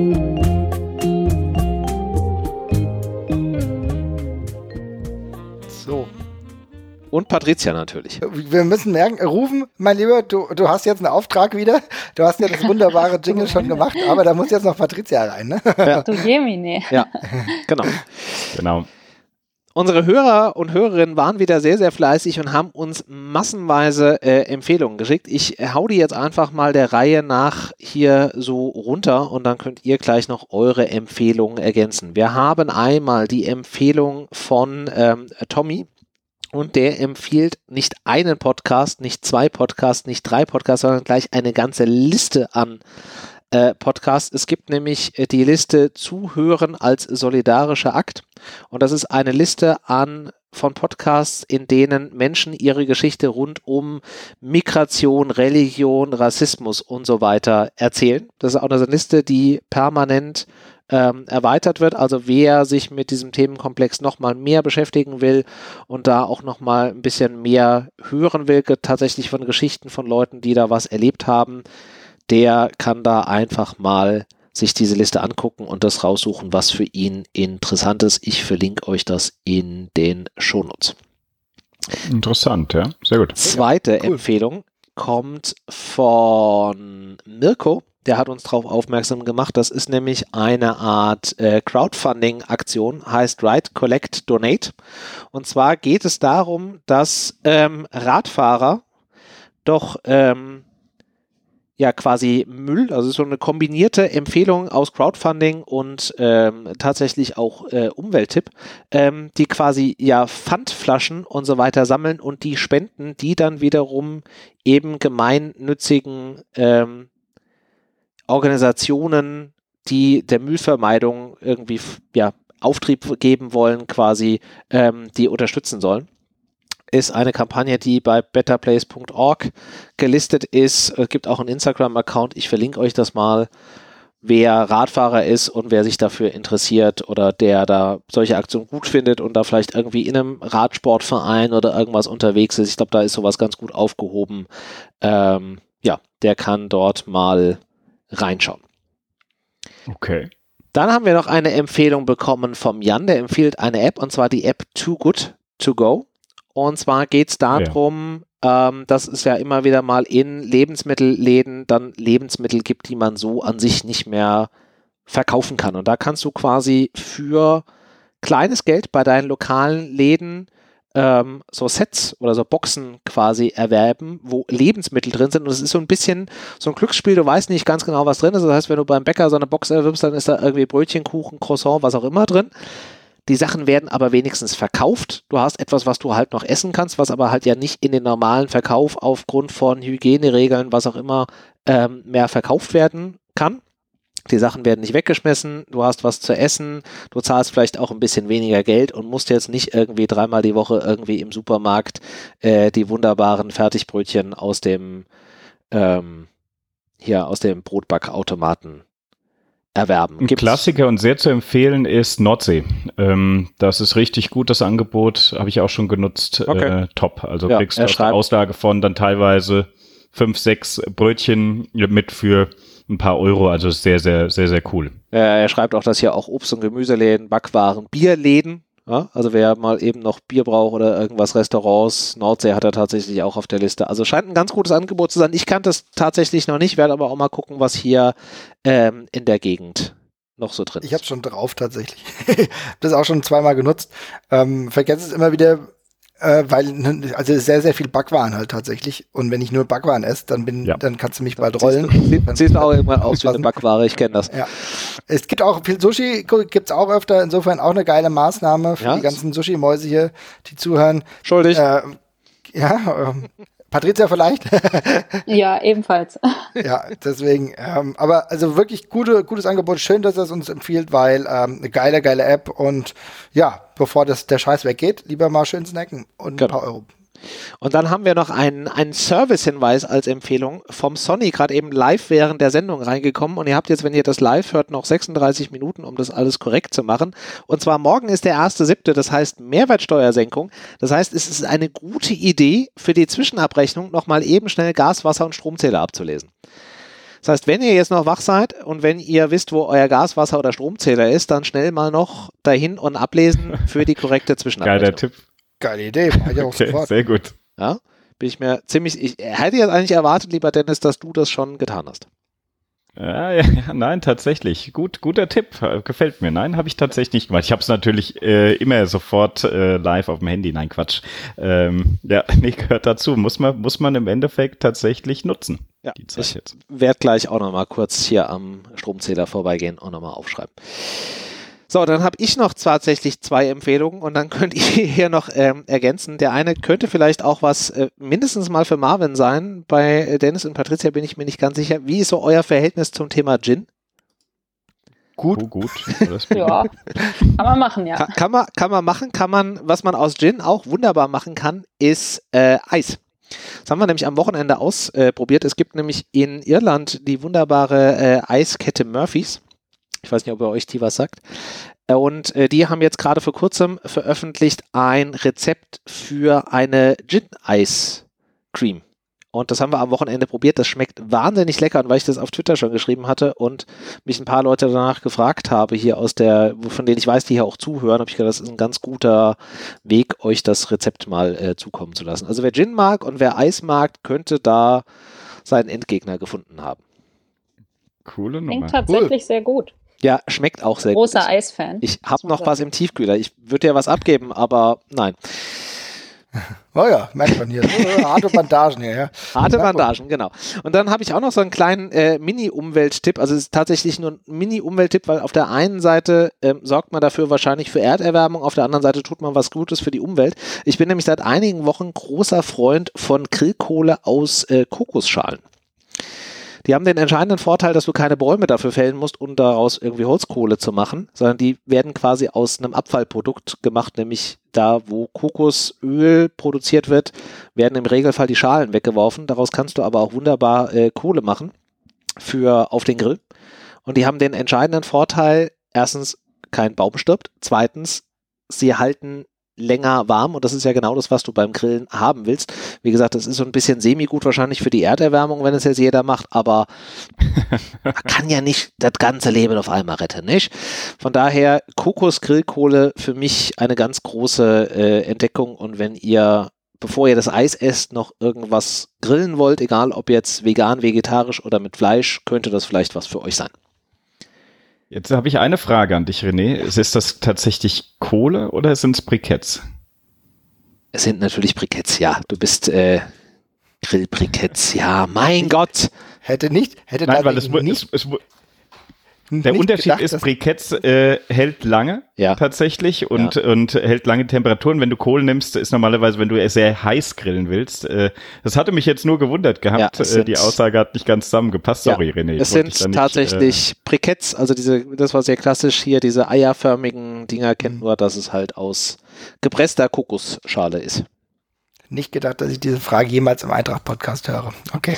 So. Und Patricia natürlich. Wir müssen merken, Rufen, mein Lieber, du, du hast jetzt einen Auftrag wieder. Du hast ja das wunderbare Jingle schon gemacht, aber da muss jetzt noch Patricia rein, ne? Ja. Du Jemine. Ja, genau. Genau. Unsere Hörer und Hörerinnen waren wieder sehr, sehr fleißig und haben uns massenweise äh, Empfehlungen geschickt. Ich hau die jetzt einfach mal der Reihe nach hier so runter und dann könnt ihr gleich noch eure Empfehlungen ergänzen. Wir haben einmal die Empfehlung von ähm, Tommy. Und der empfiehlt nicht einen Podcast, nicht zwei Podcasts, nicht drei Podcasts, sondern gleich eine ganze Liste an äh, Podcasts. Es gibt nämlich äh, die Liste Zuhören als solidarischer Akt. Und das ist eine Liste an von Podcasts, in denen Menschen ihre Geschichte rund um Migration, Religion, Rassismus und so weiter erzählen. Das ist auch eine Liste, die permanent Ähm, erweitert wird, also wer sich mit diesem Themenkomplex nochmal mehr beschäftigen will und da auch nochmal ein bisschen mehr hören will, tatsächlich von Geschichten von Leuten, die da was erlebt haben, der kann da einfach mal sich diese Liste angucken und das raussuchen, was für ihn interessant ist. Ich verlinke euch das in den Shownotes. Interessant, ja, sehr gut. Zweite cool. Empfehlung kommt von Mirko. Der hat uns darauf aufmerksam gemacht. Das ist nämlich eine Art äh, Crowdfunding-Aktion, heißt Write, Collect, Donate. Und zwar geht es darum, dass ähm, Radfahrer doch ähm, ja quasi Müll, also so eine kombinierte Empfehlung aus Crowdfunding und ähm, tatsächlich auch äh, Umwelttipp, ähm, die quasi ja Pfandflaschen und so weiter sammeln und die spenden, die dann wiederum eben gemeinnützigen ähm, Organisationen, die der Müllvermeidung irgendwie ja, Auftrieb geben wollen, quasi, ähm, die unterstützen sollen. Ist eine Kampagne, die bei better place punkt org gelistet ist. Es gibt auch einen Instagram-Account. Ich verlinke euch das mal, wer Radfahrer ist und wer sich dafür interessiert oder der da solche Aktionen gut findet und da vielleicht irgendwie in einem Radsportverein oder irgendwas unterwegs ist. Ich glaube, da ist sowas ganz gut aufgehoben. Ähm, ja, der kann dort mal reinschauen. Okay. Dann haben wir noch eine Empfehlung bekommen vom Jan, der empfiehlt eine App und zwar die App Too Good To Go. Und zwar geht es darum, ja. ähm, dass es ja immer wieder mal in Lebensmittelläden dann Lebensmittel gibt, die man so an sich nicht mehr verkaufen kann. Und da kannst du quasi für kleines Geld bei deinen lokalen Läden ähm, so Sets oder so Boxen quasi erwerben, wo Lebensmittel drin sind und es ist so ein bisschen so ein Glücksspiel, du weißt nicht ganz genau, was drin ist, das heißt, wenn du beim Bäcker so eine Box erwirbst, dann ist da irgendwie Brötchen, Kuchen, Croissant, was auch immer drin. Die Sachen werden aber wenigstens verkauft. Du hast etwas, was du halt noch essen kannst, was aber halt ja nicht in den normalen Verkauf aufgrund von Hygieneregeln, was auch immer, ähm, mehr verkauft werden kann. Die Sachen werden nicht weggeschmissen, du hast was zu essen, du zahlst vielleicht auch ein bisschen weniger Geld und musst jetzt nicht irgendwie dreimal die Woche irgendwie im Supermarkt äh, die wunderbaren Fertigbrötchen aus dem ähm, hier aus dem Brotbackautomaten erwerben. Ein Gibt's? Klassiker und sehr zu empfehlen ist Nordsee. Ähm, das ist richtig gut, das Angebot, habe ich auch schon genutzt. Okay. Äh, top, also ja, kriegst du eine Auslage von dann teilweise fünf, sechs Brötchen mit für ein paar Euro, also sehr, sehr, sehr, sehr cool. Äh, er schreibt auch, dass hier auch Obst- und Gemüseläden, Backwaren, Bierläden, ja, also wer mal eben noch Bier braucht oder irgendwas, Restaurants, Nordsee hat er tatsächlich auch auf der Liste. Also scheint ein ganz gutes Angebot zu sein. Ich kannte es tatsächlich noch nicht, werde aber auch mal gucken, was hier ähm, in der Gegend noch so drin ist. Ich habe schon drauf tatsächlich. Das auch schon zweimal genutzt. Ähm, vergesse es immer wieder, äh, weil also sehr, sehr viel Backwaren halt tatsächlich. Und wenn ich nur Backwaren esse, dann bin, ja. dann kannst du mich bald rollen. Siehst du, siehst du auch irgendwann aus wie eine Backware, ich kenne das. Ja. Es gibt auch viel Sushi, gibt's auch öfter, insofern auch eine geile Maßnahme für ja? die ganzen Sushi-Mäuse hier, die zuhören. Schuldig. Äh, Ja, ähm, Patricia vielleicht? Ja, ebenfalls. Ja, deswegen, ähm, aber also wirklich gute, gutes Angebot. Schön, dass es uns empfiehlt, weil ähm, eine geile, geile App und ja, bevor das, der Scheiß weggeht, lieber mal schön snacken und genau. ein paar Euro. Und dann haben wir noch einen, einen Service-Hinweis als Empfehlung vom Sonny, gerade eben live während der Sendung reingekommen. Und ihr habt jetzt, wenn ihr das live hört, noch sechsunddreißig Minuten, um das alles korrekt zu machen. Und zwar morgen ist der erste siebte, das heißt Mehrwertsteuersenkung. Das heißt, es ist eine gute Idee, für die Zwischenabrechnung nochmal eben schnell Gas, Wasser und Stromzähler abzulesen. Das heißt, wenn ihr jetzt noch wach seid und wenn ihr wisst, wo euer Gas, Wasser oder Stromzähler ist, dann schnell mal noch dahin und ablesen für die korrekte Zwischenabrechnung. Geiler Tipp. Geile Idee, mach ich auch Okay, sofort. sehr gut. Ja, bin ich mir ziemlich, ich hätte jetzt eigentlich erwartet, lieber Dennis, dass du das schon getan hast. Ja, ja, ja, nein, tatsächlich. Gut, guter Tipp. Gefällt mir. Nein, habe ich tatsächlich nicht gemacht. Ich habe es natürlich äh, immer sofort äh, live auf dem Handy. Nein, Quatsch. Ähm, ja, nee, gehört dazu. Muss man, muss man im Endeffekt tatsächlich nutzen. Ja, die Zeit ich jetzt. werde gleich auch nochmal kurz hier am Stromzähler vorbeigehen und nochmal aufschreiben. So, dann habe ich noch tatsächlich zwei Empfehlungen und dann könnt ihr hier noch ähm, ergänzen. Der eine könnte vielleicht auch was äh, mindestens mal für Marvin sein. Bei äh, Dennis und Patricia bin ich mir nicht ganz sicher. Wie ist so euer Verhältnis zum Thema Gin? Gut. Oh, gut. Ja, kann man machen, ja. Kann, kann, man, kann man machen, kann man, was man aus Gin auch wunderbar machen kann, ist äh, Eis. Das haben wir nämlich am Wochenende ausprobiert. Es gibt nämlich in Irland die wunderbare äh, Eiskette Murphys. Ich weiß nicht, ob ihr euch die was sagt. Und äh, die haben jetzt gerade vor kurzem veröffentlicht ein Rezept für eine Gin-Eis-Cream. Und das haben wir am Wochenende probiert. Das schmeckt wahnsinnig lecker. Und weil ich das auf Twitter schon geschrieben hatte und mich ein paar Leute danach gefragt habe, hier aus der, von denen ich weiß, die hier auch zuhören, habe ich gedacht, das ist ein ganz guter Weg, euch das Rezept mal äh, zukommen zu lassen. Also wer Gin mag und wer Eis mag, könnte da seinen Endgegner gefunden haben. Coole Nummer. Klingt tatsächlich Cool. sehr gut. Ja, schmeckt auch sehr Großer gut. Großer Eisfan. Ich habe noch was im Tiefkühler. Ich würde dir was abgeben, aber nein. Oh ja, merkt man hier. Harte Bandagen hier, ja. Harte Bandagen, genau. Und dann habe ich auch noch so einen kleinen äh, Mini-Umwelttipp. Also es ist tatsächlich nur ein Mini-Umwelttipp, weil auf der einen Seite ähm, sorgt man dafür wahrscheinlich für Erderwärmung, auf der anderen Seite tut man was Gutes für die Umwelt. Ich bin nämlich seit einigen Wochen großer Freund von Grillkohle aus äh, Kokosschalen. Die haben den entscheidenden Vorteil, dass du keine Bäume dafür fällen musst, um daraus irgendwie Holzkohle zu machen, sondern die werden quasi aus einem Abfallprodukt gemacht, nämlich da, wo Kokosöl produziert wird, werden im Regelfall die Schalen weggeworfen. Daraus kannst du aber auch wunderbar äh, Kohle machen für auf den Grill. Und die haben den entscheidenden Vorteil, erstens, kein Baum stirbt, zweitens, sie halten länger warm und das ist ja genau das, was du beim Grillen haben willst. Wie gesagt, das ist so ein bisschen semi-gut wahrscheinlich für die Erderwärmung, wenn es jetzt jeder macht, aber man kann ja nicht das ganze Leben auf einmal retten, nicht? Von daher Kokos-Grillkohle für mich eine ganz große äh, Entdeckung und wenn ihr, bevor ihr das Eis esst, noch irgendwas grillen wollt, egal ob jetzt vegan, vegetarisch oder mit Fleisch, könnte das vielleicht was für euch sein. Jetzt habe ich eine Frage an dich, René. Ist das tatsächlich Kohle oder sind es Briketts? Es sind natürlich Briketts, ja. Du bist äh, Grillbriketts, ja. Mein Gott. Hätte nicht, hätte Nein, weil es, nicht, es, es, der nicht Unterschied gedacht, ist, dass- Briketts äh, hält lange Ja. tatsächlich und, Ja. und hält lange Temperaturen. Wenn du Kohle nimmst, ist normalerweise, wenn du sehr heiß grillen willst. Äh, das hatte mich jetzt nur gewundert gehabt. Ja, es äh, die sind- Aussage hat nicht ganz zusammengepasst. Sorry, Ja, René. es ich wollte dich da sind nicht, tatsächlich Briketts, also diese, das war sehr klassisch hier, diese eierförmigen Dinger, kennt nur, dass es halt aus gepresster Kokosschale ist. nicht gedacht, dass ich diese Frage jemals im Eintracht-Podcast höre. Okay.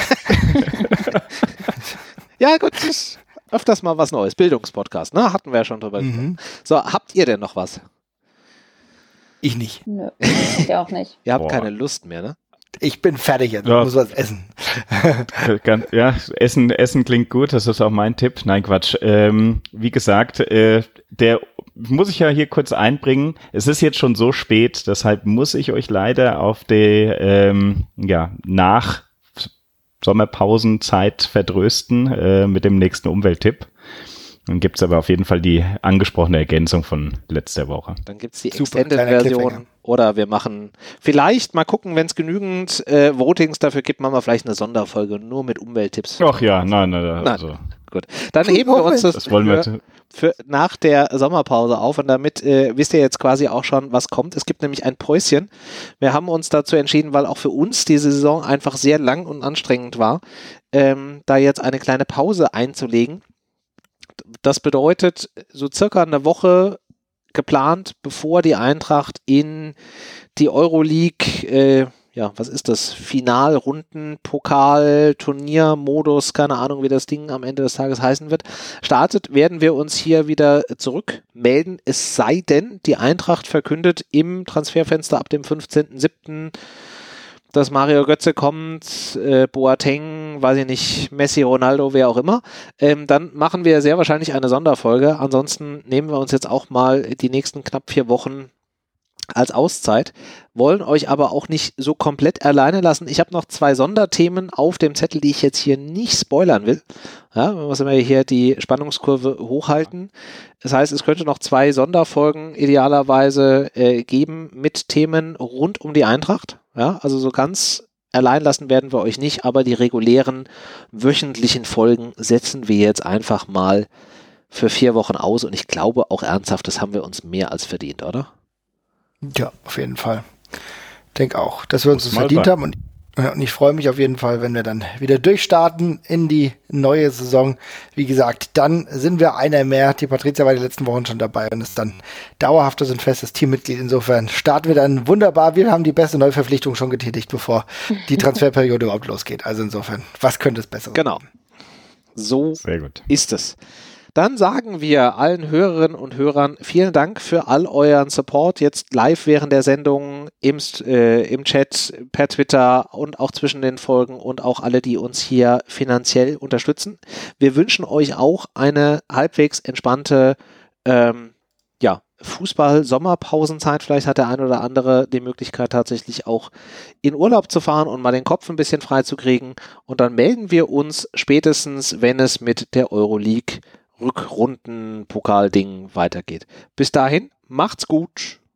Ja gut, das ist öfters mal was Neues. Bildungspodcast, ne? Hatten wir ja schon drüber gesprochen. Mhm. So, habt ihr denn noch was? Ich nicht. Nö, ich auch nicht. Ihr habt Boah. keine Lust mehr, ne? Ich bin fertig jetzt. Ja. Ich muss was essen. Äh, ganz- ja, Essen, Essen klingt gut. Das ist auch mein Tipp. Nein, Quatsch. Ähm, wie gesagt, äh, der muss ich ja hier kurz einbringen. Es ist jetzt schon so spät, deshalb muss ich euch leider auf die ähm, ja, nach Sommerpausenzeit vertrösten äh, mit dem nächsten Umwelttipp. Dann gibt's aber auf jeden Fall die angesprochene Ergänzung von letzter Woche. Dann gibt es die Super, kleiner Extended-Version. Cliffhanger. Oder wir machen vielleicht mal gucken, wenn es genügend äh, Votings dafür gibt, machen wir vielleicht eine Sonderfolge nur mit Umwelttipps. Ach ja, nein, nein, also Nein. Gut, dann heben wir uns das, das wollen wir für, für nach der Sommerpause auf und damit äh, wisst ihr jetzt quasi auch schon, was kommt. Es gibt nämlich ein Päuschen. Wir haben uns dazu entschieden, weil auch für uns diese Saison einfach sehr lang und anstrengend war, ähm, da jetzt eine kleine Pause einzulegen. Das bedeutet, so circa eine Woche geplant, bevor die Eintracht in die Euroleague, äh, ja, was ist das? Finalrunden, Pokal, Turnier, Modus, keine Ahnung, wie das Ding am Ende des Tages heißen wird, startet, werden wir uns hier wieder zurückmelden. Es sei denn, die Eintracht verkündet im Transferfenster ab dem fünfzehnten siebten dass Mario Götze kommt, äh, Boateng, weiß ich nicht, Messi, Ronaldo, wer auch immer, ähm, dann machen wir sehr wahrscheinlich eine Sonderfolge. Ansonsten nehmen wir uns jetzt auch mal die nächsten knapp vier Wochen als Auszeit, wollen euch aber auch nicht so komplett alleine lassen. Ich habe noch zwei Sonderthemen auf dem Zettel, die ich jetzt hier nicht spoilern will. Ja, wir müssen hier die Spannungskurve hochhalten. Das heißt, es könnte noch zwei Sonderfolgen idealerweise äh, geben mit Themen rund um die Eintracht. Ja, also so ganz allein lassen werden wir euch nicht, aber die regulären wöchentlichen Folgen setzen wir jetzt einfach mal für vier Wochen aus und ich glaube auch ernsthaft, das haben wir uns mehr als verdient, oder? Ja, auf jeden Fall. Ich denke auch, dass wir uns das verdient haben und, und ich freue mich auf jeden Fall, wenn wir dann wieder durchstarten in die neue Saison. Wie gesagt, dann sind wir einer mehr. Die Patrizia war die letzten Wochen schon dabei und ist dann dauerhaftes und festes Teammitglied. Insofern starten wir dann wunderbar. Wir haben die beste Neuverpflichtung schon getätigt, bevor die Transferperiode überhaupt losgeht. Also insofern, was könnte es besser sein? Genau. So ist es. Dann sagen wir allen Hörerinnen und Hörern vielen Dank für all euren Support, jetzt live während der Sendung, im, äh, im Chat, per Twitter und auch zwischen den Folgen und auch alle, die uns hier finanziell unterstützen. Wir wünschen euch auch eine halbwegs entspannte ähm, ja, Fußball-Sommerpausenzeit. Vielleicht hat der ein oder andere die Möglichkeit tatsächlich auch in Urlaub zu fahren und mal den Kopf ein bisschen frei zu kriegen. Und dann melden wir uns spätestens, wenn es mit der Euroleague Rückrunden-Pokal-Ding weitergeht. Bis dahin, macht's gut.